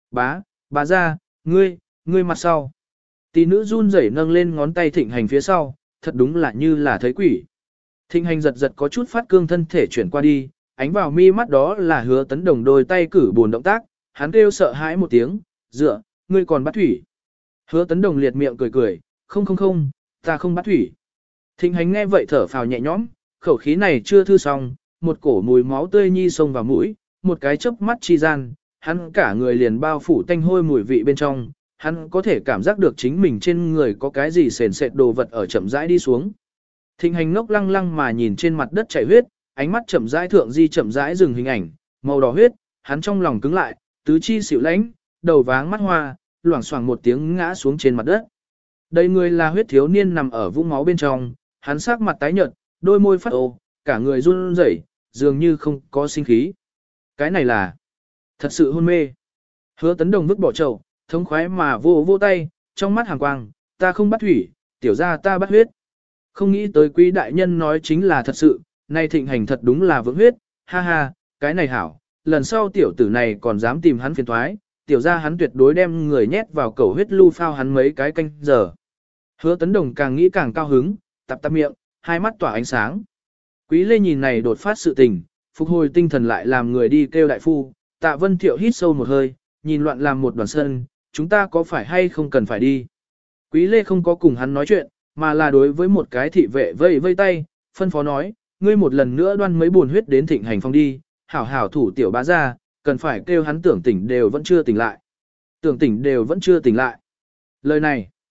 Bá ra, ngươi mặt sau. Tỷ nữ run rẩy nâng lên ngón tay Thịnh Hành phía sau, thật đúng là như là thấy quỷ. Thịnh Hành giật có chút phát cương thân thể chuyển qua đi, ánh vào mi mắt đó là Hứa Tấn Đồng đôi tay cử buồn động tác, hắn kêu sợ hãi một tiếng, dựa, ngươi còn bắt thủy. Hứa Tấn Đồng liệt miệng cười, không, ta không bắt thủy. Thịnh Hành nghe vậy thở phào nhẹ nhõm, khẩu khí này chưa thư xong, một cổ mùi máu tươi nhi xông vào mũi, một cái chớp mắt chi gian, hắn cả người liền bao phủ tanh hôi mùi vị bên trong, hắn có thể cảm giác được chính mình trên người có cái gì sền sệt đồ vật ở chậm rãi đi xuống. Thịnh Hành ngốc lăng lăng mà nhìn trên mặt đất chảy huyết, ánh mắt chậm rãi thượng di chậm rãi dừng hình ảnh, màu đỏ huyết, hắn trong lòng cứng lại, tứ chi xỉu lãnh, đầu váng mắt hoa, loảng xoảng một tiếng ngã xuống trên mặt đất. Đây người là huyết thiếu niên nằm ở vũng máu bên trong, hắn sắc mặt tái nhợt, đôi môi phát ồ, cả người run rẩy, dường như không có sinh khí. Cái này là thật sự hôn mê. Hứa Tấn Đồng vứt bỏ chậu, thống khoái mà vô tay, trong mắt hàng quang, ta không bắt thủy, tiểu ra ta bắt huyết. Không nghĩ tới quý đại nhân nói chính là thật sự, nay Thịnh Hành thật đúng là vững huyết, ha ha, cái này hảo, lần sau tiểu tử này còn dám tìm hắn phiền thoái, tiểu ra hắn tuyệt đối đem người nhét vào cầu huyết lưu phao hắn mấy cái canh giờ. Hứa Tấn Đồng càng nghĩ càng cao hứng, tạp miệng, hai mắt tỏa ánh sáng. Quý Lê nhìn này đột phát sự tình, phục hồi tinh thần lại làm người đi kêu đại phu, Tạ Vân Thiệu hít sâu một hơi, nhìn loạn làm một đoàn sân, chúng ta có phải hay không cần phải đi. Quý Lê không có cùng hắn nói chuyện, mà là đối với một cái thị vệ vây tay, phân phó nói, ngươi một lần nữa đoan mấy buồn huyết đến Thịnh Hành phòng đi, hảo thủ tiểu bá ra, cần phải kêu hắn tưởng tỉnh đều vẫn chưa tỉnh lại. Tưởng tỉnh đều vẫn chưa tỉnh lại. Lời này,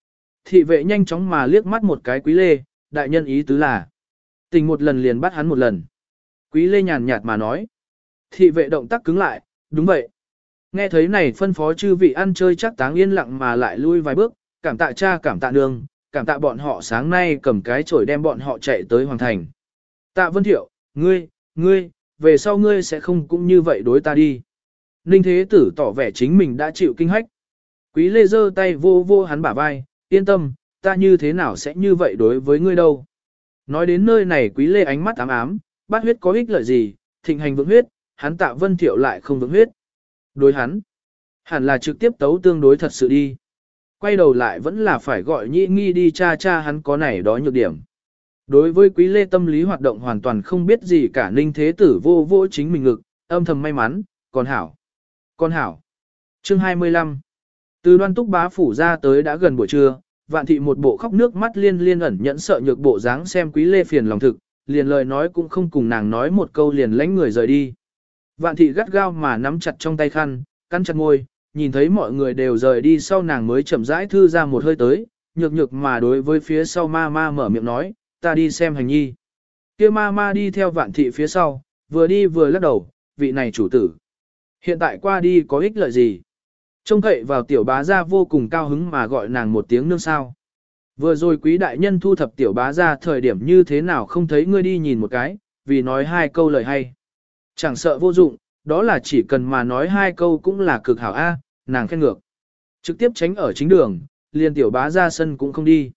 Thị vệ nhanh chóng mà liếc mắt một cái Quý Lê, đại nhân ý tứ là. Tình một lần liền bắt hắn một lần. Quý Lê nhàn nhạt mà nói. Thị vệ động tác cứng lại, đúng vậy. Nghe thấy này phân phó chư vị ăn chơi chắc táng yên lặng mà lại lui vài bước, cảm tạ cha cảm tạ nương, cảm tạ bọn họ sáng nay cầm cái chổi đem bọn họ chạy tới hoàng thành. Tạ Vân Thiệu, ngươi, về sau ngươi sẽ không cũng như vậy đối ta đi. Ninh Thế Tử tỏ vẻ chính mình đã chịu kinh hách. Quý Lê giơ tay vô vô hắn bả vai, yên tâm, ta như thế nào sẽ như vậy đối với ngươi đâu. Nói đến nơi này Quý Lê ánh mắt ám ám, bát huyết có ích lợi gì, thịnh hành vượng huyết, hắn Tạ Vân Thiệu lại không vượng huyết. Đối hắn, hẳn là trực tiếp tấu tương đối thật sự đi. Quay đầu lại vẫn là phải gọi Nhĩ Nghi đi cha hắn có này đó nhược điểm. Đối với Quý Lê tâm lý hoạt động hoàn toàn không biết gì cả Ninh Thế Tử vô vô chính mình ngực, âm thầm may mắn, còn hảo. Con hảo. Chương 25. Từ Đoan Túc bá phủ ra tới đã gần buổi trưa, Vạn Thị một bộ khóc nước mắt liên ẩn nhẫn sợ nhược bộ dáng xem Quý Lê phiền lòng thực, liền lời nói cũng không cùng nàng nói một câu liền lánh người rời đi. Vạn Thị gắt gao mà nắm chặt trong tay khăn, cắn chặt môi, nhìn thấy mọi người đều rời đi sau nàng mới chậm rãi thư ra một hơi tới, nhược mà đối với phía sau ma mở miệng nói, ta đi xem hành nhi. Kia ma đi theo Vạn Thị phía sau, vừa đi vừa lắc đầu, vị này chủ tử. Hiện tại qua đi có ích lợi gì? Trông cậy vào tiểu bá gia vô cùng cao hứng mà gọi nàng một tiếng nương sao. Vừa rồi quý đại nhân thu thập tiểu bá gia thời điểm như thế nào không thấy ngươi đi nhìn một cái, vì nói hai câu lời hay. Chẳng sợ vô dụng, đó là chỉ cần mà nói hai câu cũng là cực hảo A, nàng khen ngược. Trực tiếp tránh ở chính đường, liền tiểu bá gia sân cũng không đi.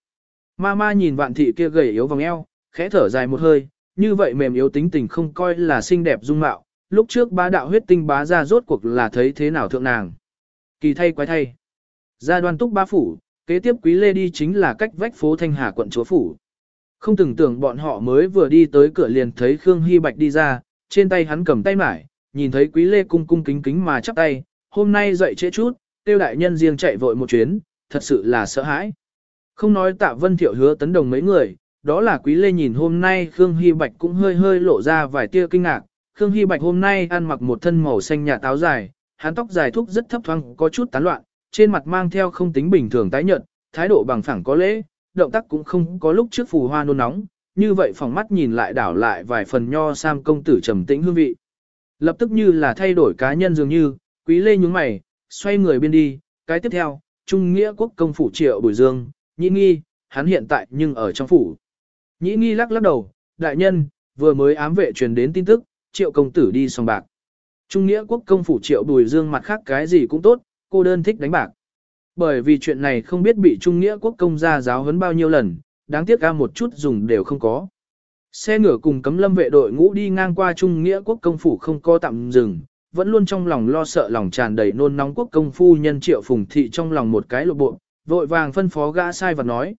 Ma nhìn Vạn Thị kia gầy yếu vòng eo, khẽ thở dài một hơi, như vậy mềm yếu tính tình không coi là xinh đẹp dung mạo, lúc trước bá đạo huyết tinh bá gia rốt cuộc là thấy thế nào thượng nàng. Kỳ thay quái thay. Ra Đoan Túc bá phủ, kế tiếp Quý Lê đi chính là cách vách phố Thanh Hà quận chúa phủ. Không từng tưởng bọn họ mới vừa đi tới cửa liền thấy Khương Hy Bạch đi ra, trên tay hắn cầm tay mải, nhìn thấy Quý Lê cung kính mà chắp tay, hôm nay dậy trễ chút, tiêu đại nhân riêng chạy vội một chuyến, thật sự là sợ hãi. Không nói Tạ Vân Thiệu Hứa Tấn Đồng mấy người, đó là Quý Lê nhìn hôm nay Khương Hy Bạch cũng hơi lộ ra vài tia kinh ngạc. Khương Hy Bạch hôm nay ăn mặc một thân màu xanh nhạt áo dài, hắn tóc dài thúc rất thấp thoáng có chút tán loạn, trên mặt mang theo không tính bình thường tái nhợt, thái độ bằng phẳng có lễ, động tác cũng không có lúc trước phù hoa nôn nóng, như vậy phỏng mắt nhìn lại đảo lại vài phần nho sam công tử trầm tĩnh hương vị. Lập tức như là thay đổi cá nhân dường như, Quý Lê nhướng mày, xoay người bên đi, cái tiếp theo, Trung Nghĩa Quốc công phủ Triệu Bùi Dương, Nhĩ Nghi, hắn hiện tại nhưng ở trong phủ. Nhĩ Nghi lắc đầu, đại nhân, vừa mới ám vệ truyền đến tin tức, Triệu công tử đi sòng bạc. Trung Nghĩa Quốc công phủ Triệu Bùi Dương mặt khác cái gì cũng tốt, cô đơn thích đánh bạc. Bởi vì chuyện này không biết bị Trung Nghĩa Quốc công ra giáo huấn bao nhiêu lần, đáng tiếc ra một chút dùng đều không có. Xe ngựa cùng cấm lâm vệ đội ngũ đi ngang qua Trung Nghĩa Quốc công phủ không có tạm dừng, vẫn luôn trong lòng lo sợ lòng tràn đầy nôn nóng quốc công phu nhân Triệu Phùng Thị trong lòng một cái lộ bộ, vội vàng phân phó gã sai vật nói,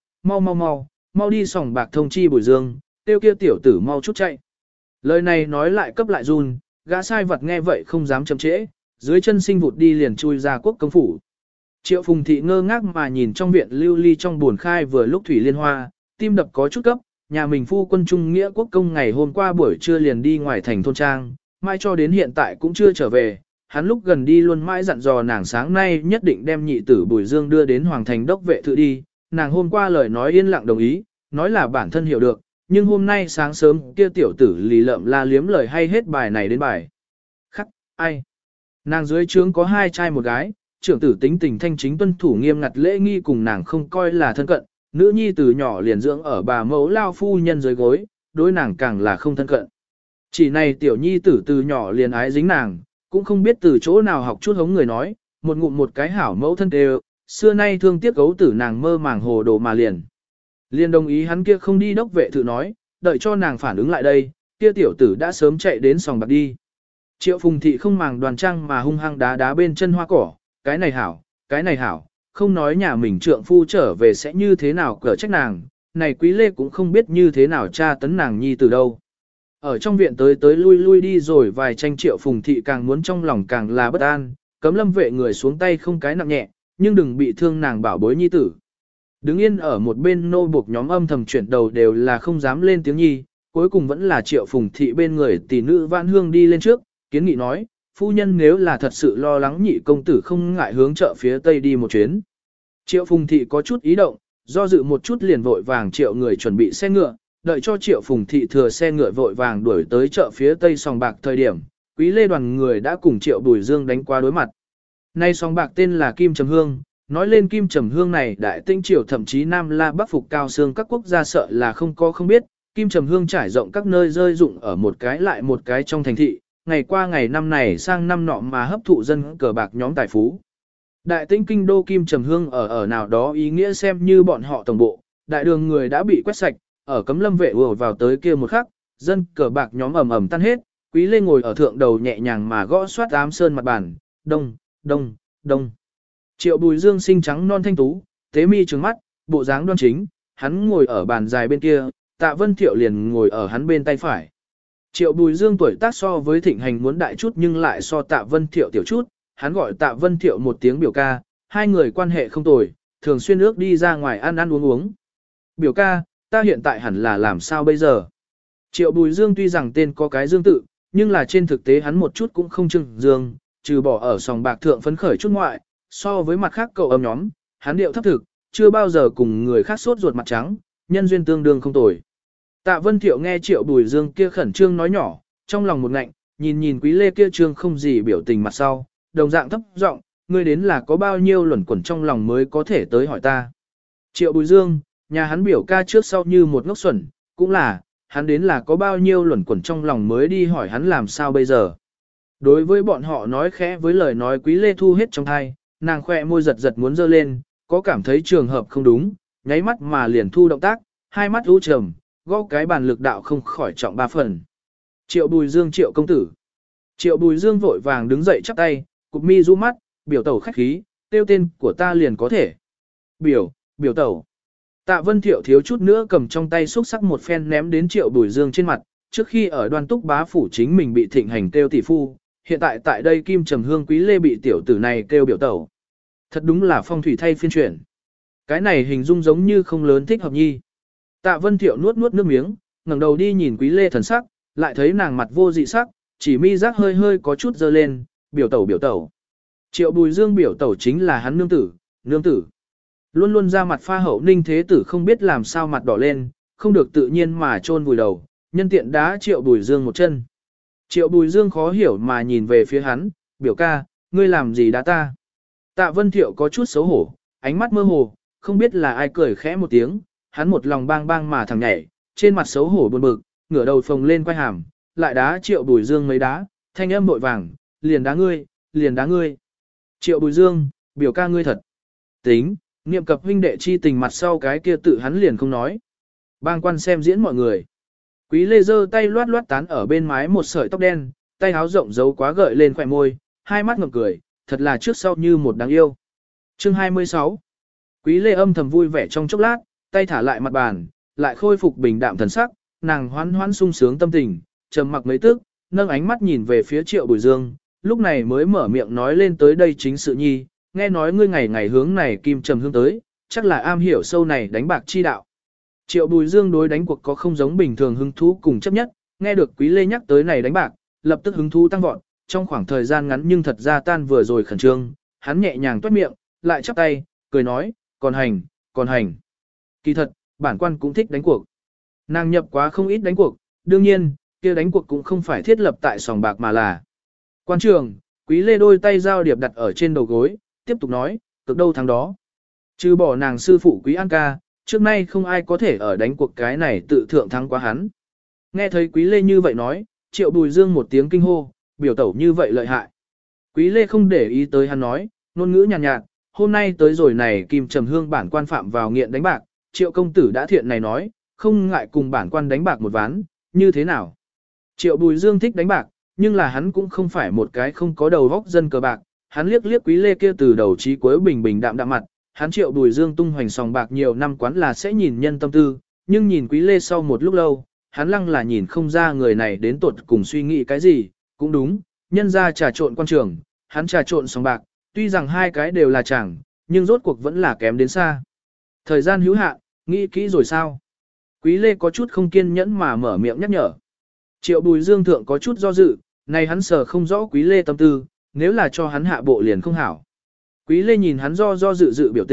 mau đi sòng bạc thông chi Bùi Dương, tiêu kia tiểu tử mau chút chạy. Lời này nói lại cấp lại run, gã sai vật nghe vậy không dám chậm trễ, dưới chân sinh vụt đi liền chui ra quốc công phủ. Triệu Phùng Thị ngơ ngác mà nhìn trong viện lưu ly trong buồn khai vừa lúc thủy liên hoa, tim đập có chút cấp, nhà mình phu quân Trung Nghĩa Quốc công ngày hôm qua buổi trưa liền đi ngoài thành thôn trang, mai cho đến hiện tại cũng chưa trở về, hắn lúc gần đi luôn mãi dặn dò nàng sáng nay nhất định đem nhị tử Bùi Dương đưa đến Hoàng thành đốc vệ thự đi, nàng hôm qua lời nói yên lặng đồng ý, nói là bản thân hiểu được, nhưng hôm nay sáng sớm kia tiểu tử lì lợm la liếm lời hay hết bài này đến bài. Khắc, ai? Nàng dưới trướng có hai trai một gái, trưởng tử tính tình thanh chính tuân thủ nghiêm ngặt lễ nghi cùng nàng không coi là thân cận, nữ nhi từ nhỏ liền dưỡng ở bà mẫu lao phu nhân dưới gối, đối nàng càng là không thân cận. Chỉ này tiểu nhi tử từ nhỏ liền ái dính nàng, cũng không biết từ chỗ nào học chút hống người nói, một ngụm một cái hảo mẫu thân đều, xưa nay thương tiếc gấu tử nàng mơ màng hồ đồ mà liền. Liên đồng ý hắn kia không đi đốc vệ thự nói, đợi cho nàng phản ứng lại đây, kia tiểu tử đã sớm chạy đến sòng bạc đi. Triệu Phùng Thị không màng đoàn trang mà hung hăng đá bên chân hoa cỏ, cái này hảo, không nói nhà mình trượng phu trở về sẽ như thế nào cở trách nàng, này Quý Lê cũng không biết như thế nào tra tấn nàng nhi từ đâu. Ở trong viện tới lui đi rồi vài tranh Triệu Phùng Thị càng muốn trong lòng càng là bất an, cấm lâm vệ người xuống tay không cái nặng nhẹ, nhưng đừng bị thương nàng bảo bối nhi tử. Đứng yên ở một bên nô buộc nhóm âm thầm chuyển đầu đều là không dám lên tiếng nhi, cuối cùng vẫn là Triệu Phùng Thị bên người tỷ nữ Vãn Hương đi lên trước, kiến nghị nói, phu nhân nếu là thật sự lo lắng nhị công tử không ngại hướng chợ phía tây đi một chuyến. Triệu Phùng Thị có chút ý động, do dự một chút liền vội vàng triệu người chuẩn bị xe ngựa, đợi cho triệu phùng thị thừa xe ngựa vội vàng đuổi tới chợ phía tây sòng bạc thời điểm, Quý Lê đoàn người đã cùng triệu Bùi Dương đánh qua đối mặt. Nay sòng bạc tên là Kim Trầm Hương, nói lên Kim Trầm Hương này đại tinh triều thậm chí Nam La Bắc Phục Cao Xương các quốc gia sợ là không có không biết, Kim Trầm Hương trải rộng các nơi rơi dụng ở một cái lại một cái trong thành thị, ngày qua ngày năm này sang năm nọ mà hấp thụ dân cờ bạc nhóm tài phú. Đại tinh kinh đô Kim Trầm Hương ở nào đó ý nghĩa xem như bọn họ tổng bộ, đại đường người đã bị quét sạch, ở cấm lâm vệ ùa vào tới kia một khắc, dân cờ bạc nhóm ầm ầm tan hết, Quý Lê ngồi ở thượng đầu nhẹ nhàng mà gõ soát ám sơn mặt bàn, đông, đông, đông. Triệu Bùi Dương xinh trắng non thanh tú, tế mi trừng mắt, bộ dáng đoan chính, hắn ngồi ở bàn dài bên kia, Tạ Vân Thiệu liền ngồi ở hắn bên tay phải. Triệu Bùi Dương tuổi tác so với Thịnh Hành muốn đại chút nhưng lại so Tạ Vân Thiệu tiểu chút, hắn gọi Tạ Vân Thiệu một tiếng biểu ca, hai người quan hệ không tồi, thường xuyên ước đi ra ngoài ăn ăn uống uống. Biểu ca, ta hiện tại hẳn là làm sao bây giờ? Triệu Bùi Dương tuy rằng tên có cái Dương tự, nhưng là trên thực tế hắn một chút cũng không trưng Dương, trừ bỏ ở sòng bạc thượng phấn khởi chút ngoại, so với mặt khác cậu âm nhóm, hắn điệu thấp thực, chưa bao giờ cùng người khác sốt ruột mặt trắng, nhân duyên tương đương không tồi. Tạ Vân Thiệu nghe Triệu Bùi Dương kia khẩn trương nói nhỏ, trong lòng một ngạnh, nhìn Quý Lê kia trương không gì biểu tình mặt sau, đồng dạng thấp giọng, ngươi đến là có bao nhiêu luẩn quẩn trong lòng mới có thể tới hỏi ta. Triệu Bùi Dương, nhà hắn biểu ca trước sau như một ngốc xuẩn, cũng là, hắn đến là có bao nhiêu luẩn quẩn trong lòng mới đi hỏi hắn làm sao bây giờ. Đối với bọn họ nói khẽ với lời nói Quý Lê thu hết trong thai, nàng khoe môi giật giật muốn giơ lên, có cảm thấy trường hợp không đúng, nháy mắt mà liền thu động tác, hai mắt u trầm, gõ cái bàn lực đạo không khỏi trọng ba phần. Triệu Bùi Dương Triệu công tử. Triệu Bùi Dương vội vàng đứng dậy chắp tay, cụp mi du mắt, biểu tẩu khách khí, tiêu tên của ta liền có thể. Biểu tẩu. Tạ Vân Thiệu thiếu chút nữa cầm trong tay xúc sắc một phen ném đến Triệu Bùi Dương trên mặt, trước khi ở Đoan Túc bá phủ chính mình bị Thịnh Hành kêu tỷ phu, hiện tại tại đây Kim Trầm Hương Quý Lê bị tiểu tử này kêu biểu tẩu. Thật đúng là phong thủy thay phiên chuyển. Cái này hình dung giống như không lớn thích hợp nhi. Tạ Vân Thiệu nuốt nước miếng, ngẩng đầu đi nhìn Quý Lê thần sắc, lại thấy nàng mặt vô dị sắc, chỉ mi giác hơi có chút dơ lên, biểu tẩu. Triệu Bùi Dương biểu tẩu chính là hắn nương tử. Luôn luôn ra mặt pha hậu Ninh Thế Tử không biết làm sao mặt đỏ lên, không được tự nhiên mà chôn vùi đầu, nhân tiện đá Triệu Bùi Dương một chân. Triệu Bùi Dương khó hiểu mà nhìn về phía hắn, biểu ca, ngươi làm gì đá ta? Tạ Vân Thiệu có chút xấu hổ, ánh mắt mơ hồ, không biết là ai cười khẽ một tiếng, hắn một lòng bang bang mà thằng nhảy, trên mặt xấu hổ buồn bực, ngửa đầu phồng lên quay hàm, lại đá Triệu Bùi Dương mấy đá, thanh âm vội vàng, liền đá ngươi. Triệu Bùi Dương, biểu ca ngươi thật. Tính, niệm cập huynh đệ chi tình mặt sau cái kia tự hắn liền không nói. Bang quan xem diễn mọi người. Quý Lê giơ tay loát tán ở bên mái một sợi tóc đen, tay áo rộng giấu quá gợi lên khỏe môi, hai mắt ngậm cười, thật là trước sau như một đáng yêu. Chương 26. Quý Lê âm thầm vui vẻ trong chốc lát, tay thả lại mặt bàn, lại khôi phục bình đạm thần sắc, nàng hoan sung sướng tâm tình, trầm mặc mấy tức, nâng ánh mắt nhìn về phía Triệu Bùi Dương, lúc này mới mở miệng nói lên tới đây chính sự nhi, nghe nói ngươi ngày ngày hướng này Kim Trầm Hương tới, chắc là am hiểu sâu này đánh bạc chi đạo. Triệu Bùi Dương đối đánh cuộc có không giống bình thường hứng thú cùng chấp nhất, nghe được Quý Lê nhắc tới này đánh bạc, lập tức hứng thú tăng vọt, trong khoảng thời gian ngắn nhưng thật ra tan vừa rồi khẩn trương, hắn nhẹ nhàng toét miệng, lại chắp tay, cười nói, còn hành. Kỳ thật, bản quan cũng thích đánh cuộc. Nàng nhập quá không ít đánh cuộc, đương nhiên, kia đánh cuộc cũng không phải thiết lập tại sòng bạc mà là. Quan trường, Quý Lê đôi tay giao điệp đặt ở trên đầu gối, tiếp tục nói, cực đâu thắng đó. Trừ bỏ nàng sư phụ Quý An ca, trước nay không ai có thể ở đánh cuộc cái này tự thượng thắng quá hắn. Nghe thấy Quý Lê như vậy nói, Triệu Bùi Dương một tiếng kinh hô, biểu tẩu như vậy lợi hại. Quý Lê không để ý tới hắn nói, ngôn ngữ nhàn nhạt, hôm nay tới rồi này Kim Trầm Hương bản quan phạm vào nghiện đánh bạc, Triệu công tử đã thiện này nói, không ngại cùng bản quan đánh bạc một ván, như thế nào? Triệu Bùi Dương thích đánh bạc, nhưng là hắn cũng không phải một cái không có đầu góc dân cờ bạc, hắn liếc Quý Lê kia từ đầu chí cuối bình đạm mặt, hắn Triệu Bùi Dương tung hoành sòng bạc nhiều năm quán là sẽ nhìn nhân tâm tư, nhưng nhìn Quý Lê sau một lúc lâu, hắn lăng là nhìn không ra người này đến tuột cùng suy nghĩ cái gì, cũng đúng, nhân ra trà trộn quan trường, hắn trà trộn sòng bạc, tuy rằng hai cái đều là chẳng, nhưng rốt cuộc vẫn là kém đến xa. Thời gian hữu hạn, nghĩ kỹ rồi sao? Quý Lê có chút không kiên nhẫn mà mở miệng nhắc nhở. Triệu Bùi Dương thượng có chút do dự, này hắn sờ không rõ Quý Lê tâm tư, nếu là cho hắn hạ bộ liền không hảo. Quý Lê nhìn hắn do dự biểu tình,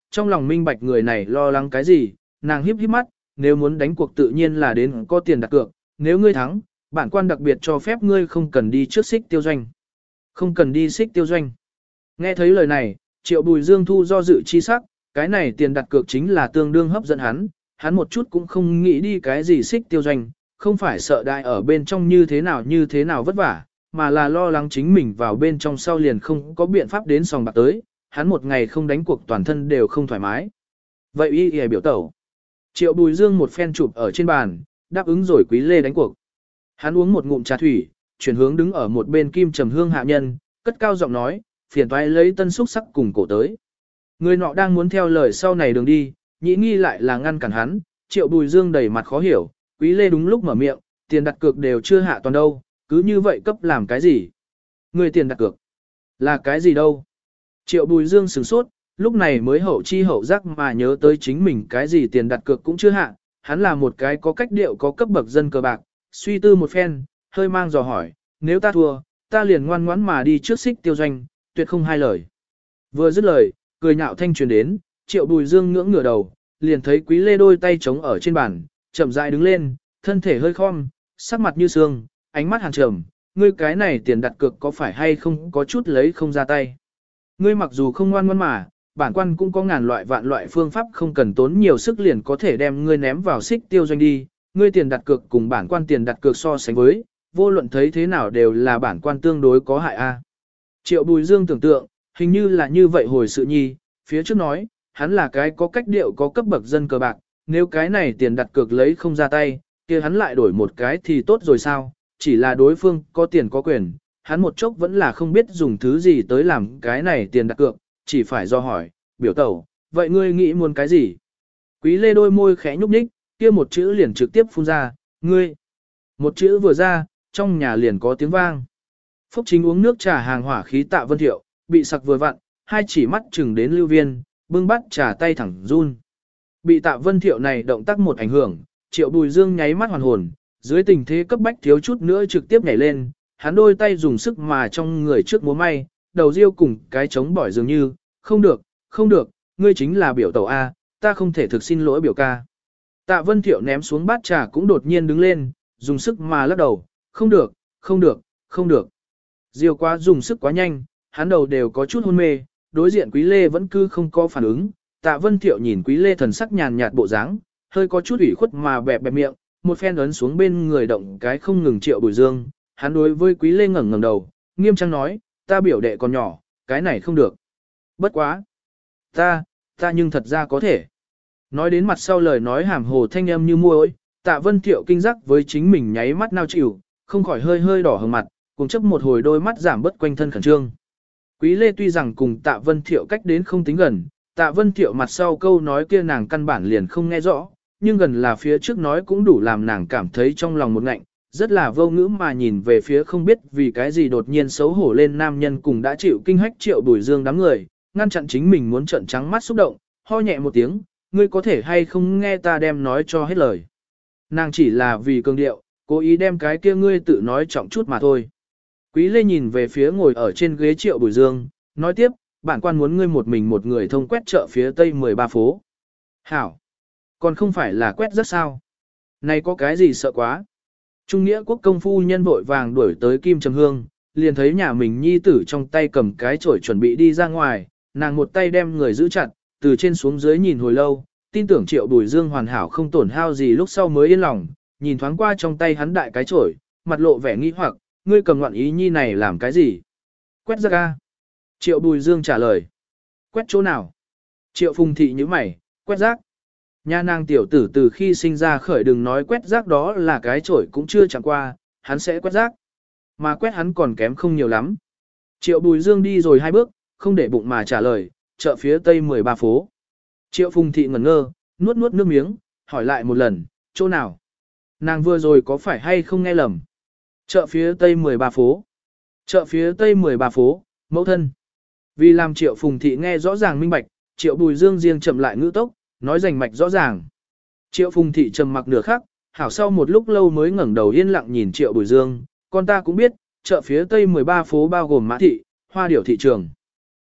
trong lòng minh bạch người này lo lắng cái gì, nàng híp híp mắt, nếu muốn đánh cuộc tự nhiên là đến có tiền đặt cược, nếu ngươi thắng, bản quan đặc biệt cho phép ngươi không cần đi trước xích tiêu doanh. Không cần đi xích tiêu doanh. Nghe thấy lời này, Triệu Bùi Dương thu do dự chi sắc, cái này tiền đặt cược chính là tương đương hấp dẫn hắn một chút cũng không nghĩ đi cái gì xích tiêu doanh, không phải sợ đại ở bên trong như thế nào vất vả, mà là lo lắng chính mình vào bên trong sau liền không có biện pháp đến sòng bạc tới, hắn một ngày không đánh cuộc toàn thân đều không thoải mái. Vậy y biểu tẩu. Triệu Bùi Dương một phen chụp ở trên bàn, đáp ứng rồi Quý Lê đánh cuộc. Hắn uống một ngụm trà thủy, chuyển hướng đứng ở một bên Kim Trầm Hương hạ nhân, cất cao giọng nói, phiền toái lấy tân xúc sắc cùng cổ tới. Người nọ đang muốn theo lời sau này đường đi, nhĩ nghi lại là ngăn cản hắn, Triệu Bùi Dương đầy mặt khó hiểu, Quý Lê đúng lúc mở miệng, tiền đặt cược đều chưa hạ toàn đâu, cứ như vậy cấp làm cái gì? Người tiền đặt cược là cái gì đâu? Triệu Bùi Dương sửng sốt, lúc này mới hậu chi hậu giác mà nhớ tới chính mình cái gì tiền đặt cược cũng chưa hạ, hắn là một cái có cách điệu có cấp bậc dân cờ bạc, suy tư một phen, hơi mang dò hỏi, nếu ta thua, ta liền ngoan ngoãn mà đi trước xích tiêu doanh, tuyệt không hai lời. Vừa dứt lời, cười nhạo thanh truyền đến, Triệu Bùi Dương ngưỡng ngửa đầu, liền thấy Quý Lê đôi tay trống ở trên bàn, chậm rãi đứng lên, thân thể hơi khom, sắc mặt như sương, ánh mắt hàn trầm, ngươi cái này tiền đặt cược có phải hay không có chút lấy không ra tay. Ngươi mặc dù không ngoan ngoãn mà, bản quan cũng có ngàn loại vạn loại phương pháp không cần tốn nhiều sức liền có thể đem ngươi ném vào xích tiêu doanh đi, ngươi tiền đặt cược cùng bản quan tiền đặt cược so sánh với, vô luận thấy thế nào đều là bản quan tương đối có hại a. Triệu Bùi Dương tưởng tượng, hình như là như vậy hồi sự nhi, phía trước nói, hắn là cái có cách điệu có cấp bậc dân cờ bạc, nếu cái này tiền đặt cược lấy không ra tay, kia hắn lại đổi một cái thì tốt rồi sao, chỉ là đối phương có tiền có quyền, hắn một chốc vẫn là không biết dùng thứ gì tới làm cái này tiền đặt cược, chỉ phải do hỏi, biểu tẩu, vậy ngươi nghĩ muốn cái gì? Quý Lê đôi môi khẽ nhúc nhích, kia một chữ liền trực tiếp phun ra, ngươi. Một chữ vừa ra, trong nhà liền có tiếng vang. Phúc Chính uống nước trà hàng hỏa khí Tạ Vân Thiệu, bị sặc vừa vặn, hai chỉ mắt chừng đến Lưu Viên, bưng bắt trà tay thẳng run. Bị Tạ Vân Thiệu này động tác một ảnh hưởng, Triệu Bùi Dương nháy mắt hoàn hồn, dưới tình thế cấp bách thiếu chút nữa trực tiếp nhảy lên, hắn đôi tay dùng sức mà trong người trước múa may, đầu riêu cùng cái trống bỏi dường như, không được, không được, ngươi chính là biểu tẩu A, ta không thể thực xin lỗi biểu ca. Tạ Vân Thiệu ném xuống bát trà cũng đột nhiên đứng lên, dùng sức mà lắc đầu, không được, không được, không được. Diêu quá dùng sức quá nhanh, hắn đầu đều có chút hôn mê, đối diện Quý Lê vẫn cứ không có phản ứng. Tạ Vân Thiệu nhìn Quý Lê thần sắc nhàn nhạt bộ dáng, hơi có chút ủy khuất mà bẹp bẹp miệng, một phen ấn xuống bên người động cái không ngừng Triệu Bùi Dương. Hắn đối với Quý Lê ngẩng ngẩng đầu, nghiêm trang nói, ta biểu đệ còn nhỏ, cái này không được. Bất quá. Ta nhưng thật ra có thể. Nói đến mặt sau lời nói hàm hồ thanh âm như muỗi, Tạ Vân Thiệu kinh giác với chính mình nháy mắt nao chịu, không khỏi hơi hơi đỏ hừng mặt, cùng chấp một hồi đôi mắt giảm bớt quanh thân khẩn trương. Quý Lê tuy rằng cùng Tạ Vân Thiệu cách đến không tính gần, Tạ Vân Thiệu mặt sau câu nói kia nàng căn bản liền không nghe rõ, nhưng gần là phía trước nói cũng đủ làm nàng cảm thấy trong lòng một ngạnh, rất là vô ngữ mà nhìn về phía không biết vì cái gì đột nhiên xấu hổ lên nam nhân cùng đã chịu kinh hách Triệu Bùi Dương đám người, ngăn chặn chính mình muốn trợn trắng mắt xúc động, ho nhẹ một tiếng, ngươi có thể hay không nghe ta đem nói cho hết lời. Nàng chỉ là vì cường điệu, cố ý đem cái kia ngươi tự nói trọng chút mà thôi. Quý Lê nhìn về phía ngồi ở trên ghế Triệu Bùi Dương, nói tiếp, bản quan muốn ngươi một mình một người thông quét chợ phía tây 13 phố. Hảo! Còn không phải là quét rất sao? Này có cái gì sợ quá? Trung nghĩa quốc công phu nhân vội vàng đuổi tới Kim Trầm Hương, liền thấy nhà mình nhi tử trong tay cầm cái chổi chuẩn bị đi ra ngoài, nàng một tay đem người giữ chặt, từ trên xuống dưới nhìn hồi lâu, tin tưởng Triệu Bùi Dương hoàn hảo không tổn hao gì lúc sau mới yên lòng, nhìn thoáng qua trong tay hắn đại cái chổi, mặt lộ vẻ nghi hoặc, ngươi cầm ngoạn ý nhi này làm cái gì? Quét rác a. Triệu Bùi Dương trả lời. Quét chỗ nào? Triệu Phùng Thị nhíu mày, quét rác. Nhà nàng tiểu tử từ khi sinh ra khởi đừng nói quét rác đó là cái chổi cũng chưa chẳng qua, hắn sẽ quét rác. Mà quét hắn còn kém không nhiều lắm. Triệu Bùi Dương đi rồi 2 bước, không để bụng mà trả lời, chợ phía tây 13 phố. Triệu Phùng Thị ngẩn ngơ, nuốt nuốt nước miếng, hỏi lại một lần, chỗ nào? Nàng vừa rồi có phải hay không nghe lầm? Chợ phía tây 13 phố. Chợ phía tây 13 phố, mẫu thân. Vì làm Triệu Phùng Thị nghe rõ ràng minh bạch, Triệu Bùi Dương riêng chậm lại ngữ tốc, nói rành mạch rõ ràng. Triệu Phùng Thị trầm mặc nửa khắc, hảo sau một lúc lâu mới ngẩng đầu yên lặng nhìn Triệu Bùi Dương, con ta cũng biết, chợ phía tây 13 phố bao gồm Mã Thị, Hoa Điểu thị trường.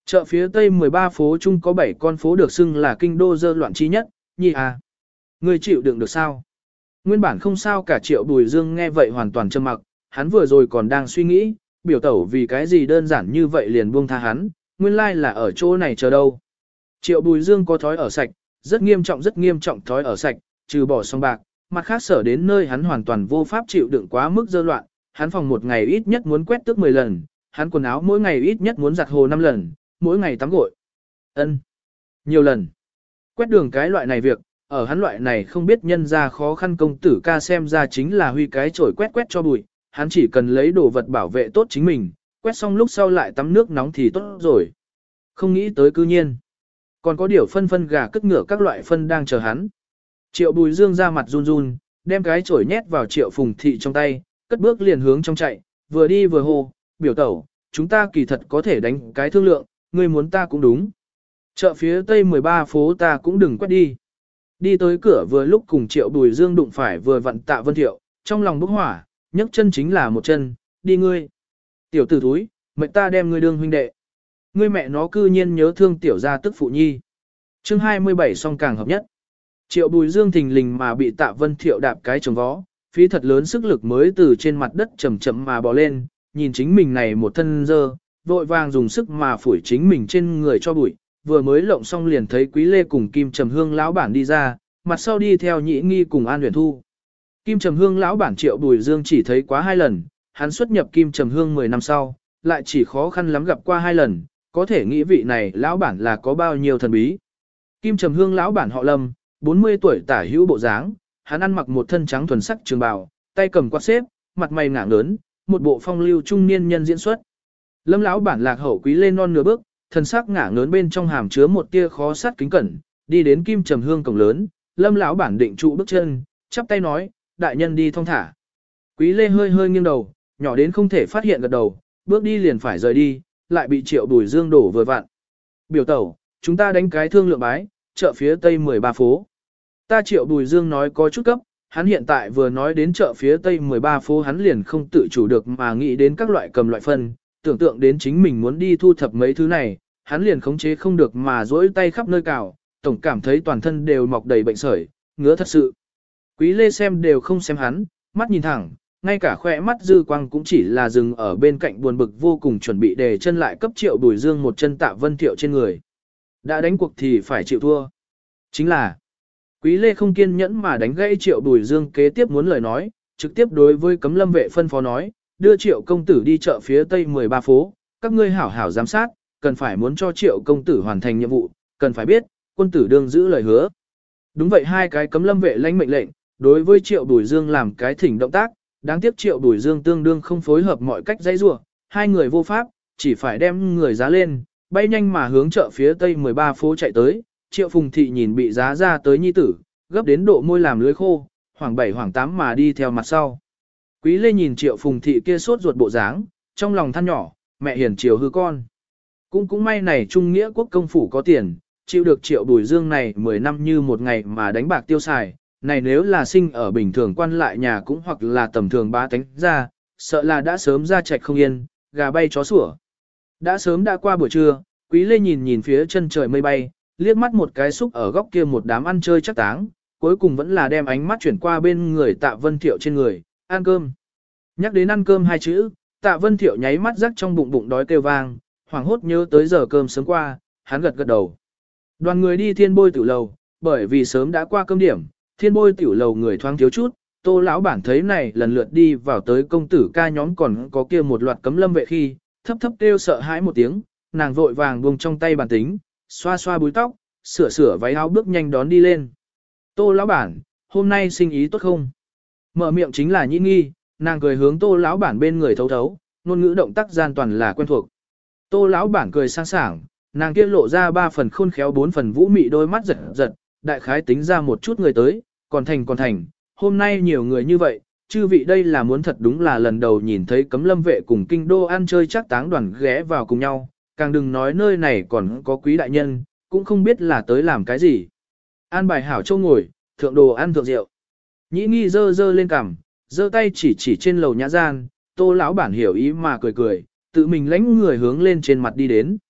Chợ phía tây 13 phố chung có 7 con phố được xưng là kinh đô dơ loạn chi nhất, nhi à. Ngươi chịu đựng được sao? Nguyên bản không sao cả Triệu Bùi Dương nghe vậy hoàn toàn trầm mặc, hắn vừa rồi còn đang suy nghĩ, biểu tẩu vì cái gì đơn giản như vậy liền buông tha hắn, nguyên lai là ở chỗ này chờ đâu. Triệu Bùi Dương có thói ở sạch, rất nghiêm trọng thói ở sạch, trừ bỏ song bạc, mặt khác sở đến nơi hắn hoàn toàn vô pháp chịu đựng quá mức dơ loạn, hắn phòng một ngày ít nhất muốn quét tước 10 lần, hắn quần áo mỗi ngày ít nhất muốn giặt hồ 5 lần, mỗi ngày tắm gội. Ân, nhiều lần. Quét đường cái loại này việc, ở hắn loại này không biết nhân ra khó khăn công tử ca xem ra chính là huy cái chổi quét cho bụi, hắn chỉ cần lấy đồ vật bảo vệ tốt chính mình, quét xong lúc sau lại tắm nước nóng thì tốt rồi. Không nghĩ tới cư nhiên. Còn có điều phân gà cất ngựa các loại phân đang chờ hắn. Triệu Bùi Dương ra mặt run run, đem cái chổi nhét vào Triệu Phùng Thị trong tay, cất bước liền hướng trong chạy, vừa đi vừa hô, biểu tẩu, chúng ta kỳ thật có thể đánh cái thương lượng, ngươi muốn ta cũng đúng. Chợ phía tây 13 phố ta cũng đừng quét đi. Đi tới cửa vừa lúc cùng Triệu Bùi Dương đụng phải vừa vặn Tạ Vân Thiệu, trong lòng bốc hỏa, nhấc chân chính là một chân, đi ngươi. Tiểu tử thúi, mệnh ta đem ngươi đương huynh đệ. Ngươi mẹ nó cư nhiên nhớ thương tiểu gia tức phụ nhi. Chương 27 song càng hợp nhất. Triệu Bùi Dương thình lình mà bị Tạ Vân Thiệu đạp cái trồng vó, phí thật lớn sức lực mới từ trên mặt đất chậm chậm mà bò lên, nhìn chính mình này một thân dơ, vội vàng dùng sức mà phủi chính mình trên người cho bụi, vừa mới lộng xong liền thấy Quý Lê cùng Kim Trầm Hương lão bản đi ra, mặt sau đi theo Nhĩ Nghi cùng An Huyền Thu. Kim Trầm Hương lão bản Triệu Bùi Dương chỉ thấy quá 2 lần, hắn xuất nhập Kim Trầm Hương 10 năm sau, lại chỉ khó khăn lắm gặp qua 2 lần, có thể nghĩ vị này lão bản là có bao nhiêu thần bí. Kim Trầm Hương lão bản họ Lâm, 40 tuổi tả hữu bộ dáng, hắn ăn mặc một thân trắng thuần sắc trường bào, tay cầm quạt xếp, mặt mày ngả lớn, một bộ phong lưu trung niên nhân diễn xuất. Lâm lão bản lạc hậu Quý lên non nửa bước, thân sắc ngả ngớn bên trong hàm chứa một tia khó sát kính cẩn, đi đến Kim Trầm Hương cổng lớn, Lâm lão bản định trụ bước chân, chắp tay nói, đại nhân đi thong thả. Quý Lê hơi hơi nghiêng đầu, nhỏ đến không thể phát hiện gật đầu, bước đi liền phải rời đi, lại bị Triệu Bùi Dương đổ vừa vặn. Biểu tẩu, chúng ta đánh cái thương lượng bái, chợ phía tây 13 phố. Ta Triệu Bùi Dương nói có chút cấp, hắn hiện tại vừa nói đến chợ phía tây 13 phố hắn liền không tự chủ được mà nghĩ đến các loại cầm loại phân, tưởng tượng đến chính mình muốn đi thu thập mấy thứ này, hắn liền khống chế không được mà duỗi tay khắp nơi cào, tổng cảm thấy toàn thân đều mọc đầy bệnh sởi, ngứa thật sự. Quý Lê xem đều không xem hắn, mắt nhìn thẳng, ngay cả khỏe mắt dư quang cũng chỉ là dừng ở bên cạnh buồn bực vô cùng chuẩn bị để chân lại cấp Triệu Bùi Dương một chân Tạ Vân Thiệu trên người. Đã đánh cuộc thì phải chịu thua. Chính là, Quý Lê không kiên nhẫn mà đánh gãy Triệu Bùi Dương kế tiếp muốn lời nói, trực tiếp đối với Cấm Lâm vệ phân phó nói, đưa Triệu công tử đi chợ phía tây 13 phố, các ngươi hảo hảo giám sát, cần phải muốn cho Triệu công tử hoàn thành nhiệm vụ, cần phải biết, quân tử đương giữ lời hứa. Đúng vậy, 2 cái Cấm Lâm vệ lãnh mệnh lệnh, đối với Triệu Bùi Dương làm cái thỉnh động tác, đáng tiếc Triệu Bùi Dương tương đương không phối hợp mọi cách dãy rủa, 2 người vô pháp, chỉ phải đem người giá lên, bay nhanh mà hướng chợ phía tây 13 phố chạy tới. Triệu Phùng Thị nhìn bị giá ra tới nhi tử, gấp đến độ môi làm lưới khô, hoảng 7 hoảng 8 mà đi theo mặt sau. Quý Lê nhìn Triệu Phùng Thị kia sốt ruột bộ dáng, trong lòng than nhỏ, mẹ hiền chiều hư con. Cũng may này Trung Nghĩa quốc công phủ có tiền, chịu được Triệu Bùi Dương này 10 năm như một ngày mà đánh bạc tiêu xài, này nếu là sinh ở bình thường quan lại nhà cũng hoặc là tầm thường bá tánh ra, sợ là đã sớm ra trạch không yên, gà bay chó sủa. Đã sớm đã qua buổi trưa, Quý Lê nhìn phía chân trời mây bay, liếc mắt một cái xúc ở góc kia một đám ăn chơi chắc táng, cuối cùng vẫn là đem ánh mắt chuyển qua bên người Tạ Vân Thiệu trên người, ăn cơm. Nhắc đến ăn cơm 2 chữ, Tạ Vân Thiệu nháy mắt rắc trong bụng bụng đói kêu vang, hoảng hốt nhớ tới giờ cơm sớm qua, hắn gật gật đầu. Đoàn người đi Thiên Bôi tiểu lầu, bởi vì sớm đã qua cơm điểm, Thiên Bôi tiểu lầu người thoáng thiếu chút, Tô lão bản thấy này lần lượt đi vào tới công tử ca nhóm còn có kia một loạt Cấm Lâm vệ khi, thấp thấp kêu sợ hãi một tiếng, nàng vội vàng buông trong tay bàn tính, xoa xoa búi tóc, sửa váy áo bước nhanh đón đi lên. Tô lão bản, hôm nay sinh ý tốt không? Mở miệng chính là Nhĩ Nghi, nàng cười hướng Tô lão bản bên người thấu thấu, ngôn ngữ động tác gian toàn là quen thuộc. Tô lão bản cười sang sảng, nàng kia lộ ra 3 phần khôn khéo 4 phần vũ mị đôi mắt giật giật, đại khái tính ra một chút người tới, còn thành, hôm nay nhiều người như vậy, chư vị đây là muốn thật đúng là lần đầu nhìn thấy Cấm Lâm vệ cùng kinh đô ăn chơi chắc táng đoàn ghé vào cùng nhau, càng đừng nói nơi này còn có quý đại nhân, cũng không biết là tới làm cái gì. An bài hảo châu ngồi, thượng đồ ăn thượng rượu. Nhĩ Nghi dơ lên cằm, giơ tay chỉ trên lầu nhã gian, Tô lão bản hiểu ý mà cười, tự mình lãnh người hướng lên trên mặt đi đến.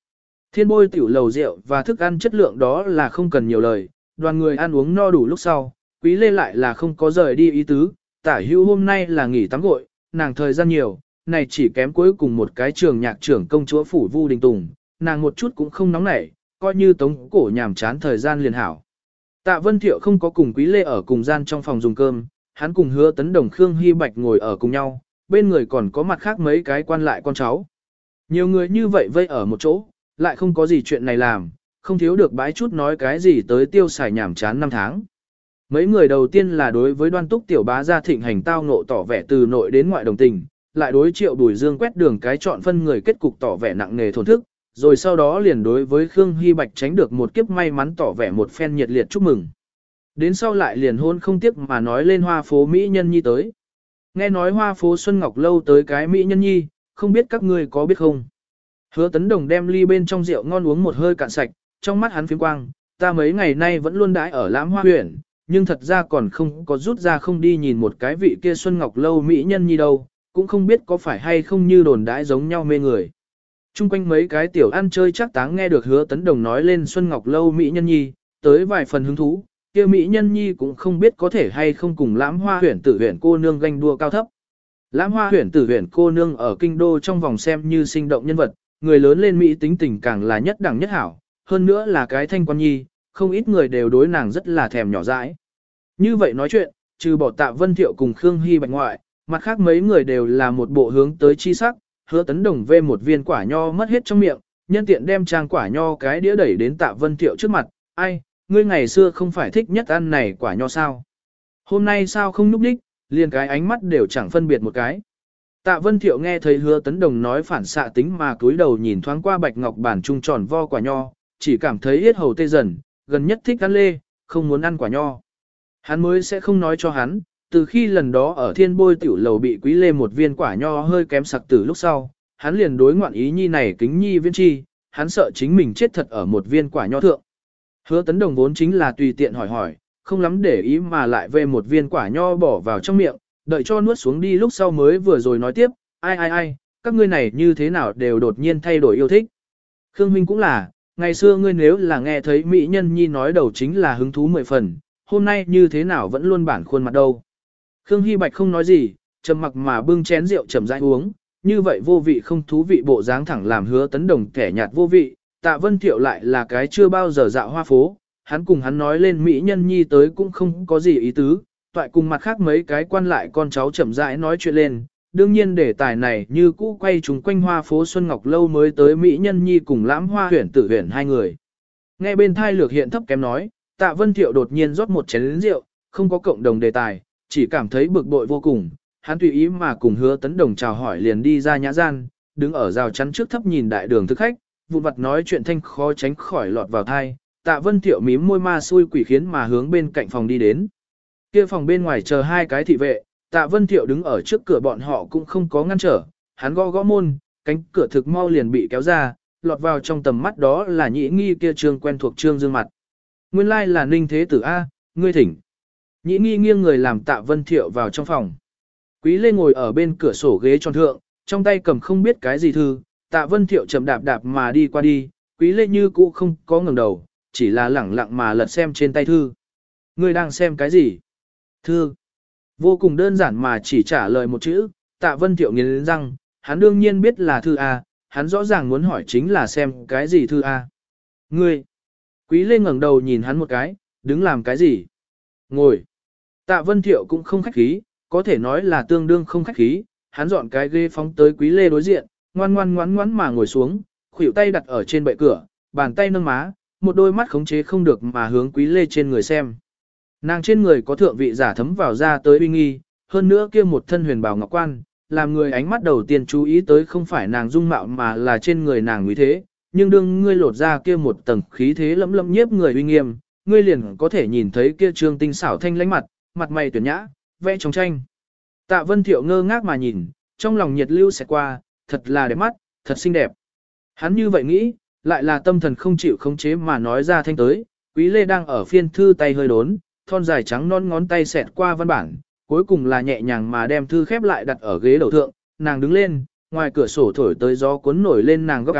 Thiên Bôi tiểu lầu rượu và thức ăn chất lượng đó là không cần nhiều lời, đoàn người ăn uống no đủ lúc sau, Quý Lê lại là không có rời đi ý tứ, tả hữu hôm nay là nghỉ tắm gội, nàng thời gian nhiều, này chỉ kém cuối cùng một cái trường nhạc trưởng công chúa phủ Vu Đình Tùng, nàng một chút cũng không nóng nảy, coi như tống cổ nhàm chán thời gian liền hảo. Tạ Vân Thiệu không có cùng Quý Lê ở cùng gian trong phòng dùng cơm, hắn cùng Hứa Tấn Đồng Khương Hy Bạch ngồi ở cùng nhau, bên người còn có mặt khác mấy cái quan lại con cháu. Nhiều người như vậy vây ở một chỗ, lại không có gì chuyện này làm, không thiếu được bãi chút nói cái gì tới tiêu xài nhảm chán năm tháng. Mấy người đầu tiên là đối với Đoan Túc tiểu bá gia thịnh hành tao ngộ tỏ vẻ từ nội đến ngoại đồng tình, lại đối Triệu Bùi Dương quét đường cái chọn phân người kết cục tỏ vẻ nặng nề thổn thức, rồi sau đó liền đối với Khương Hy Bạch tránh được một kiếp may mắn tỏ vẻ một phen nhiệt liệt chúc mừng. Đến sau lại liền hôn không tiếc mà nói lên hoa phố Mỹ Nhân Nhi tới. Nghe nói hoa phố Xuân Ngọc Lâu tới cái Mỹ Nhân Nhi, không biết các ngươi có biết không? Hứa Tấn Đồng đem ly bên trong rượu ngon uống một hơi cạn sạch, trong mắt hắn phiếm quang, ta mấy ngày nay vẫn luôn đãi ở Lãm Hoa huyện, nhưng thật ra còn không có rút ra không đi nhìn một cái vị kia Xuân Ngọc Lâu Mỹ Nhân Nhi đâu, cũng không biết có phải hay không như đồn đãi giống nhau mê người. Trung quanh mấy cái tiểu ăn chơi chắc táng nghe được Hứa Tấn Đồng nói lên Xuân Ngọc Lâu Mỹ Nhân Nhi, tới vài phần hứng thú, kia Mỹ Nhân Nhi cũng không biết có thể hay không cùng Lãm Hoa huyện tử huyện cô nương ganh đua cao thấp. Lãm Hoa huyện tử huyện cô nương ở kinh đô trong vòng xem như sinh động nhân vật, người lớn lên Mỹ tính tình càng là nhất đẳng nhất hảo, hơn nữa là cái thanh quan nhi, không ít người đều đối nàng rất là thèm nhỏ dãi. Như vậy nói chuyện, trừ bỏ Tạ Vân Thiệu cùng Khương Hy Bạch ngoại, mặt khác mấy người đều là một bộ hướng tới chi sắc, Hứa Tấn Đồng vê một viên quả nho mất hết trong miệng, nhân tiện đem trang quả nho cái đĩa đẩy đến Tạ Vân Thiệu trước mặt, ai, ngươi ngày xưa không phải thích nhất ăn này quả nho sao? Hôm nay sao không núp đích, liền cái ánh mắt đều chẳng phân biệt một cái. Tạ Vân Thiệu nghe thấy Hứa Tấn Đồng nói phản xạ tính mà cúi đầu nhìn thoáng qua bạch ngọc bản trung tròn vo quả nho, chỉ cảm thấy yết hầu tê dần, gần nhất thích ăn lê, không muốn ăn quả nho. Hắn mới sẽ không nói cho hắn, từ khi lần đó ở Thiên Bôi tiểu lầu bị Quý Lê một viên quả nho hơi kém sặc tử lúc sau, hắn liền đối ngoạn ý nhi này kính nhi viên chi, hắn sợ chính mình chết thật ở một viên quả nho thượng. Hứa Tấn Đồng vốn chính là tùy tiện hỏi hỏi, không lắm để ý mà lại về một viên quả nho bỏ vào trong miệng, đợi cho nuốt xuống đi lúc sau mới vừa rồi nói tiếp, ai, các ngươi này như thế nào đều đột nhiên thay đổi yêu thích. Khương Minh cũng là, ngày xưa ngươi nếu là nghe thấy Mỹ Nhân Nhi nói đầu chính là hứng thú 10 phần, hôm nay như thế nào vẫn luôn bản khuôn mặt đâu. Khương Hy Bạch không nói gì, trầm mặc mà bưng chén rượu chậm rãi uống, như vậy vô vị không thú vị bộ dáng thẳng làm Hứa Tấn Đồng kẻ nhạt vô vị, Tạ Vân Thiệu lại là cái chưa bao giờ dạo hoa phố, hắn cùng hắn nói lên Mỹ Nhân Nhi tới cũng không có gì ý tứ, toại cùng mặt khác mấy cái quan lại con cháu chậm rãi nói chuyện lên, đương nhiên đề tài này như cũ quay chúng quanh hoa phố Xuân Ngọc Lâu mới tới Mỹ Nhân Nhi cùng Lãm Hoa huyện tử huyện hai người. Nghe bên thai lược hiện thấp kém nói, Tạ Vân Thiệu đột nhiên rót một chén rượu, không có cộng đồng đề tài, chỉ cảm thấy bực bội vô cùng, hắn tùy ý mà cùng Hứa Tấn Đồng chào hỏi liền đi ra nhã gian, đứng ở rào chắn trước thấp nhìn đại đường thực khách, vụn vặt nói chuyện thanh khó tránh khỏi lọt vào thai. Tạ Vân Thiệu mím môi ma xui quỷ khiến mà hướng bên cạnh phòng đi đến. Kia phòng bên ngoài chờ hai cái thị vệ, Tạ Vân Thiệu đứng ở trước cửa bọn họ cũng không có ngăn trở, hắn gõ gõ môn, cánh cửa thực mau liền bị kéo ra, lọt vào trong tầm mắt đó là Nhĩ Nghi kia trương quen thuộc trương dương mặt. Nguyên lai là Ninh Thế Tử A, ngươi thỉnh. Nhĩ Nghi nghiêng người làm Tạ Vân Thiệu vào trong phòng. Quý Lê ngồi ở bên cửa sổ ghế tròn thượng, trong tay cầm không biết cái gì thư, Tạ Vân Thiệu chậm đạp đạp mà đi qua đi, Quý Lê như cũ không có ngẩng đầu, chỉ là lẳng lặng mà lật xem trên tay thư. Ngươi đang xem cái gì? Thư. Vô cùng đơn giản mà chỉ trả lời một chữ, Tạ Vân Thiệu nghiến răng, hắn đương nhiên biết là thư A, hắn rõ ràng muốn hỏi chính là xem cái gì thư A. Ngươi. Quý Lê ngẩng đầu nhìn hắn một cái, đứng làm cái gì? Ngồi. Tạ Vân Thiệu cũng không khách khí, có thể nói là tương đương không khách khí, hắn dọn cái ghế phóng tới Quý Lê đối diện, ngoan ngoãn mà ngồi xuống, khuỷu tay đặt ở trên bệ cửa, bàn tay nâng má, một đôi mắt khống chế không được mà hướng Quý Lê trên người xem. Nàng trên người có thượng vị giả thấm vào ra tới uy nghi, hơn nữa kia một thân huyền bào ngọc quan, làm người ánh mắt đầu tiên chú ý tới không phải nàng dung mạo mà là trên người nàng uy thế, nhưng đương ngươi lột ra kia một tầng khí thế lẫm lẫm nhiếp người uy nghiêm, ngươi liền có thể nhìn thấy kia trương tinh xảo thanh lãnh mặt, mặt mày tuyển nhã, vẽ trong tranh. Tạ Vân Thiệu ngơ ngác mà nhìn, trong lòng nhiệt lưu xẹt qua, thật là đẹp mắt, thật xinh đẹp. Hắn như vậy nghĩ, lại là tâm thần không chịu khống chế mà nói ra thanh tới, Quý Lê đang ở phiên thư tay hơi đốn, thon dài trắng non ngón tay xẹt qua văn bản, cuối cùng là nhẹ nhàng mà đem thư khép lại đặt ở ghế đầu thượng, nàng đứng lên, ngoài cửa sổ thổi tới gió cuốn nổi lên nàng góc áo,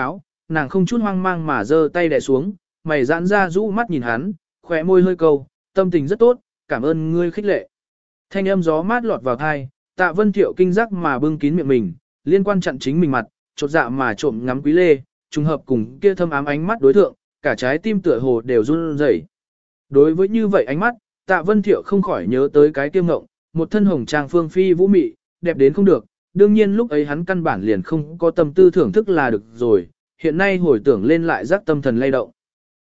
nàng không chút hoang mang mà giơ tay đè xuống, mày giãn ra rũ mắt nhìn hắn, khóe môi hơi câu, tâm tình rất tốt, cảm ơn ngươi khích lệ. Thanh âm gió mát lọt vào tai, Tạ Vân Thiệu kinh giác mà bưng kín miệng mình, liên quan chặn chính mình mặt, chột dạ mà trộm ngắm Quý Lê, trùng hợp cùng kia thâm ám ánh mắt đối thượng, cả trái tim tựa hồ đều run rẩy. Đối với như vậy ánh mắt, Tạ Vân Thiệu không khỏi nhớ tới cái kiêm ngộng, một thân hồng trang phương phi vũ mị, đẹp đến không được, đương nhiên lúc ấy hắn căn bản liền không có tâm tư thưởng thức là được rồi, hiện nay hồi tưởng lên lại giác tâm thần lay động.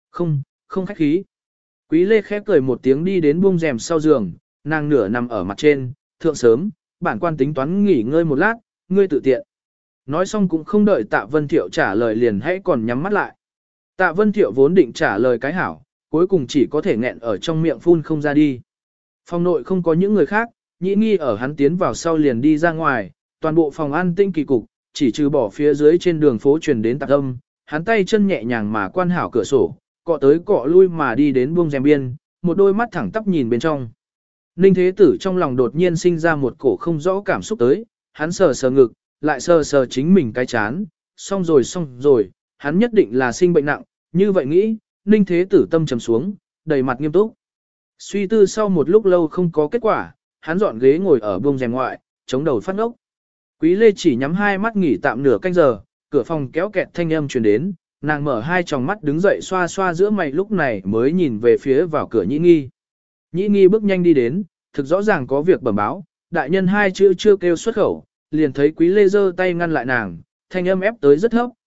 Không khách khí. Quý Lê khép cười một tiếng đi đến buông rèm sau giường, nàng nửa nằm ở mặt trên, thượng sớm, bản quan tính toán nghỉ ngơi một lát, ngươi tự tiện. Nói xong cũng không đợi Tạ Vân Thiệu trả lời liền hãy còn nhắm mắt lại. Tạ Vân Thiệu vốn định trả lời cái hảo, cuối cùng chỉ có thể nghẹn ở trong miệng phun không ra đi. Phòng nội không có những người khác, Nhĩ Nghi ở hắn tiến vào sau liền đi ra ngoài, toàn bộ phòng an tinh kỳ cục, chỉ trừ bỏ phía dưới trên đường phố truyền đến tạc âm, hắn tay chân nhẹ nhàng mà quan hảo cửa sổ, cọ tới cọ lui mà đi đến buông rèm biên, một đôi mắt thẳng tắp nhìn bên trong. Ninh Thế Tử trong lòng đột nhiên sinh ra một cổ không rõ cảm xúc tới, hắn sờ sờ ngực, lại sờ sờ chính mình cái chán, xong rồi, hắn nhất định là sinh bệnh nặng, như vậy nghĩ, Ninh Thế Tử tâm trầm xuống, đầy mặt nghiêm túc. Suy tư sau một lúc lâu không có kết quả, hắn dọn ghế ngồi ở buông rèm ngoại, chống đầu phát ngốc. Quý Lê chỉ nhắm hai mắt nghỉ tạm nửa canh giờ, cửa phòng kéo kẹt thanh âm truyền đến, nàng mở hai tròng mắt đứng dậy xoa xoa giữa mày lúc này mới nhìn về phía vào cửa Nhĩ Nghi. Nhĩ Nghi bước nhanh đi đến, thực rõ ràng có việc bẩm báo, đại nhân hai chữ chưa kêu xuất khẩu, liền thấy Quý Lê giơ tay ngăn lại nàng, thanh âm ép tới rất thấp,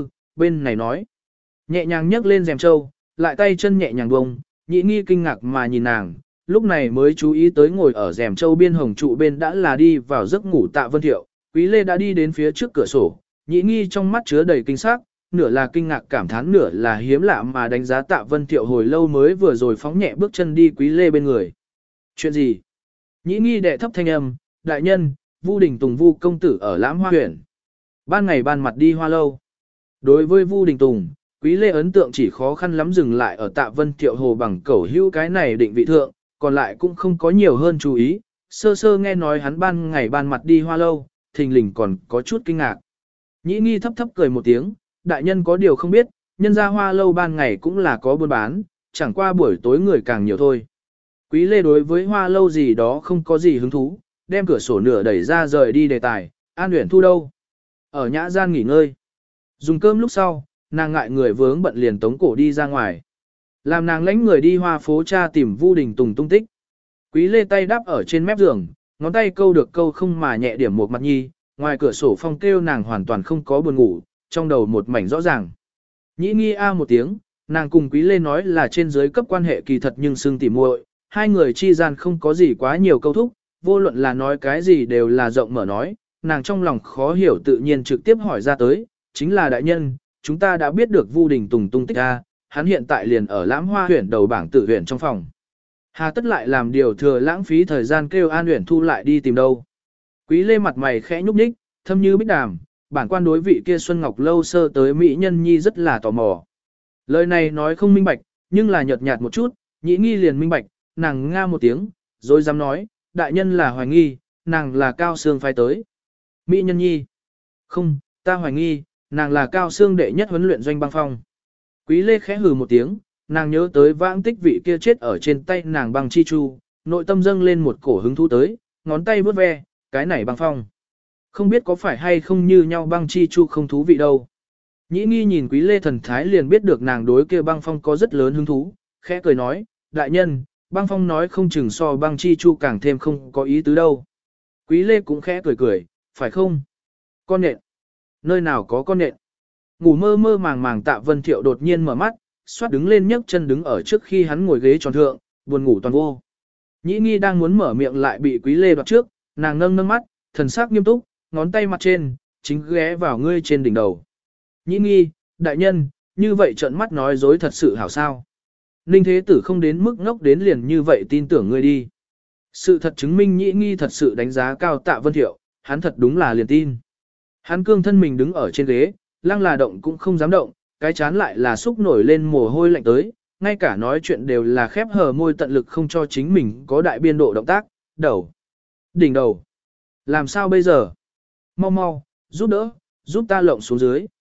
bên này nói. Nhẹ nhàng nhấc lên rèm trâu, lại tay chân nhẹ nhàng bông, Nhĩ Nghi kinh ngạc mà nhìn nàng, lúc này mới chú ý tới ngồi ở rèm trâu biên hồng trụ bên đã là đi vào giấc ngủ Tạ Vân Thiệu. Quý Lê đã đi đến phía trước cửa sổ, Nhĩ Nghi trong mắt chứa đầy kinh sắc, nửa là kinh ngạc cảm thán nửa là hiếm lạ mà đánh giá Tạ Vân Thiệu hồi lâu mới vừa rồi phóng nhẹ bước chân đi Quý Lê bên người. Chuyện gì? Nhĩ Nghi đệ thấp thanh âm, đại nhân, Vu Đình Tùng Vu công tử ở Lãm Hoa huyện. Ban ngày ban mặt đi Hoa lâu. Đối với Vu Đình Tùng, Quý Lê ấn tượng chỉ khó khăn lắm dừng lại ở Tạ Vân Thiệu hồ bằng cẩu hữu cái này định vị thượng, còn lại cũng không có nhiều hơn chú ý, sơ sơ nghe nói hắn ban ngày ban mặt đi Hoa lâu, thình lình còn có chút kinh ngạc. Nhĩ Nghi thấp thấp cười một tiếng, đại nhân có điều không biết, nhân ra Hoa lâu ban ngày cũng là có buôn bán, chẳng qua buổi tối người càng nhiều thôi. Quý Lê đối với Hoa lâu gì đó không có gì hứng thú, đem cửa sổ nửa đẩy ra rời đi đề tài, An Uyển Thu đâu? Ở nhã gian nghỉ ngơi. Dùng cơm lúc sau, nàng ngại người vướng bận liền tống cổ đi ra ngoài. Làm nàng lãnh người đi Hoa phố tra tìm Vu Đình Tùng tung tích. Quý Lê tay đáp ở trên mép giường, ngón tay câu được câu không mà nhẹ điểm một mặt nhi, ngoài cửa sổ phong kêu nàng hoàn toàn không có buồn ngủ, trong đầu một mảnh rõ ràng. Nhĩ Nghi a một tiếng, nàng cùng Quý Lê nói là trên dưới cấp quan hệ kỳ thật nhưng xưng tỉ muội, hai người chi gian không có gì quá nhiều câu thúc, vô luận là nói cái gì đều là rộng mở nói, nàng trong lòng khó hiểu tự nhiên trực tiếp hỏi ra tới, chính là đại nhân, chúng ta đã biết được Vu Đình Tùng tung tích a, hắn hiện tại liền ở Lãm Hoa huyện đầu bảng tự huyện trong phòng. Hà tất lại làm điều thừa lãng phí thời gian kêu An Uyển Thu lại đi tìm đâu. Quý Lê mặt mày khẽ nhúc nhích, thâm như bích đàm, bản quan đối vị kia Xuân Ngọc lâu sơ tới mỹ nhân nhi rất là tò mò. Lời này nói không minh bạch, nhưng là nhợt nhạt một chút, Nhĩ Nghi liền minh bạch, nàng nga một tiếng, rồi dám nói, đại nhân là hoài nghi, nàng là Cao Sương phái tới. Mỹ nhân nhi. Không, ta hoài nghi, nàng là Cao Sương đệ nhất huấn luyện doanh băng phong. Quý Lê khẽ hừ một tiếng, nàng nhớ tới vãng tích vị kia chết ở trên tay nàng băng chi chu, nội tâm dâng lên một cổ hứng thú tới, ngón tay vuốt ve, cái này băng phong. Không biết có phải hay không như nhau băng chi chu không thú vị đâu. Nhĩ Nghi nhìn Quý Lê thần thái liền biết được nàng đối kia băng phong có rất lớn hứng thú, khẽ cười nói, đại nhân, băng phong nói không chừng so băng chi chu càng thêm không có ý tứ đâu. Quý Lê cũng khẽ cười cười, phải không? Con nện. Nơi nào có con nện? Ngủ mơ mơ màng màng Tạ Vân Thiệu đột nhiên mở mắt, xoát đứng lên nhấc chân đứng ở trước khi hắn ngồi ghế tròn thượng, buồn ngủ toàn vô. Nhĩ Nghi đang muốn mở miệng lại bị Quý Lê đoạt trước, nàng nâng nâng mắt, thần sắc nghiêm túc, ngón tay mặt trên, chính ghé vào ngươi trên đỉnh đầu. Nhĩ Nghi, đại nhân, như vậy trợn mắt nói dối thật sự hảo sao. Ninh Thế Tử không đến mức ngốc đến liền như vậy tin tưởng ngươi đi. Sự thật chứng minh Nhĩ Nghi thật sự đánh giá cao Tạ Vân Thiệu, hắn thật đúng là liền tin. Hắn cương thân mình đứng ở trên ghế, lăng là động cũng không dám động, cái chán lại là xúc nổi lên mồ hôi lạnh tới, ngay cả nói chuyện đều là khép hờ môi tận lực không cho chính mình có đại biên độ động tác, đầu, đỉnh đầu. Làm sao bây giờ? Mau mau, giúp đỡ, giúp ta lộng xuống dưới.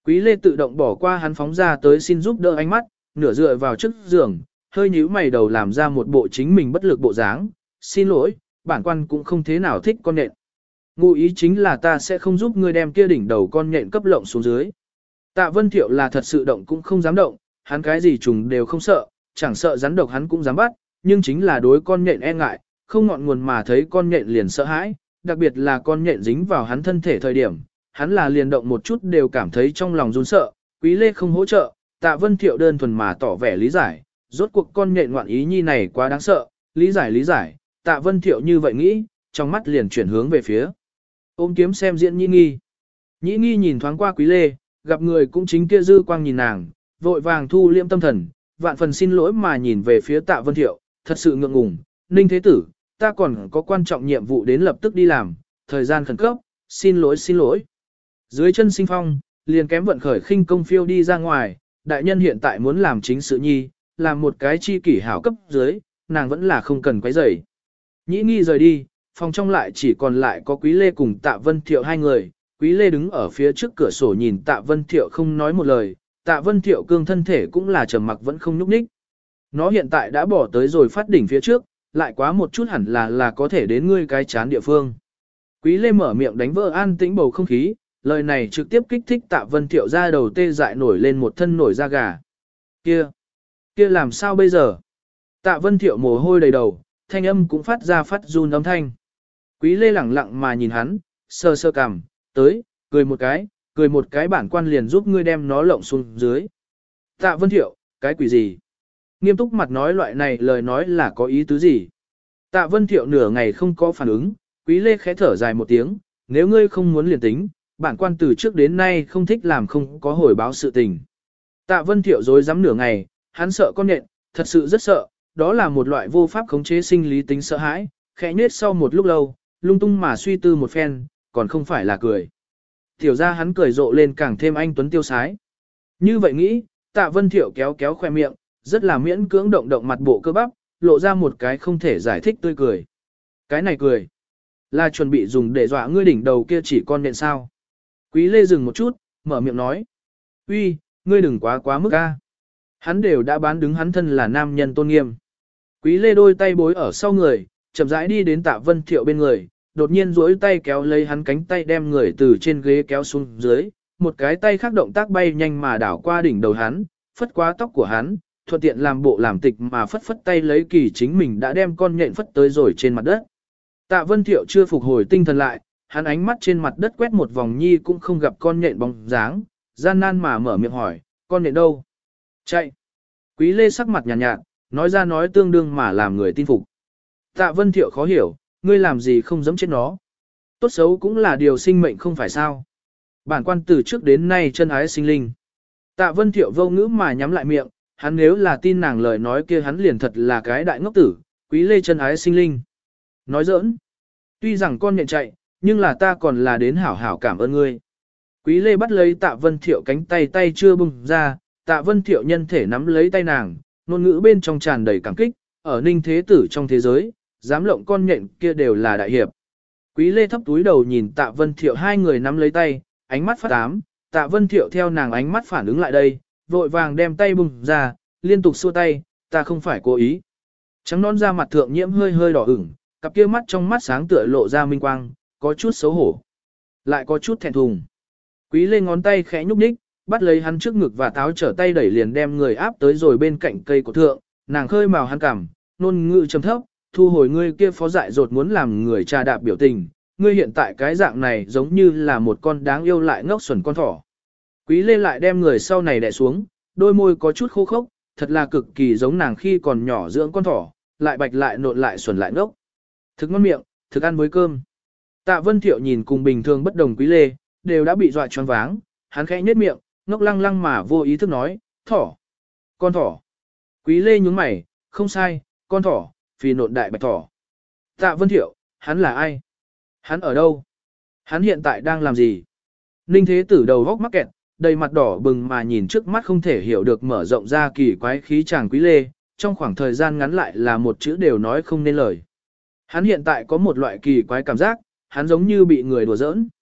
Quý Lê tự động bỏ qua hắn phóng ra tới xin giúp đỡ ánh mắt, nửa dựa vào trước giường, hơi nhíu mày đầu làm ra một bộ chính mình bất lực bộ dáng. Xin lỗi, bản quan cũng không thế nào thích con nhện. Ngụ ý chính là ta sẽ không giúp ngươi đem kia đỉnh đầu con nhện cấp lộng xuống dưới. Tạ Vân Thiệu là thật sự động cũng không dám động, hắn cái gì trùng đều không sợ, chẳng sợ rắn độc hắn cũng dám bắt, nhưng chính là đối con nhện e ngại, không ngọn nguồn mà thấy con nhện liền sợ hãi, đặc biệt là con nhện dính vào hắn thân thể thời điểm, hắn là liền động một chút đều cảm thấy trong lòng run sợ. Quý Lê không hỗ trợ, Tạ Vân Thiệu đơn thuần mà tỏ vẻ lý giải, rốt cuộc con nhện ngoạn ý nhi này quá đáng sợ, lý giải, Tạ Vân Thiệu như vậy nghĩ, trong mắt liền chuyển hướng về phía ôm kiếm xem diễn Nhĩ Nghi. Nhĩ Nghi nhìn thoáng qua Quý Lê, gặp người cũng chính kia dư quang nhìn nàng, vội vàng thu liễm tâm thần, vạn phần xin lỗi mà nhìn về phía Tạ Vân Thiệu, thật sự ngượng ngùng, Ninh Thế Tử, ta còn có quan trọng nhiệm vụ đến lập tức đi làm, thời gian khẩn cấp, xin lỗi. Dưới chân sinh phong, liền kém vận khởi khinh công phiêu đi ra ngoài, đại nhân hiện tại muốn làm chính sự nhi, làm một cái chi kỷ hảo cấp dưới, nàng vẫn là không cần quấy rầy. Nhĩ Nghi rời đi, phòng trong lại chỉ còn lại có Quý Lê cùng Tạ Vân Thiệu hai người. Quý Lê đứng ở phía trước cửa sổ nhìn Tạ Vân Thiệu không nói một lời, Tạ Vân Thiệu cương thân thể cũng là trầm mặc vẫn không nhúc nhích. Nó hiện tại đã bỏ tới rồi phát đỉnh phía trước, lại quá một chút hẳn là có thể đến ngươi cái chán địa phương. Quý Lê mở miệng đánh vỡ an tĩnh bầu không khí, lời này trực tiếp kích thích Tạ Vân Thiệu ra đầu tê dại nổi lên một thân nổi da gà. Kia làm sao bây giờ? Tạ Vân Thiệu mồ hôi đầy đầu, thanh âm cũng phát ra phát run âm thanh. Quý Lê lẳng lặng mà nhìn hắn, sơ cằm, tới, cười một cái bản quan liền giúp ngươi đem nó lộng xuống dưới. Tạ Vân Thiệu, cái quỷ gì? Nghiêm túc mặt nói loại này lời nói là có ý tứ gì? Tạ Vân Thiệu nửa ngày không có phản ứng, Quý Lê khẽ thở dài một tiếng, nếu ngươi không muốn liền tính, bản quan từ trước đến nay không thích làm không có hồi báo sự tình. Tạ Vân Thiệu dối dám nửa ngày, hắn sợ con nhện, thật sự rất sợ, đó là một loại vô pháp khống chế sinh lý tính sợ hãi, khẽ nhếch sau một lúc lâu, lung tung mà suy tư một phen, còn không phải là cười. Tiểu ra hắn cười rộ lên càng thêm anh tuấn tiêu sái. Như vậy nghĩ, Tạ Vân Thiệu kéo khoe miệng, rất là miễn cưỡng động mặt bộ cơ bắp, lộ ra một cái không thể giải thích tươi cười. Cái này cười, là chuẩn bị dùng để dọa ngươi đỉnh đầu kia chỉ con nện sao. Quý Lê dừng một chút, mở miệng nói. Uy, ngươi đừng quá mức a. Hắn đều đã bán đứng hắn thân là nam nhân tôn nghiêm. Quý Lê đôi tay bối ở sau người, chậm rãi đi đến Tạ Vân Thiệu bên người, đột nhiên duỗi tay kéo lấy hắn cánh tay đem người từ trên ghế kéo xuống dưới, một cái tay khác động tác bay nhanh mà đảo qua đỉnh đầu hắn, phất qua tóc của hắn, thuận tiện làm bộ làm tịch mà phất tay lấy kỳ chính mình đã đem con nhện phất tới rồi trên mặt đất. Tạ Vân Thiệu chưa phục hồi tinh thần lại, hắn ánh mắt trên mặt đất quét một vòng nhi cũng không gặp con nhện bóng dáng, gian nan mà mở miệng hỏi, con nhện đâu? Chạy. Quý Lê sắc mặt nhàn nhạt, nói ra nói tương đương mà làm người tin phục. Tạ Vân Thiệu khó hiểu, ngươi làm gì không giẫm chết nó? Tốt xấu cũng là điều sinh mệnh không phải sao? Bản quan từ trước đến nay chân ái sinh linh. Tạ Vân Thiệu vô ngữ mà nhắm lại miệng, hắn nếu là tin nàng lời nói kia hắn liền thật là cái đại ngốc tử, Quý Lê chân ái sinh linh. Nói giỡn. Tuy rằng con nhện chạy, nhưng là ta còn là đến hảo hảo cảm ơn ngươi. Quý Lê bắt lấy Tạ Vân Thiệu cánh tay chưa bung ra, Tạ Vân Thiệu nhân thể nắm lấy tay nàng, ngôn ngữ bên trong tràn đầy cảm kích, ở Ninh Thế Tử trong thế giới, dám lộng con nhện kia đều là đại hiệp. Quý Lê thấp túi đầu nhìn Tạ Vân Thiệu hai người nắm lấy tay, ánh mắt phát ám, Tạ Vân Thiệu theo nàng ánh mắt phản ứng lại đây, vội vàng đem tay bung ra, liên tục xua tay, ta không phải cố ý. Trắng non da mặt thượng nhiễm hơi đỏ ửng, cặp kia mắt trong mắt sáng tựa lộ ra minh quang, có chút xấu hổ, lại có chút thẹn thùng. Quý Lê ngón tay khẽ nhúc nhích, bắt lấy hắn trước ngực và táo trở tay đẩy liền đem người áp tới rồi bên cạnh cây của thượng, nàng khơi màu hắn cằm, nôn ngữ trầm thấp, thu hồi ngươi kia phó dại dột muốn làm người trà đạp biểu tình, ngươi hiện tại cái dạng này giống như là một con đáng yêu lại ngốc xuẩn con thỏ. Quý Lê lại đem người sau này đè xuống, đôi môi có chút khô khốc, thật là cực kỳ giống nàng khi còn nhỏ dưỡng con thỏ, lại bạch lại nộn lại xuẩn lại ngốc. Thực ngon miệng, thực ăn với cơm. Tạ Vân Thiệu nhìn cùng bình thường bất đồng Quý Lê, đều đã bị dọa choáng váng, hắn khẽ nhếch miệng, ngốc lăng lăng mà vô ý thức nói, thỏ, con thỏ. Quý Lê nhướng mày, không sai, con thỏ, phì nộn đại bạch thỏ. Tạ Vân Thiệu, hắn là ai? Hắn ở đâu? Hắn hiện tại đang làm gì? Ninh Thế Tử đầu góc mắc kẹt, đầy mặt đỏ bừng mà nhìn trước mắt không thể hiểu được mở rộng ra kỳ quái khí chàng Quý Lê, trong khoảng thời gian ngắn lại là một chữ đều nói không nên lời. Hắn hiện tại có một loại kỳ quái cảm giác, hắn giống như bị người đùa giỡn.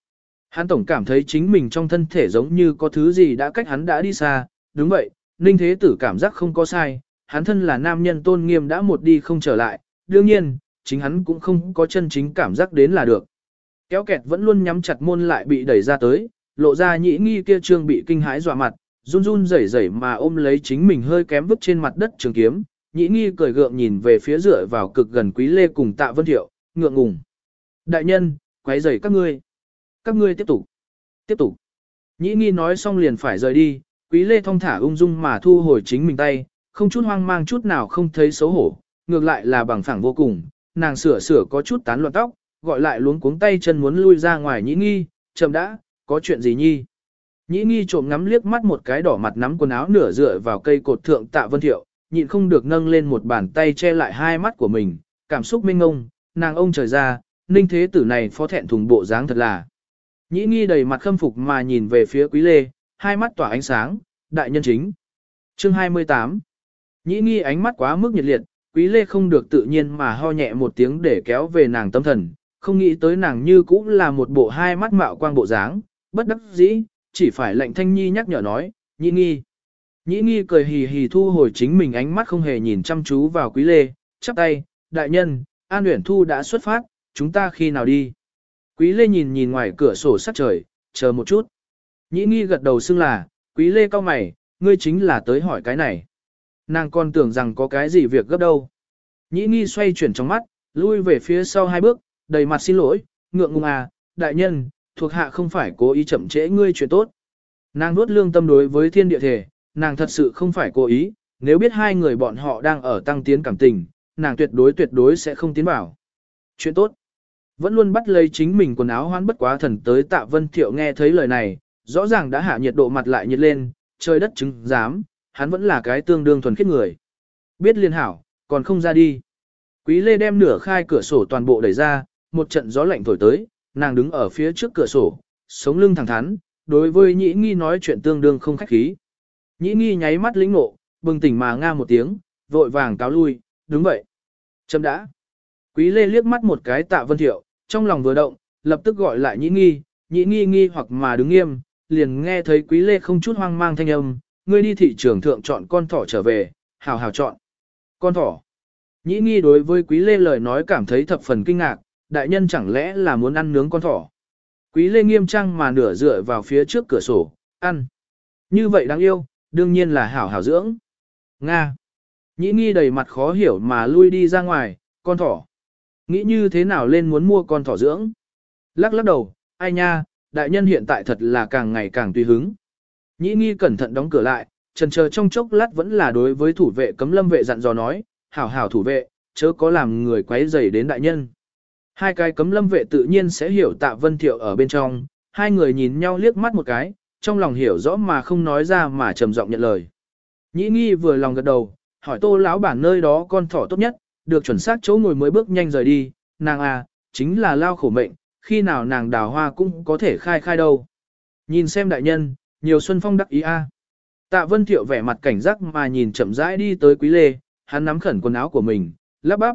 Hắn tổng cảm thấy chính mình trong thân thể giống như có thứ gì đã cách hắn đã đi xa, đúng vậy, Ninh Thế Tử cảm giác không có sai, hắn thân là nam nhân tôn nghiêm đã một đi không trở lại, đương nhiên, chính hắn cũng không có chân chính cảm giác đến là được. Kéo kẹt vẫn luôn nhắm chặt môn lại bị đẩy ra tới, lộ ra Nhĩ Nghi kia trương bị kinh hãi dọa mặt, run run rẩy rẩy mà ôm lấy chính mình hơi kém vứt trên mặt đất trường kiếm, Nhĩ Nghi cười gượng nhìn về phía dựa vào cực gần Quý Lê cùng Tạ Vân Thiệu, ngượng ngùng. Đại nhân, quấy rầy các ngươi. Các ngươi tiếp tục. Tiếp tục. Nhĩ Nghi nói xong liền phải rời đi, Quý Lê thong thả ung dung mà thu hồi chính mình tay, không chút hoang mang chút nào không thấy xấu hổ, ngược lại là bằng phẳng vô cùng, nàng sửa có chút tán loạn tóc, gọi lại luống cuống tay chân muốn lui ra ngoài Nhĩ Nghi, chậm đã, có chuyện gì nhi? Nhĩ Nghi trộm ngắm liếc mắt một cái đỏ mặt nắm quần áo nửa dựa vào cây cột thượng Tạ Vân Thiệu, nhịn không được nâng lên một bàn tay che lại hai mắt của mình, cảm xúc mênh ngông, nàng ông trời ra, Ninh Thế Tử này phó thẹn thùng bộ dáng thật là. Nhĩ Nghi đầy mặt khâm phục mà nhìn về phía Quý Lê, hai mắt tỏa ánh sáng, đại nhân chính. Chương 28. Nhĩ Nghi ánh mắt quá mức nhiệt liệt, Quý Lê không được tự nhiên mà ho nhẹ một tiếng để kéo về nàng tâm thần, không nghĩ tới nàng như cũng là một bộ hai mắt mạo quang bộ dáng, bất đắc dĩ, chỉ phải lệnh Thanh Nhi nhắc nhở nói, Nhĩ Nghi. Nhĩ Nghi cười hì hì thu hồi chính mình ánh mắt không hề nhìn chăm chú vào Quý Lê, chắp tay, đại nhân, An Uyển Thu đã xuất phát, chúng ta khi nào đi? Quý Lê nhìn ngoài cửa sổ sát trời, chờ một chút. Nhĩ Nghi gật đầu xưng là, Quý Lê cau mày, ngươi chính là tới hỏi cái này. Nàng còn tưởng rằng có cái gì việc gấp đâu. Nhĩ Nghi xoay chuyển trong mắt, lui về phía sau hai bước, đầy mặt xin lỗi, ngượng ngùng à, đại nhân, thuộc hạ không phải cố ý chậm trễ ngươi chuyện tốt. Nàng nuốt lương tâm đối với thiên địa thể, nàng thật sự không phải cố ý, nếu biết hai người bọn họ đang ở tăng tiến cảm tình, nàng tuyệt đối sẽ không tiến vào. Chuyện tốt. Vẫn luôn bắt lấy chính mình quần áo hoán bất quá thần tới Tạ Vân Thiệu nghe thấy lời này, rõ ràng đã hạ nhiệt độ mặt lại nhiệt lên, trời đất chứng giám, hắn vẫn là cái tương đương thuần khiết người. Biết liên hảo, còn không ra đi. Quý Lê đem nửa khai cửa sổ toàn bộ đẩy ra, một trận gió lạnh thổi tới, nàng đứng ở phía trước cửa sổ, sống lưng thẳng thắn, đối với Nhĩ Nghi nói chuyện tương đương không khách khí. Nhĩ Nghi nháy mắt lĩnh nộ, bừng tỉnh mà nga một tiếng, vội vàng cáo lui, đúng vậy. Chấm đã. Quý Lê liếc mắt một cái Tạ Vân Thiệu, trong lòng vừa động, lập tức gọi lại Nhĩ Nghi, Nhĩ Nghi nghi hoặc mà đứng nghiêm, liền nghe thấy Quý Lê không chút hoang mang thanh âm, ngươi đi thị trường thượng chọn con thỏ trở về, hào hào chọn. Con thỏ. Nhĩ Nghi đối với Quý Lê lời nói cảm thấy thập phần kinh ngạc, đại nhân chẳng lẽ là muốn ăn nướng con thỏ. Quý Lê nghiêm trang mà nửa dựa vào phía trước cửa sổ, ăn. Như vậy đáng yêu, đương nhiên là hảo hảo dưỡng. Nga. Nhĩ Nghi đầy mặt khó hiểu mà lui đi ra ngoài, con thỏ. Nghĩ như thế nào lên muốn mua con thỏ dưỡng. Lắc đầu, ai nha, đại nhân hiện tại thật là càng ngày càng tùy hứng. Nhĩ Nghi cẩn thận đóng cửa lại, chần chờ trong chốc lát vẫn là đối với thủ vệ cấm lâm vệ dặn dò nói, hảo hảo thủ vệ, chớ có làm người quấy rầy đến đại nhân. Hai cái cấm lâm vệ tự nhiên sẽ hiểu Tạ Vân Thiệu ở bên trong, hai người nhìn nhau liếc mắt một cái, trong lòng hiểu rõ mà không nói ra mà trầm giọng nhận lời. Nhĩ Nghi vừa lòng gật đầu, hỏi Tô lão bản nơi đó con thỏ tốt nhất, được chuẩn xác chỗ ngồi mới bước nhanh rời đi, nàng à, chính là lao khổ mệnh, khi nào nàng đào hoa cũng có thể khai đâu. Nhìn xem đại nhân, nhiều xuân phong đắc ý a. Tạ Vân Thiệu vẻ mặt cảnh giác mà nhìn chậm rãi đi tới Quý Lê, hắn nắm khẩn quần áo của mình, lắp bắp,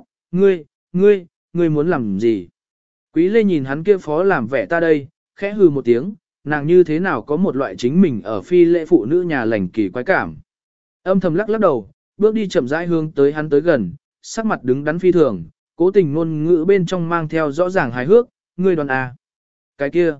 ngươi muốn làm gì? Quý Lê nhìn hắn kia phó làm vẻ ta đây, khẽ hừ một tiếng, nàng như thế nào có một loại chính mình ở phi lễ phụ nữ nhà lành kỳ quái cảm. Âm thầm lắc đầu, bước đi chậm rãi hướng tới hắn tới gần, sắc mặt đứng đắn phi thường, cố tình ngôn ngữ bên trong mang theo rõ ràng hài hước, ngươi đoàn à. Cái kia,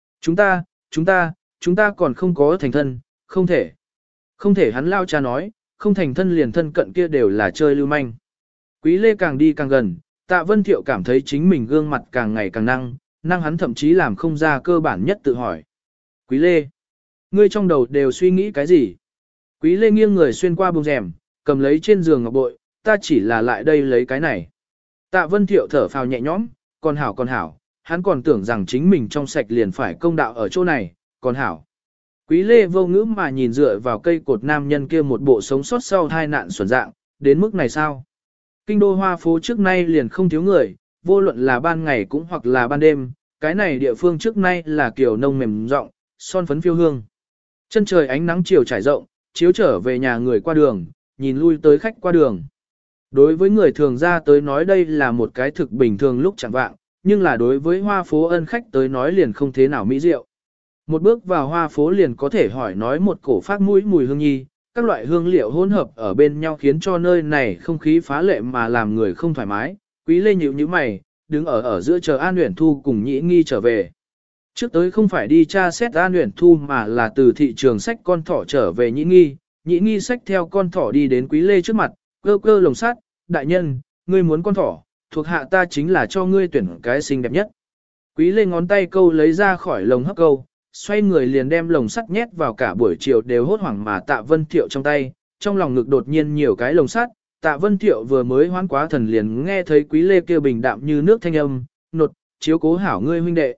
chúng ta còn không có thành thân, không thể. Không thể hắn lao cha nói, không thành thân liền thân cận kia đều là chơi lưu manh. Quý Lê càng đi càng gần, Tạ Vân Thiệu cảm thấy chính mình gương mặt càng ngày càng năng hắn thậm chí làm không ra cơ bản nhất tự hỏi. Quý Lê, ngươi trong đầu đều suy nghĩ cái gì? Quý Lê nghiêng người xuyên qua bông rèm, cầm lấy trên giường ngọc bội, ta chỉ là lại đây lấy cái này. Tạ Vân Thiệu thở phào nhẹ nhõm, còn hảo, hắn còn tưởng rằng chính mình trong sạch liền phải công đạo ở chỗ này, còn hảo. Quý Lê vô ngữ mà nhìn dựa vào cây cột nam nhân kia một bộ sống sót sau tai nạn xuẩn dạng, đến mức này sao? Kinh đô hoa phố trước nay liền không thiếu người, vô luận là ban ngày cũng hoặc là ban đêm, cái này địa phương trước nay là kiểu nông mềm rộng, son phấn phiêu hương. Chân trời ánh nắng chiều trải rộng, chiếu trở về nhà người qua đường, nhìn lui tới khách qua đường. Đối với người thường ra tới nói đây là một cái thực bình thường lúc chẳng vạng, nhưng là đối với hoa phố ân khách tới nói liền không thế nào mỹ diệu. Một bước vào hoa phố liền có thể hỏi nói một cổ phát mũi mùi hương nhi, các loại hương liệu hỗn hợp ở bên nhau khiến cho nơi này không khí phá lệ mà làm người không thoải mái. Quý Lê nhíu nhíu mày, đứng ở giữa chờ An Uyển Thu cùng Nhĩ Nghi trở về. Trước tới không phải đi tra xét An Uyển Thu mà là từ thị trường sách con thỏ trở về Nhĩ Nghi. Nhĩ Nghi xách theo con thỏ đi đến Quý Lê trước mặt, cơ cơ lồng sắt, đại nhân, ngươi muốn con thỏ, thuộc hạ ta chính là cho ngươi tuyển cái xinh đẹp nhất. Quý Lê ngón tay câu lấy ra khỏi lồng hấp câu, xoay người liền đem lồng sắt nhét vào cả buổi chiều đều hốt hoảng mà Tạ Vân Thiệu trong tay, trong lòng ngực đột nhiên nhiều cái lồng sắt, Tạ Vân Thiệu vừa mới hoán quá thần liền nghe thấy Quý Lê kêu bình đạm như nước thanh âm, nột, chiếu cố hảo ngươi huynh đệ.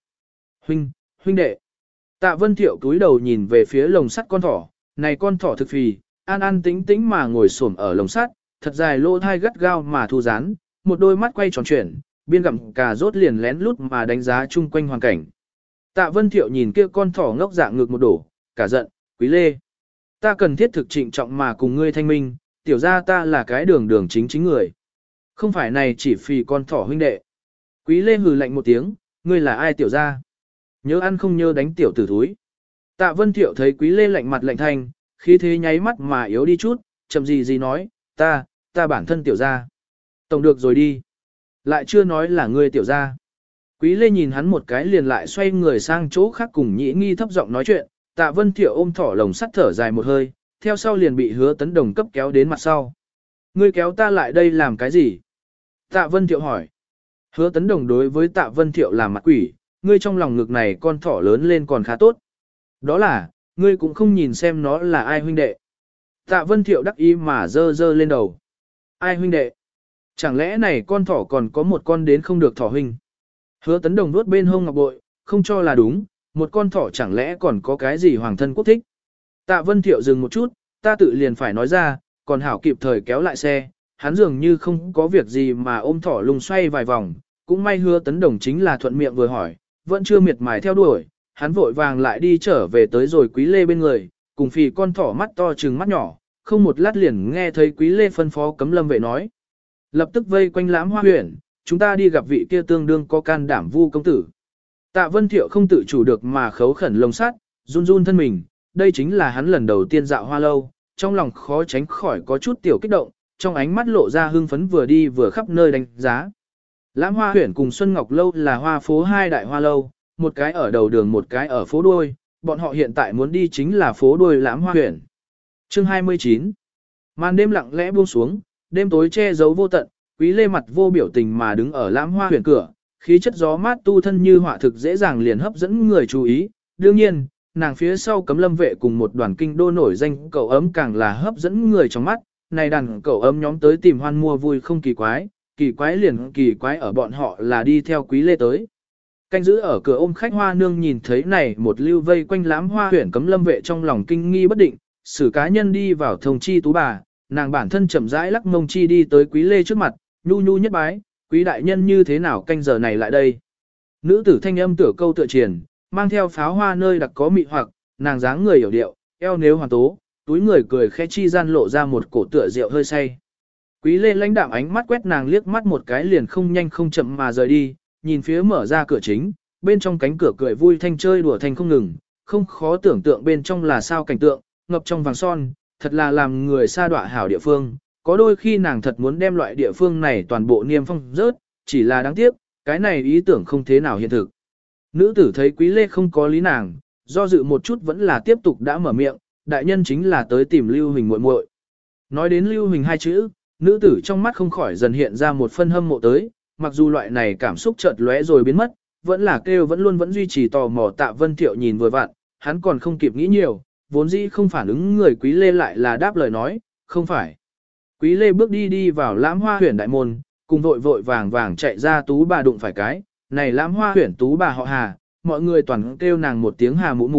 Huynh đệ. Tạ Vân Thiệu cúi đầu nhìn về phía lồng sắt con thỏ, này con thỏ thực phì, an an tĩnh tĩnh mà ngồi xổm ở lồng sắt, thật dài lỗ thai gắt gao mà thu dán, một đôi mắt quay tròn chuyển, biên gặm cà rốt liền lén lút mà đánh giá chung quanh hoàn cảnh. Tạ Vân Thiệu nhìn kia con thỏ ngốc dạng ngược một đổ, cả giận, Quý Lê. Ta cần thiết thực trịnh trọng mà cùng ngươi thanh minh, tiểu ra ta là cái đường chính người. Không phải này chỉ phì con thỏ huynh đệ. Quý Lê hừ lạnh một tiếng, ngươi là ai tiểu ra? Nhớ ăn không nhớ đánh tiểu tử thúi. Tạ Vân Thiệu thấy Quý Lê lạnh mặt lạnh thanh, khí thế nháy mắt mà yếu đi chút, chậm gì nói, ta bản thân tiểu ra. Tổng được rồi đi. Lại chưa nói là ngươi tiểu ra. Quý Lê nhìn hắn một cái liền lại xoay người sang chỗ khác cùng Nhĩ Nghi thấp giọng nói chuyện, Tạ Vân Thiệu ôm thỏ lồng sắt thở dài một hơi, theo sau liền bị Hứa Tấn Đồng cấp kéo đến mặt sau. Ngươi kéo ta lại đây làm cái gì? Tạ Vân Thiệu hỏi. Hứa Tấn Đồng đối với Tạ Vân Thiệu làm mặt quỷ, ngươi trong lòng ngực này con thỏ lớn lên còn khá tốt. Đó là, ngươi cũng không nhìn xem nó là ai huynh đệ. Tạ Vân Thiệu đắc ý mà dơ lên đầu. Ai huynh đệ? Chẳng lẽ này con thỏ còn có một con đến không được thỏ huynh? Hứa Tấn Đồng nuốt bên hông ngọc bội, không cho là đúng, một con thỏ chẳng lẽ còn có cái gì hoàng thân quốc thích. Tạ Vân Thiệu dừng một chút, ta tự liền phải nói ra, còn hảo kịp thời kéo lại xe, hắn dường như không có việc gì mà ôm thỏ lùng xoay vài vòng, cũng may Hứa Tấn Đồng chính là thuận miệng vừa hỏi, vẫn chưa miệt mài theo đuổi, hắn vội vàng lại đi trở về tới rồi Quý Lê bên người, cùng phì con thỏ mắt to trừng mắt nhỏ, không một lát liền nghe thấy Quý Lê phân phó Cấm Lâm vệ nói. Lập tức vây quanh Lãm Hoa huyện, chúng ta đi gặp vị kia tương đương có can đảm Vu công tử. Tạ Vân Thiệu không tự chủ được mà khấu khẩn lồng sắt, run run thân mình, đây chính là hắn lần đầu tiên dạo hoa lâu, trong lòng khó tránh khỏi có chút tiểu kích động, trong ánh mắt lộ ra hưng phấn vừa đi vừa khắp nơi đánh giá. Lãm Hoa huyện cùng Xuân Ngọc lâu là hoa phố hai đại hoa lâu, một cái ở đầu đường một cái ở phố đuôi, bọn họ hiện tại muốn đi chính là phố đuôi Lãm Hoa huyện. Chương 29. Màn đêm lặng lẽ buông xuống, đêm tối che giấu vô tận, Quý Lê mặt vô biểu tình mà đứng ở Lãm Hoa huyện cửa, khí chất gió mát tu thân như họa thực dễ dàng liền hấp dẫn người chú ý. Đương nhiên, nàng phía sau Cấm Lâm vệ cùng một đoàn kinh đô nổi danh cậu ấm càng là hấp dẫn người trong mắt. Này đàn cậu ấm nhóm tới tìm hoan mua vui không kỳ quái liền kỳ quái ở bọn họ là đi theo Quý Lê tới. Canh giữ ở cửa ôm khách hoa nương nhìn thấy này một lưu vây quanh Lãm Hoa huyện Cấm Lâm vệ trong lòng kinh nghi bất định, xử cá nhân đi vào thông chi tú bà, nàng bản thân chậm rãi lắc mông chi đi tới Quý Lê trước mặt, nhu nhu nhất bái, Quý đại nhân như thế nào canh giờ này lại đây? Nữ tử thanh âm tựa câu tựa triền, mang theo pháo hoa nơi đặc có mị hoặc, nàng dáng người hiểu điệu, eo nếu hoàn tố, túi người cười khẽ chi gian lộ ra một cổ tựa rượu hơi say. Quý Lê lãnh đạm ánh mắt quét nàng liếc mắt một cái liền không nhanh không chậm mà rời đi, nhìn phía mở ra cửa chính, bên trong cánh cửa cười vui thanh chơi đùa thanh không ngừng, không khó tưởng tượng bên trong là sao cảnh tượng, ngập trong vàng son, thật là làm người xa đọa hảo địa phương. Có đôi khi nàng thật muốn đem loại địa phương này toàn bộ niêm phong rớt, chỉ là đáng tiếc, cái này ý tưởng không thế nào hiện thực. Nữ tử thấy Quý Lê không có lý nàng, do dự một chút vẫn là tiếp tục đã mở miệng, đại nhân chính là tới tìm Lưu Huỳnh muội muội. Nói đến Lưu Huỳnh hai chữ, nữ tử trong mắt không khỏi dần hiện ra một phân hâm mộ tới, mặc dù loại này cảm xúc chợt lóe rồi biến mất, vẫn là kêu vẫn duy trì tò mò. Tạ Vân Thiệu nhìn vừa vặn, hắn còn không kịp nghĩ nhiều, vốn dĩ không phản ứng người Quý Lê lại là đáp lời nói, không phải. Quý Lê bước đi vào Lãm Hoa huyện đại môn, cùng vội vàng chạy ra tú bà đụng phải cái, này Lãm Hoa huyện tú bà họ Hà, mọi người toàn kêu nàng một tiếng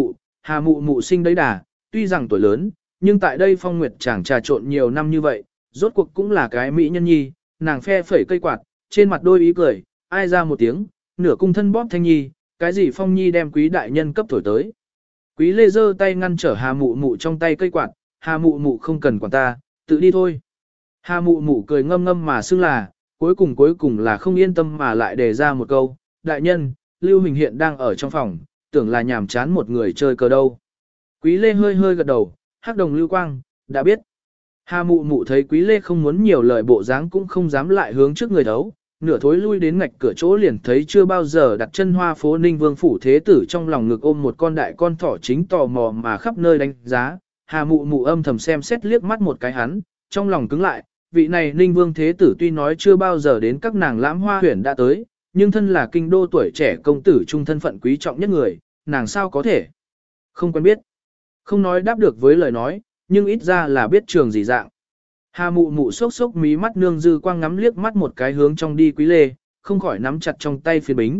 Hà mụ mụ sinh đấy đà, tuy rằng tuổi lớn, nhưng tại đây phong nguyệt chẳng trà trộn nhiều năm như vậy, rốt cuộc cũng là cái mỹ nhân nhi, nàng phe phẩy cây quạt, trên mặt đôi ý cười, ai ra một tiếng, nửa cung thân bóp thanh nhi, cái gì phong nhi đem Quý đại nhân cấp thổi tới. Quý Lê giơ tay ngăn trở Hà mụ mụ trong tay cây quạt, Hà mụ mụ không cần quản ta, tự đi thôi. Hà mụ mụ cười ngâm ngâm mà xưng là, cuối cùng là không yên tâm mà lại đề ra một câu, đại nhân, Lưu Hình hiện đang ở trong phòng, tưởng là nhàm chán một người chơi cờ đâu. Quý Lê hơi hơi gật đầu, hắc đồng lưu quang, đã biết. Hà mụ mụ thấy Quý Lê không muốn nhiều lời bộ dáng cũng không dám lại hướng trước người đấu, nửa thối lui đến ngạch cửa chỗ liền thấy chưa bao giờ đặt chân Hoa phố Ninh Vương phủ thế tử trong lòng ngực ôm một con đại con thỏ chính tò mò mà khắp nơi đánh giá. Hà mụ mụ âm thầm xem xét liếc mắt một cái hắn, trong lòng cứng lại, vị này Ninh Vương thế tử tuy nói chưa bao giờ đến các nàng lãm hoa huyển đã tới, nhưng thân là kinh đô tuổi trẻ công tử trung thân phận quý trọng nhất người, nàng sao có thể không quen biết. Không nói đáp được với lời nói, nhưng ít ra là biết trường gì dạng. Hà mụ mụ sốc sốc mí mắt nương dư quang ngắm liếc mắt một cái hướng trong đi Quý Lê, không khỏi nắm chặt trong tay phiến bính,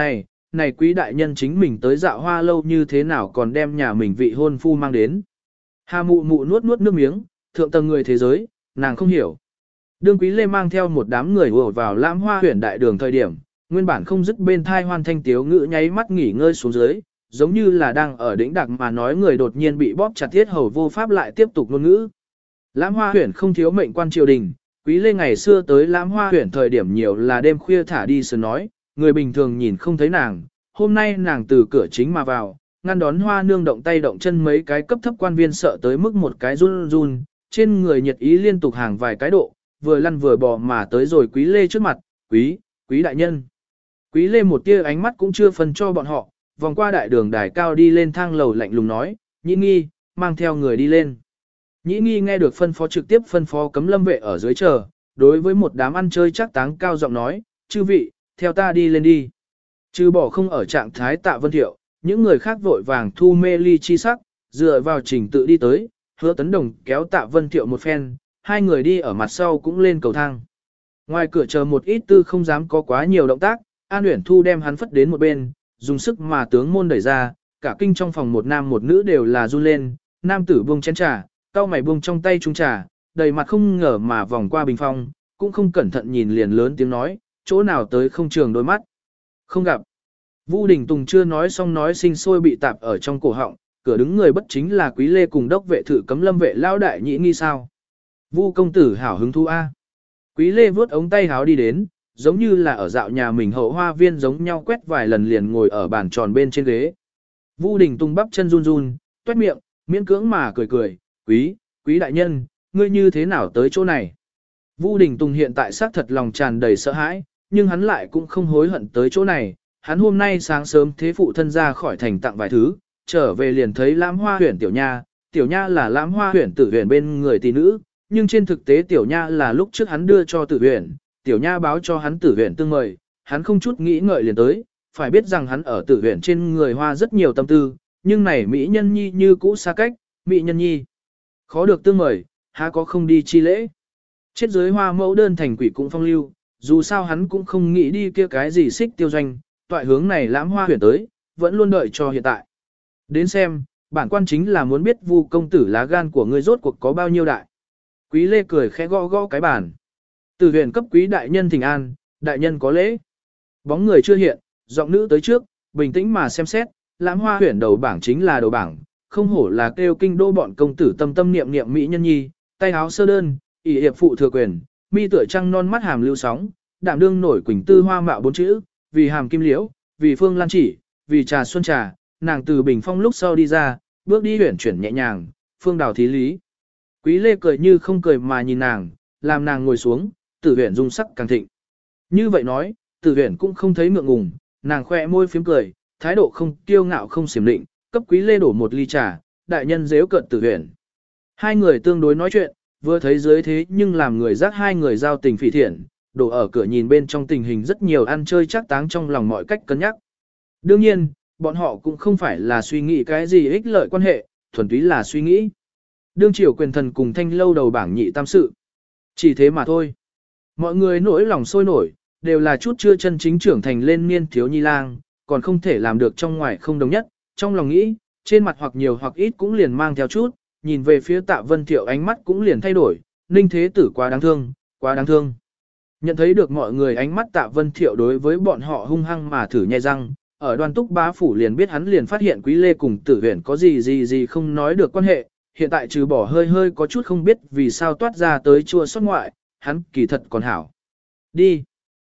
này quý đại nhân chính mình tới dạo hoa lâu như thế nào còn đem nhà mình vị hôn phu mang đến. Hà mụ mụ nuốt nuốt nước miếng, thượng tầng người thế giới, nàng không hiểu. Đương Quý Lê mang theo một đám người ùa vào lãm hoa huyển đại đường thời điểm, nguyên bản không dứt bên thai hoan thanh tiếu ngữ nháy mắt nghỉ ngơi xuống dưới, giống như là đang ở đỉnh đặc mà nói người đột nhiên bị bóp chặt thiết hầu vô pháp lại tiếp tục ngôn ngữ. Lãm hoa huyển không thiếu mệnh quan triều đình, Quý Lê ngày xưa tới lãm hoa huyển thời điểm nhiều là đêm khuya thả đi sờ nói, người bình thường nhìn không thấy nàng, hôm nay nàng từ cửa chính mà vào, ngăn đón hoa nương động tay động chân mấy cái cấp thấp quan viên sợ tới mức một cái run run, trên người nhiệt ý liên tục hàng vài cái độ, vừa lăn vừa bò mà tới rồi Quý Lê trước mặt, quý đại nhân. Quý Lê một tia ánh mắt cũng chưa phân cho bọn họ, vòng qua đại đường đài cao đi lên thang lầu lạnh lùng nói, Nhĩ Nghi, mang theo người đi lên. Nhĩ Nghi nghe được phân phó trực tiếp phân phó cấm lâm vệ ở dưới chờ, đối với một đám ăn chơi chắc táng cao giọng nói, chư vị, theo ta đi lên đi. Trừ bỏ không ở trạng thái Tạ Vân Thiệu, những người khác vội vàng thu mê ly chi sắc, dựa vào trình tự đi tới, Hứa Tấn Đồng kéo Tạ Vân Thiệu một phen, hai người đi ở mặt sau cũng lên cầu thang. Ngoài cửa chờ một ít tư không dám có quá nhiều động tác, An Uyển Thu đem hắn phất đến một bên, dùng sức mà tướng môn đẩy ra, cả kinh trong phòng một nam một nữ đều là run lên, nam tử buông chén trà, cao mày buông trong tay chung trà, đầy mặt không ngờ mà vòng qua bình phong, cũng không cẩn thận nhìn liền lớn tiếng nói, chỗ nào tới không trường đôi mắt. Không gặp. Vu Đình Tùng chưa nói xong nói sinh sôi bị tạp ở trong cổ họng, cửa đứng người bất chính là Quý Lê cùng đốc vệ thử cấm lâm vệ lao đại Nhĩ Nghi sao. Vu công tử hảo hứng thú a. Quý Lê vướt ống tay háo đi đến, giống như là ở dạo nhà mình hậu hoa viên giống nhau quét vài lần liền ngồi ở bàn tròn bên trên ghế. Vu Đình Tùng bắp chân run run, toét miệng, miễn cưỡng mà cười cười, quý đại nhân, ngươi như thế nào tới chỗ này? Vu Đình Tùng hiện tại xác thật lòng tràn đầy sợ hãi, nhưng hắn lại cũng không hối hận tới chỗ này. Hắn hôm nay sáng sớm thế phụ thân ra khỏi thành tặng vài thứ, trở về liền thấy lãm hoa huyển tiểu nha là lãm hoa huyển tử huyển bên người tỷ nữ, nhưng trên thực tế tiểu nha là lúc trước hắn đưa cho tử huyển, tiểu nha báo cho hắn tử huyển tương mời, hắn không chút nghĩ ngợi liền tới, phải biết rằng hắn ở tử huyển trên người hoa rất nhiều tâm tư, nhưng này mỹ nhân nhi như cũ xa cách, mỹ nhân nhi khó được tương mời, há có không đi chi lễ. Chết dưới hoa mẫu đơn thành quỷ cũng phong lưu, dù sao hắn cũng không nghĩ đi kia cái gì xích tiêu doanh, toại hướng này lãm hoa huyển tới, vẫn luôn đợi cho hiện tại. Đến xem, bản quan chính là muốn biết Vu công tử lá gan của ngươi rốt cuộc có bao nhiêu đại. Quý Lê cười khẽ gõ gõ cái bàn. Từ huyền cấp quý đại nhân thỉnh an, đại nhân có lễ. Bóng người chưa hiện, giọng nữ tới trước, bình tĩnh mà xem xét, lãm hoa huyển đầu bảng chính là đầu bảng, không hổ là kêu kinh đô bọn công tử tâm tâm niệm niệm mỹ nhân nhi, tay áo sơ đơn, ỷ hiệp phụ thừa quyền, mi tựa trăng non mắt hàm lưu sóng, đảm đương nổi quỳnh tư hoa mạo bốn chữ, vì hàm kim liễu, vì phương lan chỉ, vì trà xuân trà, nàng từ bình phong lúc sau đi ra, bước đi huyển chuyển nhẹ nhàng, phương đào thí lý. Quý Lê cười như không cười mà nhìn nàng, làm nàng ngồi xuống, tử huyển dung sắc càng thịnh. Như vậy nói, tử huyển cũng không thấy ngượng ngùng, nàng khoe môi phím cười, thái độ không kiêu ngạo không xiểm định, cấp Quý Lê đổ một ly trà, đại nhân dếu cận tử huyển. Hai người tương đối nói chuyện, vừa thấy dưới thế nhưng làm người giác hai người giao tình phỉ thiện, đổ ở cửa nhìn bên trong tình hình rất nhiều ăn chơi chắc táng trong lòng mọi cách cân nhắc. Đương nhiên, bọn họ cũng không phải là suy nghĩ cái gì ích lợi quan hệ, thuần túy là suy nghĩ. Đương triều quyền thần cùng thanh lâu đầu bảng nhị tam sự. Chỉ thế mà thôi. Mọi người nỗi lòng sôi nổi, đều là chút chưa chân chính trưởng thành lên niên thiếu nhi lang, còn không thể làm được trong ngoài không đồng nhất, trong lòng nghĩ, trên mặt hoặc nhiều hoặc ít cũng liền mang theo chút, nhìn về phía Tạ Vân Thiệu ánh mắt cũng liền thay đổi, Ninh Thế Tử quá đáng thương, quá đáng thương. Nhận thấy được mọi người ánh mắt Tạ Vân Thiệu đối với bọn họ hung hăng mà thử nhai răng, ở Đoan Túc bá phủ liền biết hắn liền phát hiện Quý Lê cùng Tử Huyền có gì không nói được quan hệ, hiện tại trừ bỏ hơi có chút không biết vì sao toát ra tới chua xót ngoại, hắn kỳ thật còn hảo. Đi.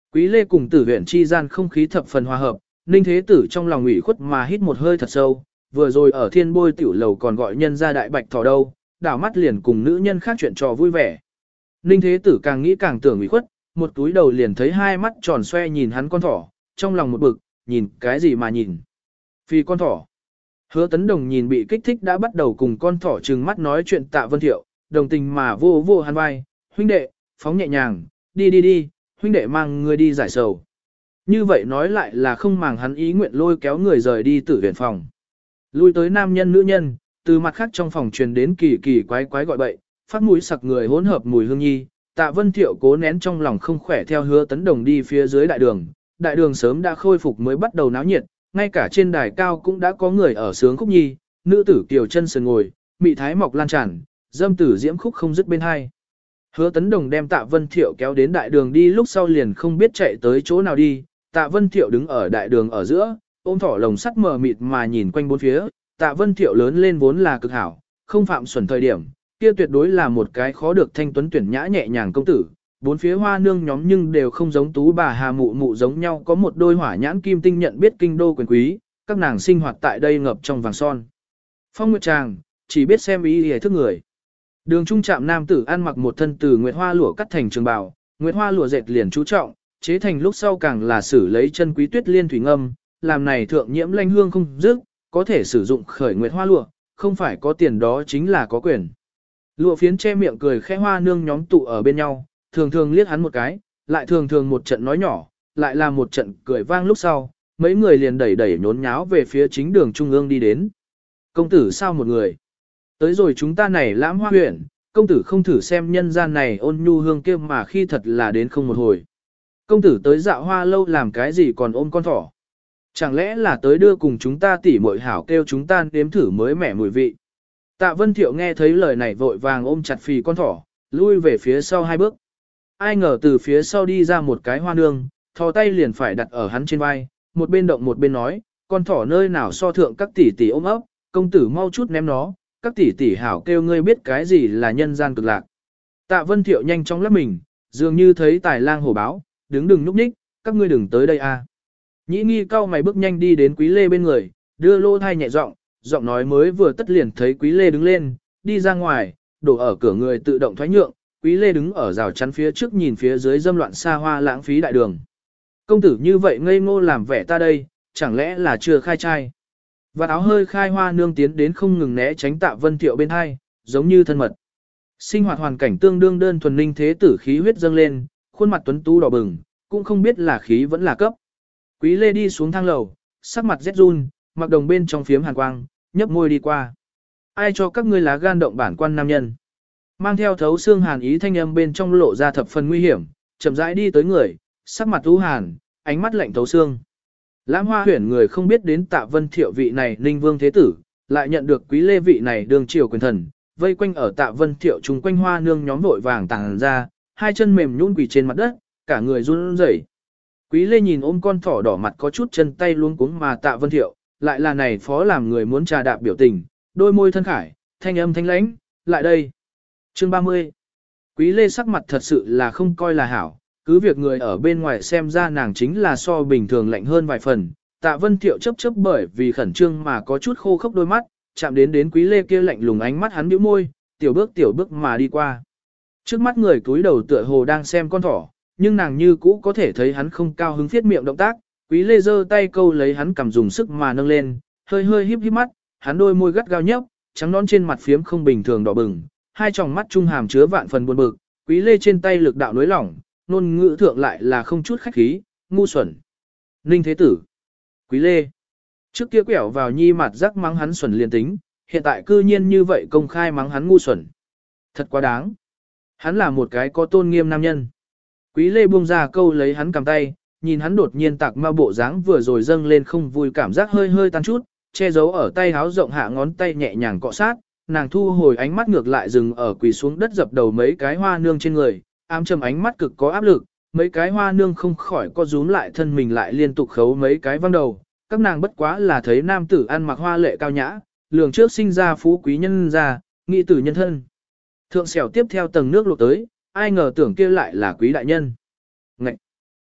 Quý Lê cùng Tử Huyền chi gian không khí thập phần hòa hợp, Ninh Thế Tử trong lòng ủy khuất mà hít một hơi thật sâu, vừa rồi ở Thiên Bôi tiểu lầu còn gọi nhân ra đại bạch thỏ đâu, đảo mắt liền cùng nữ nhân khác chuyện trò vui vẻ. Ninh Thế Tử càng nghĩ càng tưởng ủy khuất, một túi đầu liền thấy hai mắt tròn xoe nhìn hắn con thỏ, trong lòng một bực, nhìn cái gì mà nhìn. Phi con thỏ. Hứa Tấn Đồng nhìn bị kích thích đã bắt đầu cùng con thỏ trừng mắt nói chuyện Tạ Vân Thiệu, đồng tình mà vô vô hắn vai, huynh đệ, phóng nhẹ nhàng, đi, huynh đệ mang người đi giải sầu. Như vậy nói lại là không màng hắn ý nguyện lôi kéo người rời đi Tử Huyền phòng. Lui tới nam nhân nữ nhân, từ mặt khác trong phòng truyền đến kỳ kỳ quái quái gọi bậy, phát mũi sặc người hỗn hợp mùi hương nhi. Tạ Vân Thiệu cố nén trong lòng không khỏe theo Hứa Tấn Đồng đi phía dưới đại đường sớm đã khôi phục mới bắt đầu náo nhiệt, ngay cả trên đài cao cũng đã có người ở sướng khúc nhi, nữ tử kiều chân sườn ngồi, mị thái mọc lan tràn, dâm tử diễm khúc không dứt bên hai. Hứa Tấn Đồng đem Tạ Vân Thiệu kéo đến đại đường đi lúc sau liền không biết chạy tới chỗ nào đi, Tạ Vân Thiệu đứng ở đại đường ở giữa, ôm thỏ lồng sắt mờ mịt mà nhìn quanh bốn phía, Tạ Vân Thiệu lớn lên vốn là cực hảo, không phạm xuẩn thời điểm, kia tuyệt đối là một cái khó được thanh tuấn tuyển nhã nhẹ nhàng công tử. Bốn phía hoa nương nhóm nhưng đều không giống Tú bà Hà Mụ Mụ giống nhau có một đôi hỏa nhãn kim tinh nhận biết kinh đô quyền quý, các nàng sinh hoạt tại đây ngập trong vàng son. Phong Nguyệt Tràng, chỉ biết xem ý hề thức người. Đường trung trạm nam tử ăn mặc một thân từ nguyệt hoa lụa cắt thành trường bào, nguyệt hoa lụa dệt liền chú trọng, chế thành lúc sau càng là sử lấy chân quý tuyết liên thủy ngâm, làm này thượng nhiễm lanh hương không dứt, có thể sử dụng khởi nguyệt hoa lụa, không phải có tiền đó chính là có quyền. Lụa phiến che miệng cười khẽ hoa nương nhóm tụ ở bên nhau, thường thường liếc hắn một cái, lại thường thường một trận nói nhỏ, lại là một trận cười vang lúc sau, mấy người liền đẩy nhốn nháo về phía chính đường trung ương đi đến. Công tử sao một người? Tới rồi chúng ta này lãm hoa huyện, công tử không thử xem nhân gian này ôn nhu hương kia mà khi thật là đến không một hồi. Công tử tới dạo hoa lâu làm cái gì còn ôm con thỏ? Chẳng lẽ là tới đưa cùng chúng ta tỉ muội hảo kêu chúng ta nếm thử mới mẻ mùi vị? Tạ Vân Thiệu nghe thấy lời này vội vàng ôm chặt phì con thỏ, lui về phía sau hai bước. Ai ngờ từ phía sau đi ra một cái hoa nương, thò tay liền phải đặt ở hắn trên vai, một bên động một bên nói, con thỏ nơi nào so thượng các tỷ tỷ ôm ấp, công tử mau chút ném nó, các tỷ tỷ hảo kêu ngươi biết cái gì là nhân gian cực lạc. Tạ Vân Thiệu nhanh chóng lắp mình, dường như thấy tài lang hổ báo, đứng đừng nhúc nhích, các ngươi đừng tới đây a. Nhĩ nghi cao mày bước nhanh đi đến Quý Lê bên người, đưa lô thai nhẹ giọng nói mới vừa tất liền thấy Quý Lê đứng lên, đi ra ngoài, đổ ở cửa người tự động thoái nhượng, Quý Lê đứng ở rào chắn phía trước nhìn phía dưới dâm loạn xa hoa lãng phí đại đường. Công tử như vậy ngây ngô làm vẻ ta đây, chẳng lẽ là chưa khai trai. Và áo hơi khai hoa nương tiến đến không ngừng né tránh Tạ Vân Thiệu bên hai, giống như thân mật. Sinh hoạt hoàn cảnh tương đương đơn thuần Ninh Thế Tử khí huyết dâng lên, khuôn mặt tuấn tú đỏ bừng, cũng không biết là khí vẫn là cấp. Quý Lê đi xuống thang lầu, sắc mặt rét run, mặc đồng bên trong phiếm hàn quang, nhấp môi đi qua. Ai cho các ngươi lá gan động bản quan nam nhân? Mang theo thấu xương hàn ý thanh âm bên trong lộ ra thập phần nguy hiểm, chậm rãi đi tới người, sắc mặt u hàn, ánh mắt lạnh thấu xương. Lãm Hoa Huyển người không biết đến Tạ Vân Thiệu vị này Ninh Vương Thế Tử, lại nhận được Quý Lê vị này đường triều quyền thần, vây quanh ở Tạ Vân Thiệu chung quanh hoa nương nhóm vội vàng tàng ra, hai chân mềm nhũn quỳ trên mặt đất, cả người run rẩy. Quý Lê nhìn ôm con thỏ đỏ mặt có chút chân tay luống cuống mà Tạ Vân Thiệu, lại là này phó làm người muốn trà đạp biểu tình, đôi môi thân khải, thanh âm thanh lãnh, lại đây. Chương 30. Quý Lê sắc mặt thật sự là không coi là hảo, cứ việc người ở bên ngoài xem ra nàng chính là so bình thường lạnh hơn vài phần. Tạ Vân Thiệu chớp bởi vì khẩn trương mà có chút khô khốc đôi mắt, chạm đến Quý Lê kia lạnh lùng ánh mắt hắn bĩu môi, tiểu bước mà đi qua. Trước mắt người cúi đầu tựa hồ đang xem con thỏ, nhưng nàng như cũ có thể thấy hắn không cao hứng phiết miệng động tác. Quý Lê giơ tay câu lấy hắn cầm dùng sức mà nâng lên, hơi híp mắt, hắn đôi môi gắt gao nhấp, trắng nõn trên mặt phiếm không bình thường đỏ bừng, hai tròng mắt trung hàm chứa vạn phần buồn bực. Quý Lê trên tay lực đạo nối lỏng, ngôn ngữ thượng lại là không chút khách khí, ngu xuẩn. Ninh Thế Tử. Quý Lê. Trước kia quẹo vào nhi mặt rắc mắng hắn xuẩn liền tính, hiện tại cư nhiên như vậy công khai mắng hắn ngu xuẩn. Thật quá đáng. Hắn là một cái có tôn nghiêm nam nhân. Quý Lê buông ra câu lấy hắn cầm tay, nhìn hắn đột nhiên tạc ma bộ dáng vừa rồi dâng lên không vui cảm giác hơi tan chút, che giấu ở tay háo rộng hạ ngón tay nhẹ nhàng cọ sát, nàng thu hồi ánh mắt ngược lại dừng ở quỳ xuống đất dập đầu mấy cái hoa nương trên người, ám trầm ánh mắt cực có áp lực, mấy cái hoa nương không khỏi co rúm lại thân mình lại liên tục khấu mấy cái văng đầu, các nàng bất quá là thấy nam tử ăn mặc hoa lệ cao nhã, lường trước sinh ra phú quý nhân ra, nghị tử nhân thân. Thượng xẻo tiếp theo tầng nước lột tới, ai ngờ tưởng kia lại là quý đại nhân. Ngậy!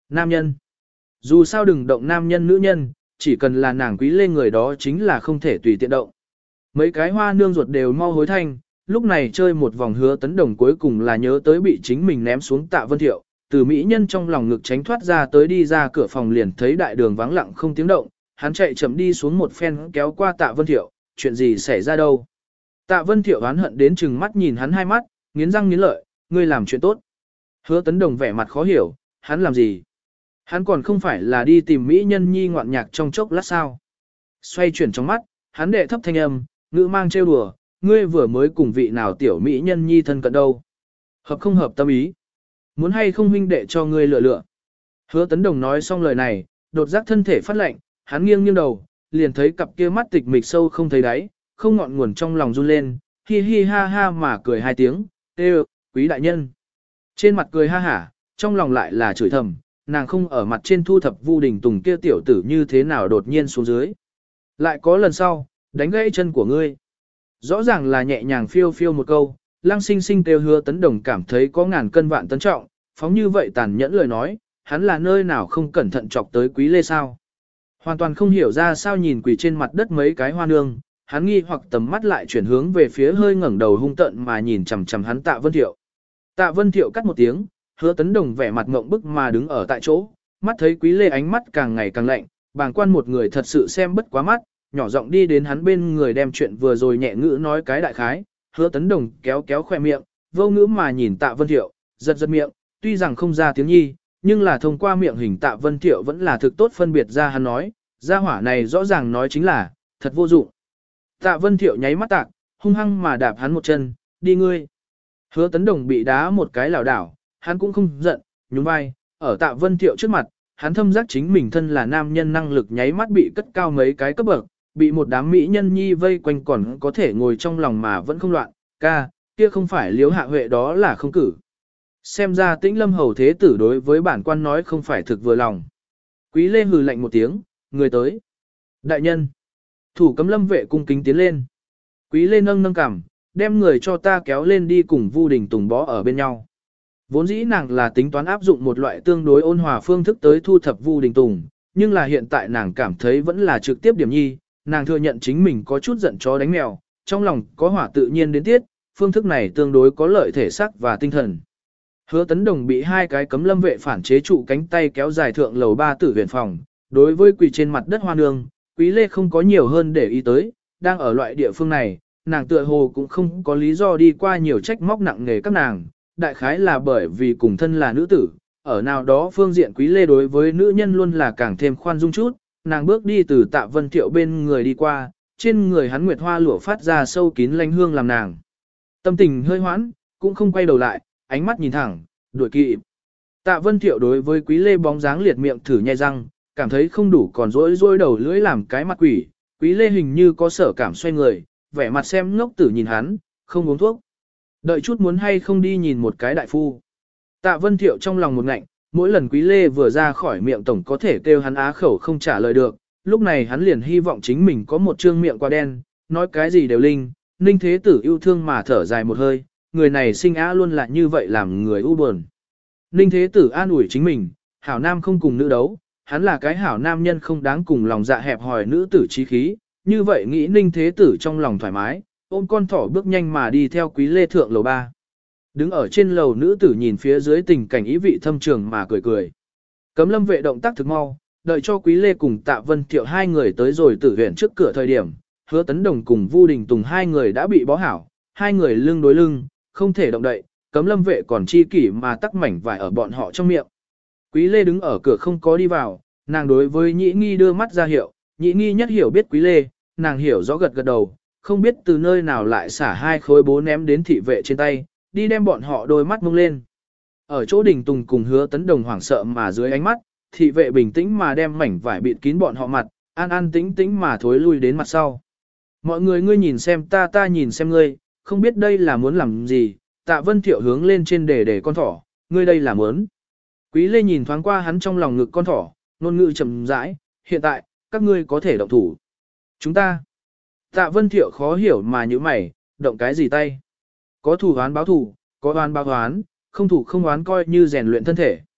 Nam nhân. Dù sao đừng động nam nhân nữ nhân, chỉ cần là nàng Quý Lê người đó chính là không thể tùy tiện động. Mấy cái hoa nương ruột đều mau hối thanh, lúc này chơi một vòng Hứa Tấn Đồng cuối cùng là nhớ tới bị chính mình ném xuống Tạ Vân Thiệu, từ mỹ nhân trong lòng ngực tránh thoát ra tới đi ra cửa phòng liền thấy đại đường vắng lặng không tiếng động, hắn chạy chậm đi xuống một phen kéo qua Tạ Vân Thiệu, chuyện gì xảy ra đâu. Tạ Vân Thiệu oán hận đến chừng mắt nhìn hắn hai mắt, nghiến răng nghiến lợi, ngươi làm chuyện tốt. Hứa Tấn Đồng vẻ mặt khó hiểu, hắn làm gì? Hắn còn không phải là đi tìm mỹ nhân nhi ngoạn nhạc trong chốc lát sao? Xoay chuyển trong mắt, hắn đệ thấp thanh âm, ngữ mang trêu đùa, ngươi vừa mới cùng vị nào tiểu mỹ nhân nhi thân cận đâu? Hợp không hợp tâm ý? Muốn hay không huynh đệ cho ngươi lựa lựa? Hứa Tấn Đồng nói xong lời này, đột giác thân thể phát lạnh, hắn nghiêng nghiêng đầu, liền thấy cặp kia mắt tịch mịch sâu không thấy đáy, không ngọn nguồn trong lòng run lên, hi hi ha ha mà cười hai tiếng, ê quý đại nhân. Trên mặt cười ha hả, trong lòng lại là chửi thầm, nàng không ở mặt trên thu thập Vu Đình Tùng kia tiểu tử như thế nào đột nhiên xuống dưới. Lại có lần sau, đánh gãy chân của ngươi. Rõ ràng là nhẹ nhàng phiêu phiêu một câu, lăng sinh sinh kêu Hứa Tấn Đồng cảm thấy có ngàn cân vạn tấn trọng, phóng như vậy tàn nhẫn lời nói, hắn là nơi nào không cẩn thận chọc tới Quý Lê sao. Hoàn toàn không hiểu ra sao nhìn quỳ trên mặt đất mấy cái hoa nương, hắn nghi hoặc tầm mắt lại chuyển hướng về phía hơi ngẩng đầu hung tợn mà nhìn chằm chằm hắn Tạ Vân Thiệu. Tạ Vân Thiệu cắt một tiếng, Hứa Tấn Đồng vẻ mặt ngộng bức mà đứng ở tại chỗ, mắt thấy Quý Lê ánh mắt càng ngày càng lạnh, bàng quan một người thật sự xem bất quá mắt, nhỏ giọng đi đến hắn bên người đem chuyện vừa rồi nhẹ ngữ nói cái đại khái, Hứa Tấn Đồng kéo kéo khoe miệng, vô ngữ mà nhìn Tạ Vân Thiệu, giật giật miệng, tuy rằng không ra tiếng nhi, nhưng là thông qua miệng hình Tạ Vân Thiệu vẫn là thực tốt phân biệt ra hắn nói, gia hỏa này rõ ràng nói chính là, thật vô dụng. Tạ Vân Thiệu nháy mắt tạc, hung hăng mà đạp hắn một chân, đi ngươi. Hứa Tấn Đồng bị đá một cái lảo đảo, hắn cũng không giận, nhún vai, ở Tạ Vân Thiệu trước mặt, hắn thâm giác chính mình thân là nam nhân năng lực nháy mắt bị cất cao mấy cái cấp bậc, bị một đám mỹ nhân nhi vây quanh còn có thể ngồi trong lòng mà vẫn không loạn, ca, kia không phải Liếu Hạ Huệ đó là không cử. Xem ra Tĩnh Lâm hầu thế tử đối với bản quan nói không phải thực vừa lòng. Quý Lê hừ lạnh một tiếng, người tới. Đại nhân. Thủ Cấm Lâm vệ cung kính tiến lên. Quý Lê nâng nâng cằm, đem người cho ta kéo lên đi cùng Vu Đình Tùng bó ở bên nhau. Vốn dĩ nàng là tính toán áp dụng một loại tương đối ôn hòa phương thức tới thu thập Vu Đình Tùng, nhưng là hiện tại nàng cảm thấy vẫn là trực tiếp điểm nhi, nàng thừa nhận chính mình có chút giận chó đánh mèo, trong lòng có hỏa tự nhiên đến tiết, phương thức này tương đối có lợi thể xác và tinh thần. Hứa Tấn Đồng bị hai cái Cấm Lâm vệ phản chế trụ cánh tay kéo dài thượng lầu 3 tử viện phòng, đối với quỳ trên mặt đất hoa nương, Quý Lê không có nhiều hơn để ý tới, đang ở loại địa phương này, nàng tựa hồ cũng không có lý do đi qua nhiều trách móc nặng nề các nàng, đại khái là bởi vì cùng thân là nữ tử, ở nào đó phương diện Quý Lê đối với nữ nhân luôn là càng thêm khoan dung chút, nàng bước đi từ Tạ Vân Thiệu bên người đi qua, trên người hắn nguyệt hoa lụa phát ra sâu kín lanh hương làm nàng. Tâm tình hơi hoãn, cũng không quay đầu lại, ánh mắt nhìn thẳng, đuổi kịp. Tạ Vân Thiệu đối với Quý Lê bóng dáng liệt miệng thử nhai răng, cảm thấy không đủ còn rỗi đầu lưỡi làm cái mặt quỷ, Quý Lê hình như có sở cảm xoay người, vẻ mặt xem ngốc tử nhìn hắn, không uống thuốc. Đợi chút muốn hay không đi nhìn một cái đại phu. Tạ Vân Thiệu trong lòng một ngạnh, mỗi lần Quý Lê vừa ra khỏi miệng tổng có thể kêu hắn á khẩu không trả lời được, lúc này hắn liền hy vọng chính mình có một trương miệng qua đen, nói cái gì đều linh, Ninh Thế Tử yêu thương mà thở dài một hơi, người này sinh á luôn là như vậy làm người u buồn. Ninh Thế Tử an ủi chính mình, hảo nam không cùng nữ đấu, hắn là cái hảo nam nhân không đáng cùng lòng dạ hẹp hòi nữ tử trí khí, như vậy nghĩ Ninh Thế Tử trong lòng thoải mái, ôm con thỏ bước nhanh mà đi theo Quý Lê thượng lầu 3. Đứng ở trên lầu nữ tử nhìn phía dưới tình cảnh ý vị thâm trường mà cười cười. Cấm Lâm vệ động tác thực mau, đợi cho Quý Lê cùng Tạ Vân Thiệu hai người tới rồi tử huyện trước cửa thời điểm, Hứa Tấn Đồng cùng Vu Đình Tùng hai người đã bị bó hảo, hai người lưng đối lưng, không thể động đậy, Cấm Lâm vệ còn chi kỷ mà tắc mảnh vải ở bọn họ trong miệng. Quý Lê đứng ở cửa không có đi vào, nàng đối với Nhĩ Nghi đưa mắt ra hiệu, Nhĩ Nghi nhất hiểu biết Quý Lê, nàng hiểu rõ gật gật đầu, không biết từ nơi nào lại xả hai khối bố ném đến thị vệ trên tay, đi đem bọn họ đôi mắt mông lên. Ở chỗ Đình Tùng cùng Hứa Tấn Đồng hoảng sợ mà dưới ánh mắt, thị vệ bình tĩnh mà đem mảnh vải bịt kín bọn họ mặt, an an tĩnh tĩnh mà thối lui đến mặt sau. Mọi người ngươi nhìn xem ta nhìn xem ngươi, không biết đây là muốn làm gì, Tạ Vân Thiệu hướng lên trên để con thỏ, ngươi đây là muốn. Quý Lê nhìn thoáng qua hắn trong lòng ngực con thỏ, ngôn ngữ chậm rãi, hiện tại, các ngươi có thể động thủ. Chúng ta. Tạ Vân Thiệu khó hiểu mà như mày, động cái gì tay. Có thủ oán báo thủ, có oán báo oán, không thủ không oán coi như rèn luyện thân thể.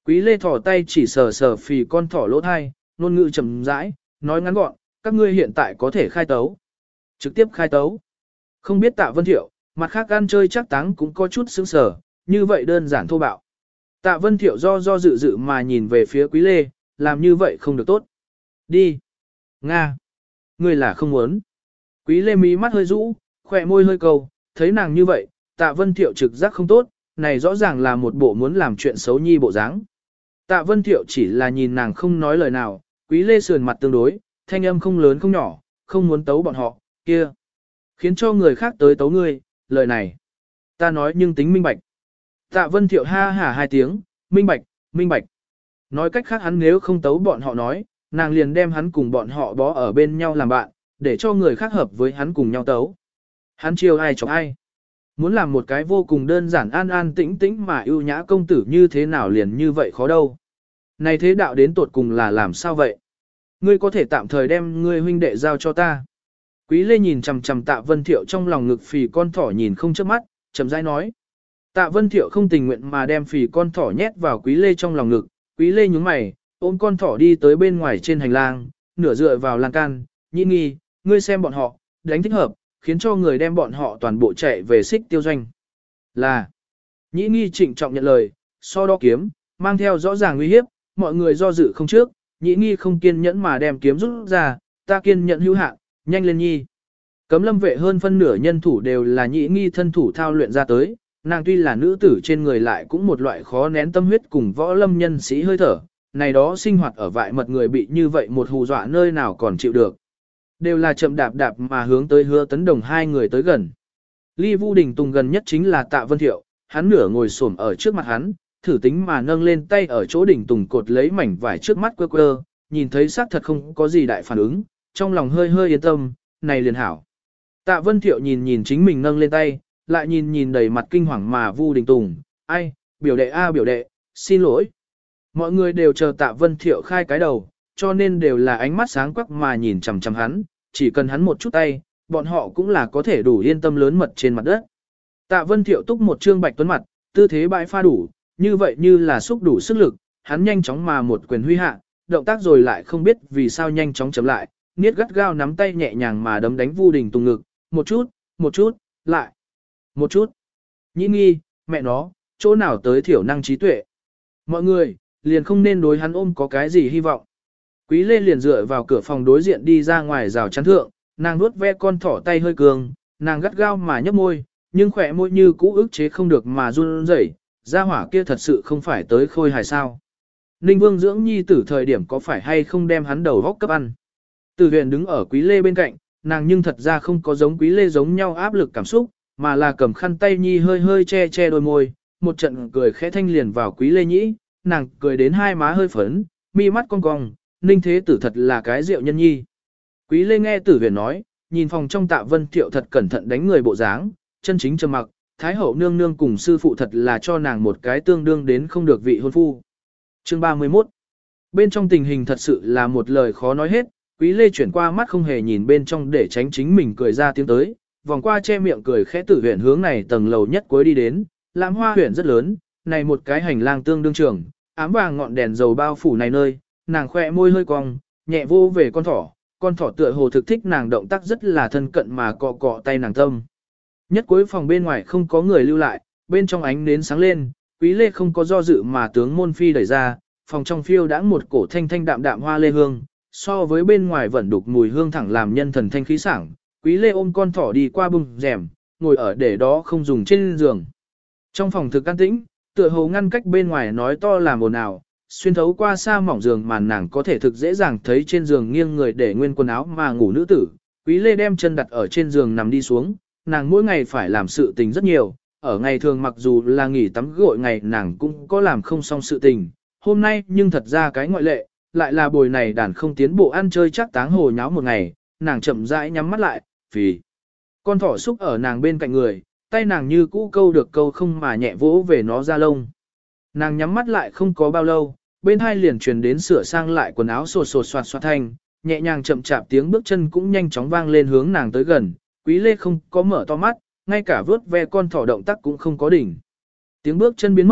Quý Lê thỏ tay chỉ sờ sờ phì con thỏ lỗ thai, ngôn ngữ chậm rãi, nói ngắn gọn, các ngươi hiện tại có thể khai tấu. Trực tiếp khai tấu. Không biết Tạ Vân Thiệu, mặt khác ăn chơi chắc táng cũng có chút sững sờ, như vậy đơn giản thô bạo. Tạ Vân Thiệu do dự dự mà nhìn về phía Quý Lê, làm như vậy không được tốt. Đi. Nga. Ngươi là không muốn. Quý Lê mí mắt hơi rũ, khỏe môi hơi cầu, thấy nàng như vậy, Tạ Vân Thiệu trực giác không tốt, này rõ ràng là một bộ muốn làm chuyện xấu nhi bộ dáng. Tạ Vân Thiệu chỉ là nhìn nàng không nói lời nào, Quý Lê sườn mặt tương đối, thanh âm không lớn không nhỏ, không muốn tấu bọn họ, kia. Khiến cho người khác tới tấu ngươi, lời này. Ta nói nhưng tính minh bạch. Tạ Vân Thiệu ha hả hai tiếng, minh bạch, minh bạch. Nói cách khác hắn nếu không tấu bọn họ nói, nàng liền đem hắn cùng bọn họ bó ở bên nhau làm bạn, để cho người khác hợp với hắn cùng nhau tấu. Hắn chiều ai chọc ai. Muốn làm một cái vô cùng đơn giản an an tĩnh tĩnh mà ưu nhã công tử như thế nào liền như vậy khó đâu. Này thế đạo đến tột cùng là làm sao vậy? Ngươi có thể tạm thời đem ngươi huynh đệ giao cho ta. Quý Lê nhìn chằm chằm Tạ Vân Thiệu trong lòng ngực phì con thỏ nhìn không chớp mắt, chậm rãi nói. Tạ Vân Thiệu không tình nguyện mà đem phì con thỏ nhét vào Quý Lê trong lòng ngực. Quý Lê nhướng mày, ôm con thỏ đi tới bên ngoài trên hành lang, nửa dựa vào lan can, nhĩ nghi, ngươi xem bọn họ, đánh thích hợp, khiến cho người đem bọn họ toàn bộ chạy về xích tiêu doanh. Là, nhĩ nghi trịnh trọng nhận lời, so đo kiếm, mang theo rõ ràng nguy hiếp, mọi người do dự không trước, nhĩ nghi không kiên nhẫn mà đem kiếm rút ra, ta kiên nhẫn hữu hạn, nhanh lên nhi. Cấm lâm vệ hơn phân nửa nhân thủ đều là nhĩ nghi thân thủ thao luyện ra tới, nàng tuy là nữ tử trên người lại cũng một loại khó nén tâm huyết cùng võ lâm nhân sĩ hơi thở, này đó sinh hoạt ở vại mật người bị như vậy một hù dọa nơi nào còn chịu được. Đều là chậm đạp đạp mà hướng tới Hứa Tấn Đồng hai người tới gần. Ly Vu Đình Tùng gần nhất chính là Tạ Vân Thiệu, hắn nửa ngồi xổm ở trước mặt hắn, thử tính mà nâng lên tay ở chỗ đỉnh Tùng cột lấy mảnh vải trước mắt quơ quơ, nhìn thấy xác thật không có gì đại phản ứng, trong lòng hơi hơi yên tâm, này liền hảo. Tạ Vân Thiệu nhìn nhìn chính mình nâng lên tay, lại nhìn nhìn đầy mặt kinh hoàng mà Vu Đình Tùng, ai, biểu đệ a biểu đệ, xin lỗi. Mọi người đều chờ Tạ Vân Thiệu khai cái đầu, cho nên đều là ánh mắt sáng quắc mà nhìn chằm chằm hắn, chỉ cần hắn một chút tay, bọn họ cũng là có thể đủ yên tâm lớn mật trên mặt đất. Tạ Vân Thiệu túc một trương bạch tuấn mặt, tư thế bãi pha đủ, như vậy như là xúc đủ sức lực, hắn nhanh chóng mà một quyền huy hạ, động tác rồi lại không biết vì sao nhanh chóng chấm lại, niết gắt gao nắm tay nhẹ nhàng mà đấm đánh Vu Đình Tùng ngực, một chút, lại, một chút. Nhĩ nghi, mẹ nó, chỗ nào tới thiểu năng trí tuệ. Mọi người, liền không nên đối hắn ôm có cái gì hy vọng. Quý Lê liền dựa vào cửa phòng đối diện đi ra ngoài rào chắn thượng, nàng nuốt ve con thỏ tay hơi cường, nàng gắt gao mà nhấp môi, nhưng khỏe môi như cũ ức chế không được mà run rẩy, gia hỏa kia thật sự không phải tới khôi hài sao. Ninh Vương dưỡng nhi tử thời điểm có phải hay không đem hắn đầu góc cấp ăn. Từ huyền đứng ở Quý Lê bên cạnh, nàng nhưng thật ra không có giống Quý Lê giống nhau áp lực cảm xúc, mà là cầm khăn tay nhi hơi hơi che che đôi môi, một trận cười khẽ thanh liền vào Quý Lê nhĩ, nàng cười đến hai má hơi phấn, mi mắt cong cong, Ninh Thế Tử thật là cái rượu nhân nhi. Quý Lê nghe Tử huyền nói, nhìn phòng trong Tạ Vân Thiệu thật cẩn thận đánh người bộ dáng, chân chính trầm mặc, Thái hậu nương nương cùng sư phụ thật là cho nàng một cái tương đương đến không được vị hôn phu. Chương 31. Bên trong tình hình thật sự là một lời khó nói hết, Quý Lê chuyển qua mắt không hề nhìn bên trong để tránh chính mình cười ra tiếng tới, vòng qua che miệng cười khẽ Tử huyền hướng này tầng lầu nhất cuối đi đến, lãm hoa huyền rất lớn, này một cái hành lang tương đương trường, ám vàng ngọn đèn dầu bao phủ này nơi, nàng khoe môi hơi cong, nhẹ vô về con thỏ tựa hồ thực thích nàng động tác rất là thân cận mà cọ cọ tay nàng tâm. Nhất cuối phòng bên ngoài không có người lưu lại, bên trong ánh nến sáng lên, Quý Lê không có do dự mà tướng môn phi đẩy ra, phòng trong phiêu đã một cổ thanh thanh đạm đạm hoa lê hương, so với bên ngoài vẫn đục mùi hương thẳng làm nhân thần thanh khí sảng. Quý Lê ôm con thỏ đi qua bung rèm, ngồi ở để đó không dùng trên giường. Trong phòng thực an tĩnh, tựa hồ ngăn cách bên ngoài nói to làm ồn ào, xuyên thấu qua xa mỏng giường màn nàng có thể thực dễ dàng thấy trên giường nghiêng người để nguyên quần áo mà ngủ nữ tử. Quý Lê đem chân đặt ở trên giường nằm đi xuống, nàng mỗi ngày phải làm sự tình rất nhiều, ở ngày thường mặc dù là nghỉ tắm gội ngày nàng cũng có làm không xong sự tình, hôm nay nhưng thật ra cái ngoại lệ, lại là buổi này đàn không tiến bộ ăn chơi chắc táng hồ nháo một ngày, nàng chậm rãi nhắm mắt lại, vì con thỏ xúc ở nàng bên cạnh người, tay nàng như cũ câu được câu không mà nhẹ vỗ về nó ra lông. Nàng nhắm mắt lại không có bao lâu, bên hai liền truyền đến sửa sang lại quần áo sột sột soạt soạt thanh, nhẹ nhàng chậm chạp tiếng bước chân cũng nhanh chóng vang lên hướng nàng tới gần, Quý Lê không có mở to mắt, ngay cả vớt ve con thỏ động tác cũng không có đỉnh. Tiếng bước chân biến mất,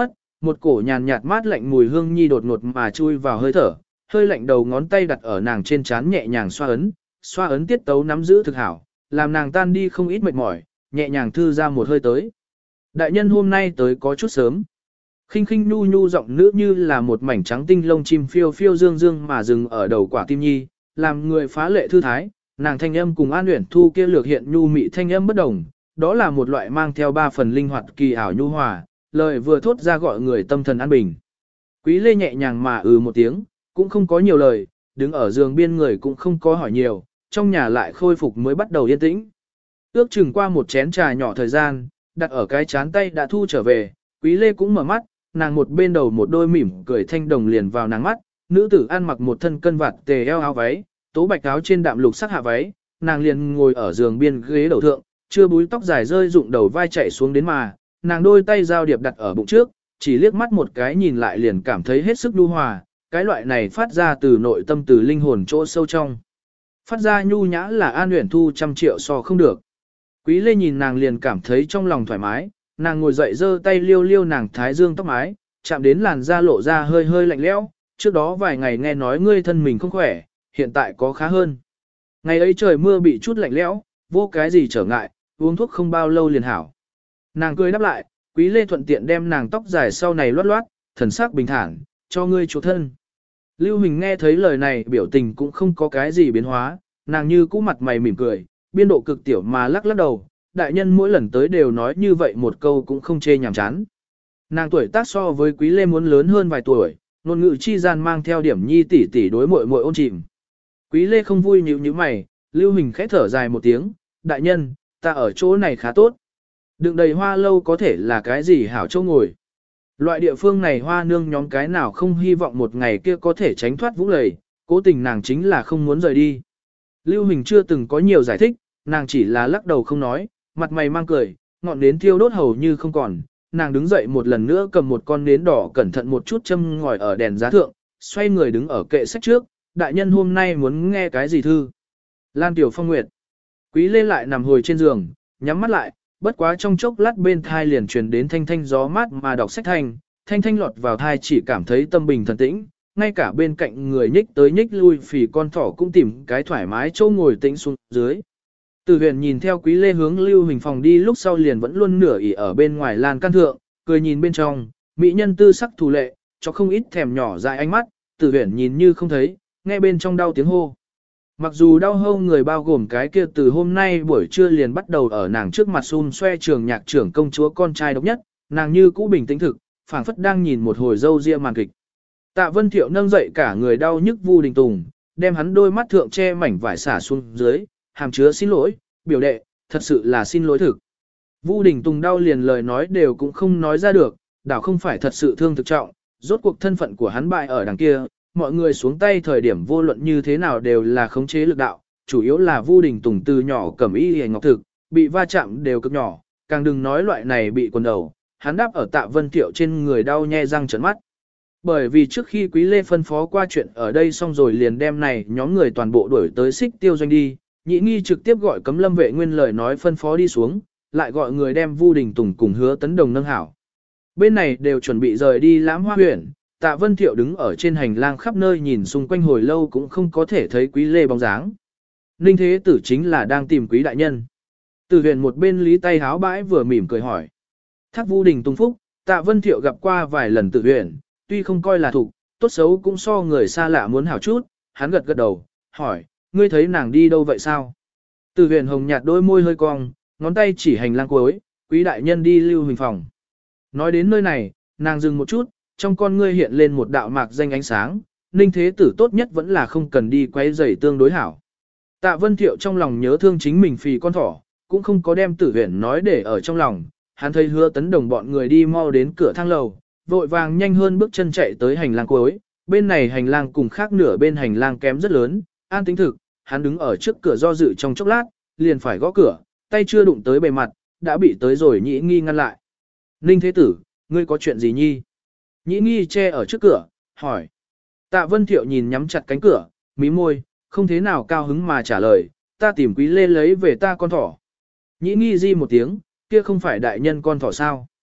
một cổ nhàn nhạt mát lạnh mùi hương nhi đột ngột mà chui vào hơi thở, hơi lạnh đầu ngón tay đặt ở nàng trên trán nhẹ nhàng xoa ấn tiết tấu nắm giữ thực hảo, làm nàng tan đi không ít mệt mỏi, nhẹ nhàng thư ra một hơi tới. Đại nhân hôm nay tới có chút sớm. Khinh khinh nhu nhu giọng nữ như là một mảnh trắng tinh lông chim phiêu phiêu dương dương mà dừng ở đầu quả tim nhi, làm người phá lệ thư thái, nàng thanh âm cùng An Uyển Thu kia lược hiện nhu mị thanh âm bất đồng, đó là một loại mang theo 3 phần linh hoạt kỳ ảo nhu hòa, lời vừa thốt ra gọi người tâm thần an bình. Quý Lê nhẹ nhàng mà một tiếng, cũng không có nhiều lời, đứng ở giường biên người cũng không có hỏi nhiều, trong nhà lại khôi phục mới bắt đầu yên tĩnh. Ước chừng qua một chén trà nhỏ thời gian, đặt ở cái chán tay đã thu trở về, Quý Lê cũng mở mắt, nàng một bên đầu một đôi mỉm cười thanh đồng liền vào nàng mắt, nữ tử ăn mặc một thân cân vạt tề eo áo váy, tố bạch áo trên đạm lục sắc hạ váy, nàng liền ngồi ở giường biên ghế đầu thượng, chưa búi tóc dài rơi rụng đầu vai chạy xuống đến mà, nàng đôi tay giao điệp đặt ở bụng trước, chỉ liếc mắt một cái nhìn lại liền cảm thấy hết sức nhu hòa, cái loại này phát ra từ nội tâm từ linh hồn chỗ sâu trong. Phát ra nhu nhã là An Uyển Thu trăm triệu so không được. Quý Lê nhìn nàng liền cảm thấy trong lòng thoải mái, nàng ngồi dậy giơ tay liêu liêu nàng thái dương tóc mái, chạm đến làn da lộ ra hơi hơi lạnh lẽo, trước đó vài ngày nghe nói ngươi thân mình không khỏe, hiện tại có khá hơn. Ngày ấy trời mưa bị chút lạnh lẽo, vô cái gì trở ngại, uống thuốc không bao lâu liền hảo. Nàng cười đáp lại, Quý Lê thuận tiện đem nàng tóc dài sau này loát loát, thần sắc bình thản, cho ngươi chỗ thân. Lưu Huỳnh nghe thấy lời này biểu tình cũng không có cái gì biến hóa, nàng như cũ mặt mày mỉm cười, biên độ cực tiểu mà lắc lắc đầu, đại nhân mỗi lần tới đều nói như vậy một câu cũng không chê nhàm chán. Nàng tuổi tác so với Quý Lê muốn lớn hơn vài tuổi, ngôn ngữ chi gian mang theo điểm nhi tỷ tỷ đối muội muội ôn chìm. Quý Lê không vui nhíu nhíu mày, Lưu Huỳnh khẽ thở dài một tiếng, đại nhân, ta ở chỗ này khá tốt. Đựng đầy hoa lâu có thể là cái gì hảo chỗ ngồi. Loại địa phương này hoa nương nhóm cái nào không hy vọng một ngày kia có thể tránh thoát vũng lầy, cố tình nàng chính là không muốn rời đi. Lưu Huỳnh chưa từng có nhiều giải thích, nàng chỉ là lắc đầu không nói, mặt mày mang cười, ngọn nến thiêu đốt hầu như không còn. Nàng đứng dậy một lần nữa cầm một con nến đỏ cẩn thận một chút châm ngòi ở đèn giá thượng, xoay người đứng ở kệ sách trước, đại nhân hôm nay muốn nghe cái gì thư. Lan Tiểu Phong Nguyệt. Quý Lê lại nằm hồi trên giường, nhắm mắt lại, bất quá trong chốc lát bên thai liền truyền đến thanh thanh gió mát mà đọc sách thanh thanh lọt vào thai chỉ cảm thấy tâm bình thần tĩnh, ngay cả bên cạnh người nhích tới nhích lui phì con thỏ cũng tìm cái thoải mái chỗ ngồi tĩnh xuống dưới. Từ Huyền nhìn theo Quý Lê hướng Lưu Huỳnh phòng đi lúc sau liền vẫn luôn nửa ỉ ở bên ngoài lan can thượng, cười nhìn bên trong, mỹ nhân tư sắc thù lệ, cho không ít thèm nhỏ dại ánh mắt, Từ Huyền nhìn như không thấy, nghe bên trong đau tiếng hô. Mặc dù đau hâu người bao gồm cái kia từ hôm nay buổi trưa liền bắt đầu ở nàng trước mặt xun xoe trường nhạc trưởng công chúa con trai độc nhất, nàng như cũ bình tĩnh thực, phảng phất đang nhìn một hồi dâu ria màn kịch. Tạ Vân Thiệu nâng dậy cả người đau nhức Vu Đình Tùng, đem hắn đôi mắt thượng che mảnh vải xả xuống dưới, hàm chứa xin lỗi, biểu đệ, thật sự là xin lỗi thực. Vu Đình Tùng đau liền lời nói đều cũng không nói ra được, đảo không phải thật sự thương thực trọng, rốt cuộc thân phận của hắn bại ở đằng kia, mọi người xuống tay thời điểm vô luận như thế nào đều là khống chế lực đạo, chủ yếu là Vu Đình Tùng từ nhỏ cầm y hề ngọc thực, bị va chạm đều cực nhỏ, càng đừng nói loại này bị quần đầu, hắn đáp ở Tạ Vân Thiệu trên người đau nhe răng trợn mắt. Bởi vì trước khi Quý Lê phân phó qua chuyện ở đây xong rồi liền đem này nhóm người toàn bộ đuổi tới Xích Tiêu Doanh đi, Nhĩ Nghi trực tiếp gọi Cấm Lâm Vệ nguyên lời nói phân phó đi xuống, lại gọi người đem Vu Đình Tùng cùng Hứa Tấn Đồng nâng hảo. Bên này đều chuẩn bị rời đi Lãm Hoa huyện, Tạ Vân Thiệu đứng ở trên hành lang khắp nơi nhìn xung quanh hồi lâu cũng không có thể thấy Quý Lê bóng dáng. Ninh Thế Tử chính là đang tìm Quý đại nhân. Từ huyện một bên lý tay háo bãi vừa mỉm cười hỏi. Thác Vu Đình Tùng phúc, Tạ Vân Thiệu gặp qua vài lần Từ huyện, tuy không coi là thục, tốt xấu cũng so người xa lạ muốn hảo chút, hắn gật gật đầu, hỏi, ngươi thấy nàng đi đâu vậy sao? Từ huyện hồng nhạt đôi môi hơi cong, ngón tay chỉ hành lang cuối, Quý đại nhân đi Lưu Huỳnh phòng. Nói đến nơi này, nàng dừng một chút, trong con ngươi hiện lên một đạo mạc danh ánh sáng, Ninh Thế Tử tốt nhất vẫn là không cần đi quấy rầy tương đối hảo. Tạ Vân Thiệu trong lòng nhớ thương chính mình phì con thỏ, cũng không có đem Tử Huyền nói để ở trong lòng, hắn thấy Hứa Tấn Đồng bọn người đi mau đến cửa thang lầu, vội vàng nhanh hơn bước chân chạy tới hành lang cuối, bên này hành lang cùng khác nửa bên hành lang kém rất lớn, an tĩnh thực, hắn đứng ở trước cửa do dự trong chốc lát, liền phải gõ cửa, tay chưa đụng tới bề mặt, đã bị tới rồi Nhĩ Nghi ngăn lại. Ninh Thế Tử, ngươi có chuyện gì nhi? Nhĩ Nghi che ở trước cửa, hỏi. Tạ Vân Thiệu nhìn nhắm chặt cánh cửa, mí môi, không thế nào cao hứng mà trả lời, ta tìm Quý Lê lấy về ta con thỏ. Nhĩ Nghi di một tiếng, kia không phải đại nhân con thỏ sao?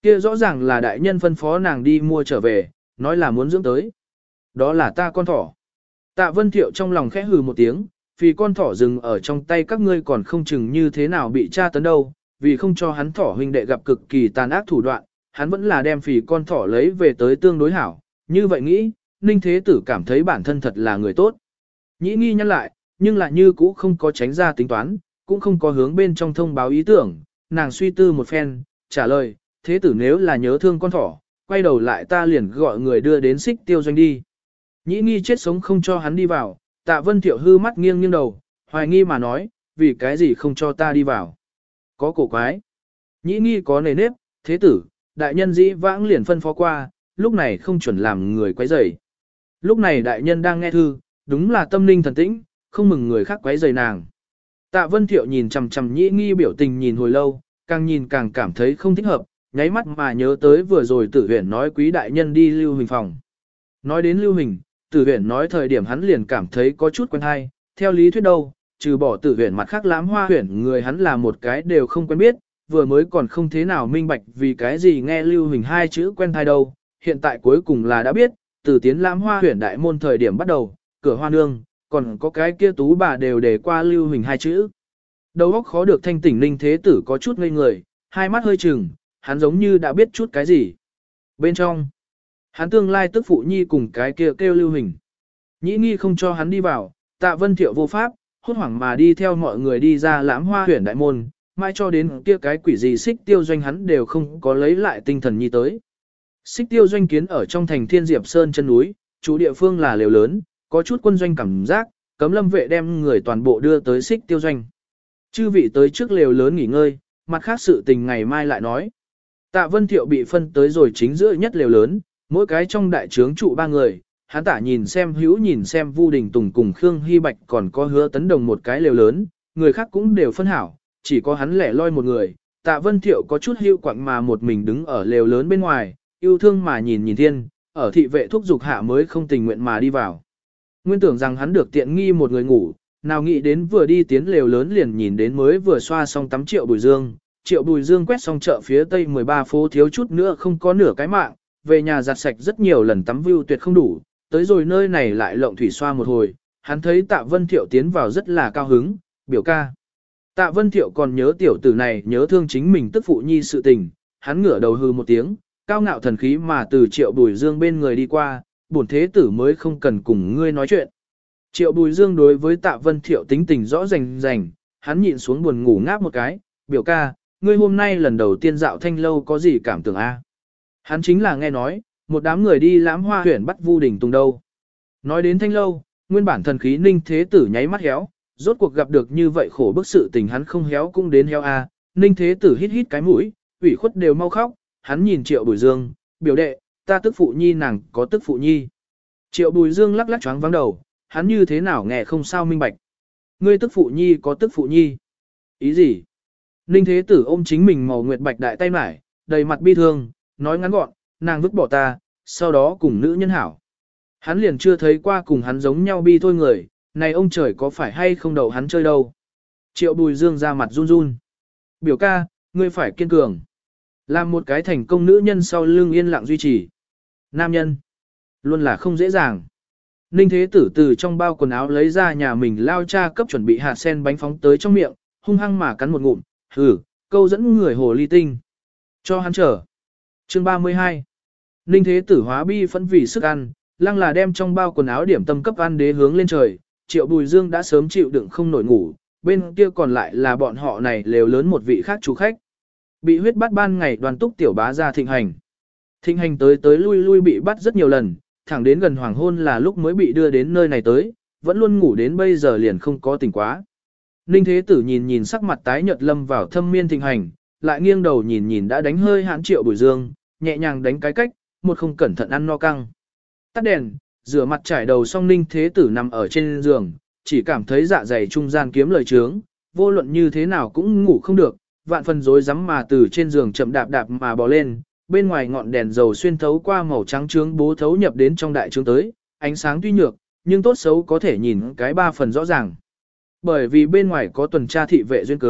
Kia rõ ràng là đại nhân phân phó nàng đi mua trở về, nói là muốn dưỡng tới. Đó là ta con thỏ. Tạ Vân Thiệu trong lòng khẽ hừ một tiếng, vì con thỏ rừng ở trong tay các ngươi còn không chừng như thế nào bị tra tấn đâu, vì không cho hắn thỏ huynh đệ gặp cực kỳ tàn ác thủ đoạn, hắn vẫn là đem phì con thỏ lấy về tới tương đối hảo. Như vậy nghĩ, Ninh Thế Tử cảm thấy bản thân thật là người tốt. Nhĩ nghi nhắc lại, nhưng lại như cũ không có tránh ra tính toán, cũng không có hướng bên trong thông báo ý tưởng, nàng suy tư một phen, trả lời, Thế Tử nếu là nhớ thương con thỏ, quay đầu lại ta liền gọi người đưa đến Xích Tiêu Doanh đi. Nhĩ nghi chết sống không cho hắn đi vào, Tạ Vân Thiệu hư mắt nghiêng nghiêng đầu, hoài nghi mà nói, vì cái gì không cho ta đi vào. Có cổ quái. Nhĩ nghi có nề nếp, Thế Tử, đại nhân dĩ vãng liền phân phó qua, lúc này không chuẩn làm người quấy rầy. Lúc này đại nhân đang nghe thư, đúng là tâm linh thần tĩnh, không mừng người khác quấy rầy nàng. Tạ Vân Thiệu nhìn chằm chằm Nhĩ nghi biểu tình nhìn hồi lâu, càng nhìn càng cảm thấy không thích hợp, nháy mắt mà nhớ tới vừa rồi Tử Huyền nói quý đại nhân đi Lưu Hình phòng. Nói đến Lưu Hình, Tử Huyền nói thời điểm hắn liền cảm thấy có chút quen hay, theo lý thuyết đâu, trừ bỏ Tử Huyền mặt khác Lãm Hoa Huyền người hắn là một cái đều không quen biết, vừa mới còn không thế nào minh bạch vì cái gì nghe Lưu Hình hai chữ quen thai đâu, hiện tại cuối cùng là đã biết, từ tiến Lãm Hoa Huyền đại môn thời điểm bắt đầu, cửa hoa nương, còn có cái kia tú bà đều để qua Lưu Hình hai chữ. Đầu óc khó được thanh tỉnh Ninh Thế Tử có chút ngây người, hai mắt hơi trừng, hắn giống như đã biết chút cái gì. Bên trong, hắn tương lai tức phụ nhi cùng cái kia kêu Lưu Hình. Nhĩ nghi không cho hắn đi vào, Tạ Vân Thiệu vô pháp, hốt hoảng mà đi theo mọi người đi ra Lãm Hoa Huyền đại môn, mai cho đến kia cái quỷ gì Xích Tiêu Doanh hắn đều không có lấy lại tinh thần nhi tới. Xích Tiêu Doanh kiến ở trong thành Thiên Diệp Sơn chân núi, chủ địa phương là lều lớn, có chút quân doanh cảm giác, cấm lâm vệ đem người toàn bộ đưa tới Xích Tiêu Doanh. Chư vị tới trước lều lớn nghỉ ngơi, mặt khác sự tình ngày mai lại nói. Tạ Vân Thiệu bị phân tới rồi chính giữa nhất lều lớn, mỗi cái trong đại trướng trụ ba người, hắn tả nhìn xem Hữu nhìn xem Vu Đình Tùng cùng Khương Hy Bạch còn có Hứa Tấn Đồng một cái lều lớn, người khác cũng đều phân hảo, chỉ có hắn lẻ loi một người. Tạ Vân Thiệu có chút hưu quạnh mà một mình đứng ở lều lớn bên ngoài, yêu thương mà nhìn nhìn thiên, ở thị vệ thúc dục hạ mới không tình nguyện mà đi vào. Nguyên tưởng rằng hắn được tiện nghi một người ngủ, nào nghĩ đến vừa đi tiến lều lớn liền nhìn đến mới vừa xoa xong tắm Triệu Bùi Dương. Triệu Bùi Dương quét xong chợ phía tây 13 phố thiếu chút nữa không có nửa cái mạng, về nhà giặt sạch rất nhiều lần tắm view tuyệt không đủ, tới rồi nơi này lại lộng thủy xoa một hồi, hắn thấy Tạ Vân Thiệu tiến vào rất là cao hứng, biểu ca. Tạ Vân Thiệu còn nhớ tiểu tử này nhớ thương chính mình tức phụ nhi sự tình, hắn ngửa đầu hư một tiếng, cao ngạo thần khí mà từ Triệu Bùi Dương bên người đi qua, bổn thế tử mới không cần cùng ngươi nói chuyện. Triệu Bùi Dương đối với Tạ Vân Thiệu tính tình rõ rành rành, hắn nhịn xuống buồn ngủ ngáp một cái, biểu ca, ngươi hôm nay lần đầu tiên dạo Thanh Lâu có gì cảm tưởng a? Hắn chính là nghe nói, một đám người đi Lãm Hoa Huyền bắt Vu Đình Tùng đâu. Nói đến Thanh Lâu, nguyên bản thần khí Ninh Thế Tử nháy mắt héo, rốt cuộc gặp được như vậy khổ bức sự tình hắn không héo cũng đến héo a. Ninh Thế Tử hít hít cái mũi, ủy khuất đều mau khóc, hắn nhìn Triệu Bùi Dương, biểu đệ, ta tức phụ nhi nàng có tức phụ nhi. Triệu Bùi Dương lắc lắc choáng vắng đầu, hắn như thế nào nghe không sao minh bạch. Ngươi tức phụ nhi có tức phụ nhi. Ý gì? Ninh Thế Tử ôm chính mình màu nguyệt bạch đại tay mải, đầy mặt bi thương, nói ngắn gọn, nàng vứt bỏ ta, sau đó cùng nữ nhân hảo. Hắn liền chưa thấy qua cùng hắn giống nhau bi thôi người, này ông trời có phải hay không đậu hắn chơi đâu. Triệu Bùi Dương ra mặt run run. Biểu ca, ngươi phải kiên cường. Làm một cái thành công nữ nhân sau lưng yên lặng duy trì. Nam nhân, luôn là không dễ dàng. Ninh Thế Tử từ trong bao quần áo lấy ra nhà mình lao cha cấp chuẩn bị hạt sen bánh phóng tới trong miệng, hung hăng mà cắn một ngụm, hừ, câu dẫn người hồ ly tinh. Cho hắn chờ. Chương 32. Ninh Thế Tử hóa bi phẫn vì sức ăn, lăng là đem trong bao quần áo điểm tâm cấp ăn đế hướng lên trời, Triệu Bùi Dương đã sớm chịu đựng không nổi ngủ, bên kia còn lại là bọn họ này lều lớn một vị khác chủ khách. Bị huyết bắt ban ngày đoàn túc tiểu bá ra thịnh hành. Thịnh hành tới tới lui lui bị bắt rất nhiều lần, thẳng đến gần hoàng hôn là lúc mới bị đưa đến nơi này tới, vẫn luôn ngủ đến bây giờ liền không có tỉnh quá. Ninh Thế Tử nhìn nhìn sắc mặt tái nhợt lâm vào thâm miên thịnh hành, lại nghiêng đầu nhìn nhìn đã đánh hơi hãn Triệu Bùi Dương, nhẹ nhàng đánh cái cách, một không cẩn thận ăn no căng. Tắt đèn, rửa mặt trải đầu xong Ninh Thế Tử nằm ở trên giường, chỉ cảm thấy dạ dày trung gian kiếm lời trướng, vô luận như thế nào cũng ngủ không được, vạn phần rối rắm mà từ trên giường chậm đạp đạp mà bò lên, bên ngoài ngọn đèn dầu xuyên thấu qua màu trắng trướng bố thấu nhập đến trong đại trướng tới, ánh sáng tuy nhược, nhưng tốt xấu có thể nhìn cái 3 phần rõ ràng. Bởi vì bên ngoài có tuần tra thị vệ duyên cớ,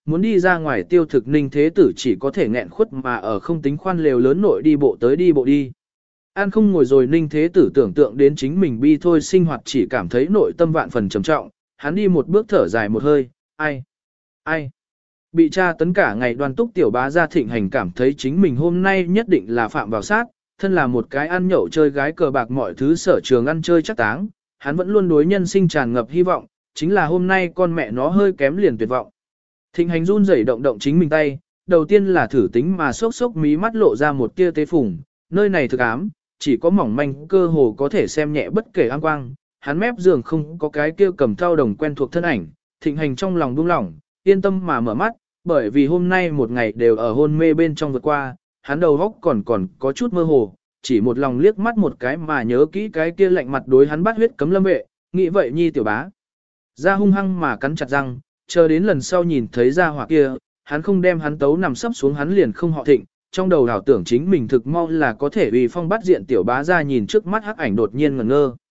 muốn đi ra ngoài tiêu thực Ninh Thế Tử chỉ có thể nghẹn khuất mà ở không tính khoan lều lớn nội đi bộ tới đi bộ đi. An không ngồi rồi Ninh Thế Tử tưởng tượng đến chính mình bi thôi sinh hoạt chỉ cảm thấy nội tâm vạn phần trầm trọng, hắn đi một bước thở dài một hơi, ai. Bị tra tấn cả ngày Đoan Túc tiểu bá gia Thịnh Hành cảm thấy chính mình hôm nay nhất định là phạm vào sát, thân là một cái ăn nhậu chơi gái cờ bạc mọi thứ sở trường ăn chơi chắc táng, hắn vẫn luôn đối nhân sinh tràn ngập hy vọng, chính là hôm nay con mẹ nó hơi kém liền tuyệt vọng. Thịnh Hành run rẩy động động chính mình tay, đầu tiên là thử tính mà sốc sốc mí mắt lộ ra một tia tế phùng, nơi này thực ám, chỉ có mỏng manh cơ hồ có thể xem nhẹ bất kể áng quang, hắn mép giường không có cái kia cầm thao đồng quen thuộc thân ảnh, Thịnh Hành trong lòng buông lỏng, yên tâm mà mở mắt, bởi vì hôm nay một ngày đều ở hôn mê bên trong vượt qua, hắn đầu óc còn có chút mơ hồ, chỉ một lòng liếc mắt một cái mà nhớ kỹ cái kia lạnh mặt đối hắn bắt huyết cấm lâm vệ, nghĩ vậy nhi tiểu bá. Ra hung hăng mà cắn chặt răng, chờ đến lần sau nhìn thấy ra hỏa kia, hắn không đem hắn tấu nằm sấp xuống hắn liền không họ Thịnh, trong đầu ảo tưởng chính mình thực mau là có thể uy phong bắt diện tiểu bá ra nhìn trước mắt hắc ảnh đột nhiên ngẩn ngơ.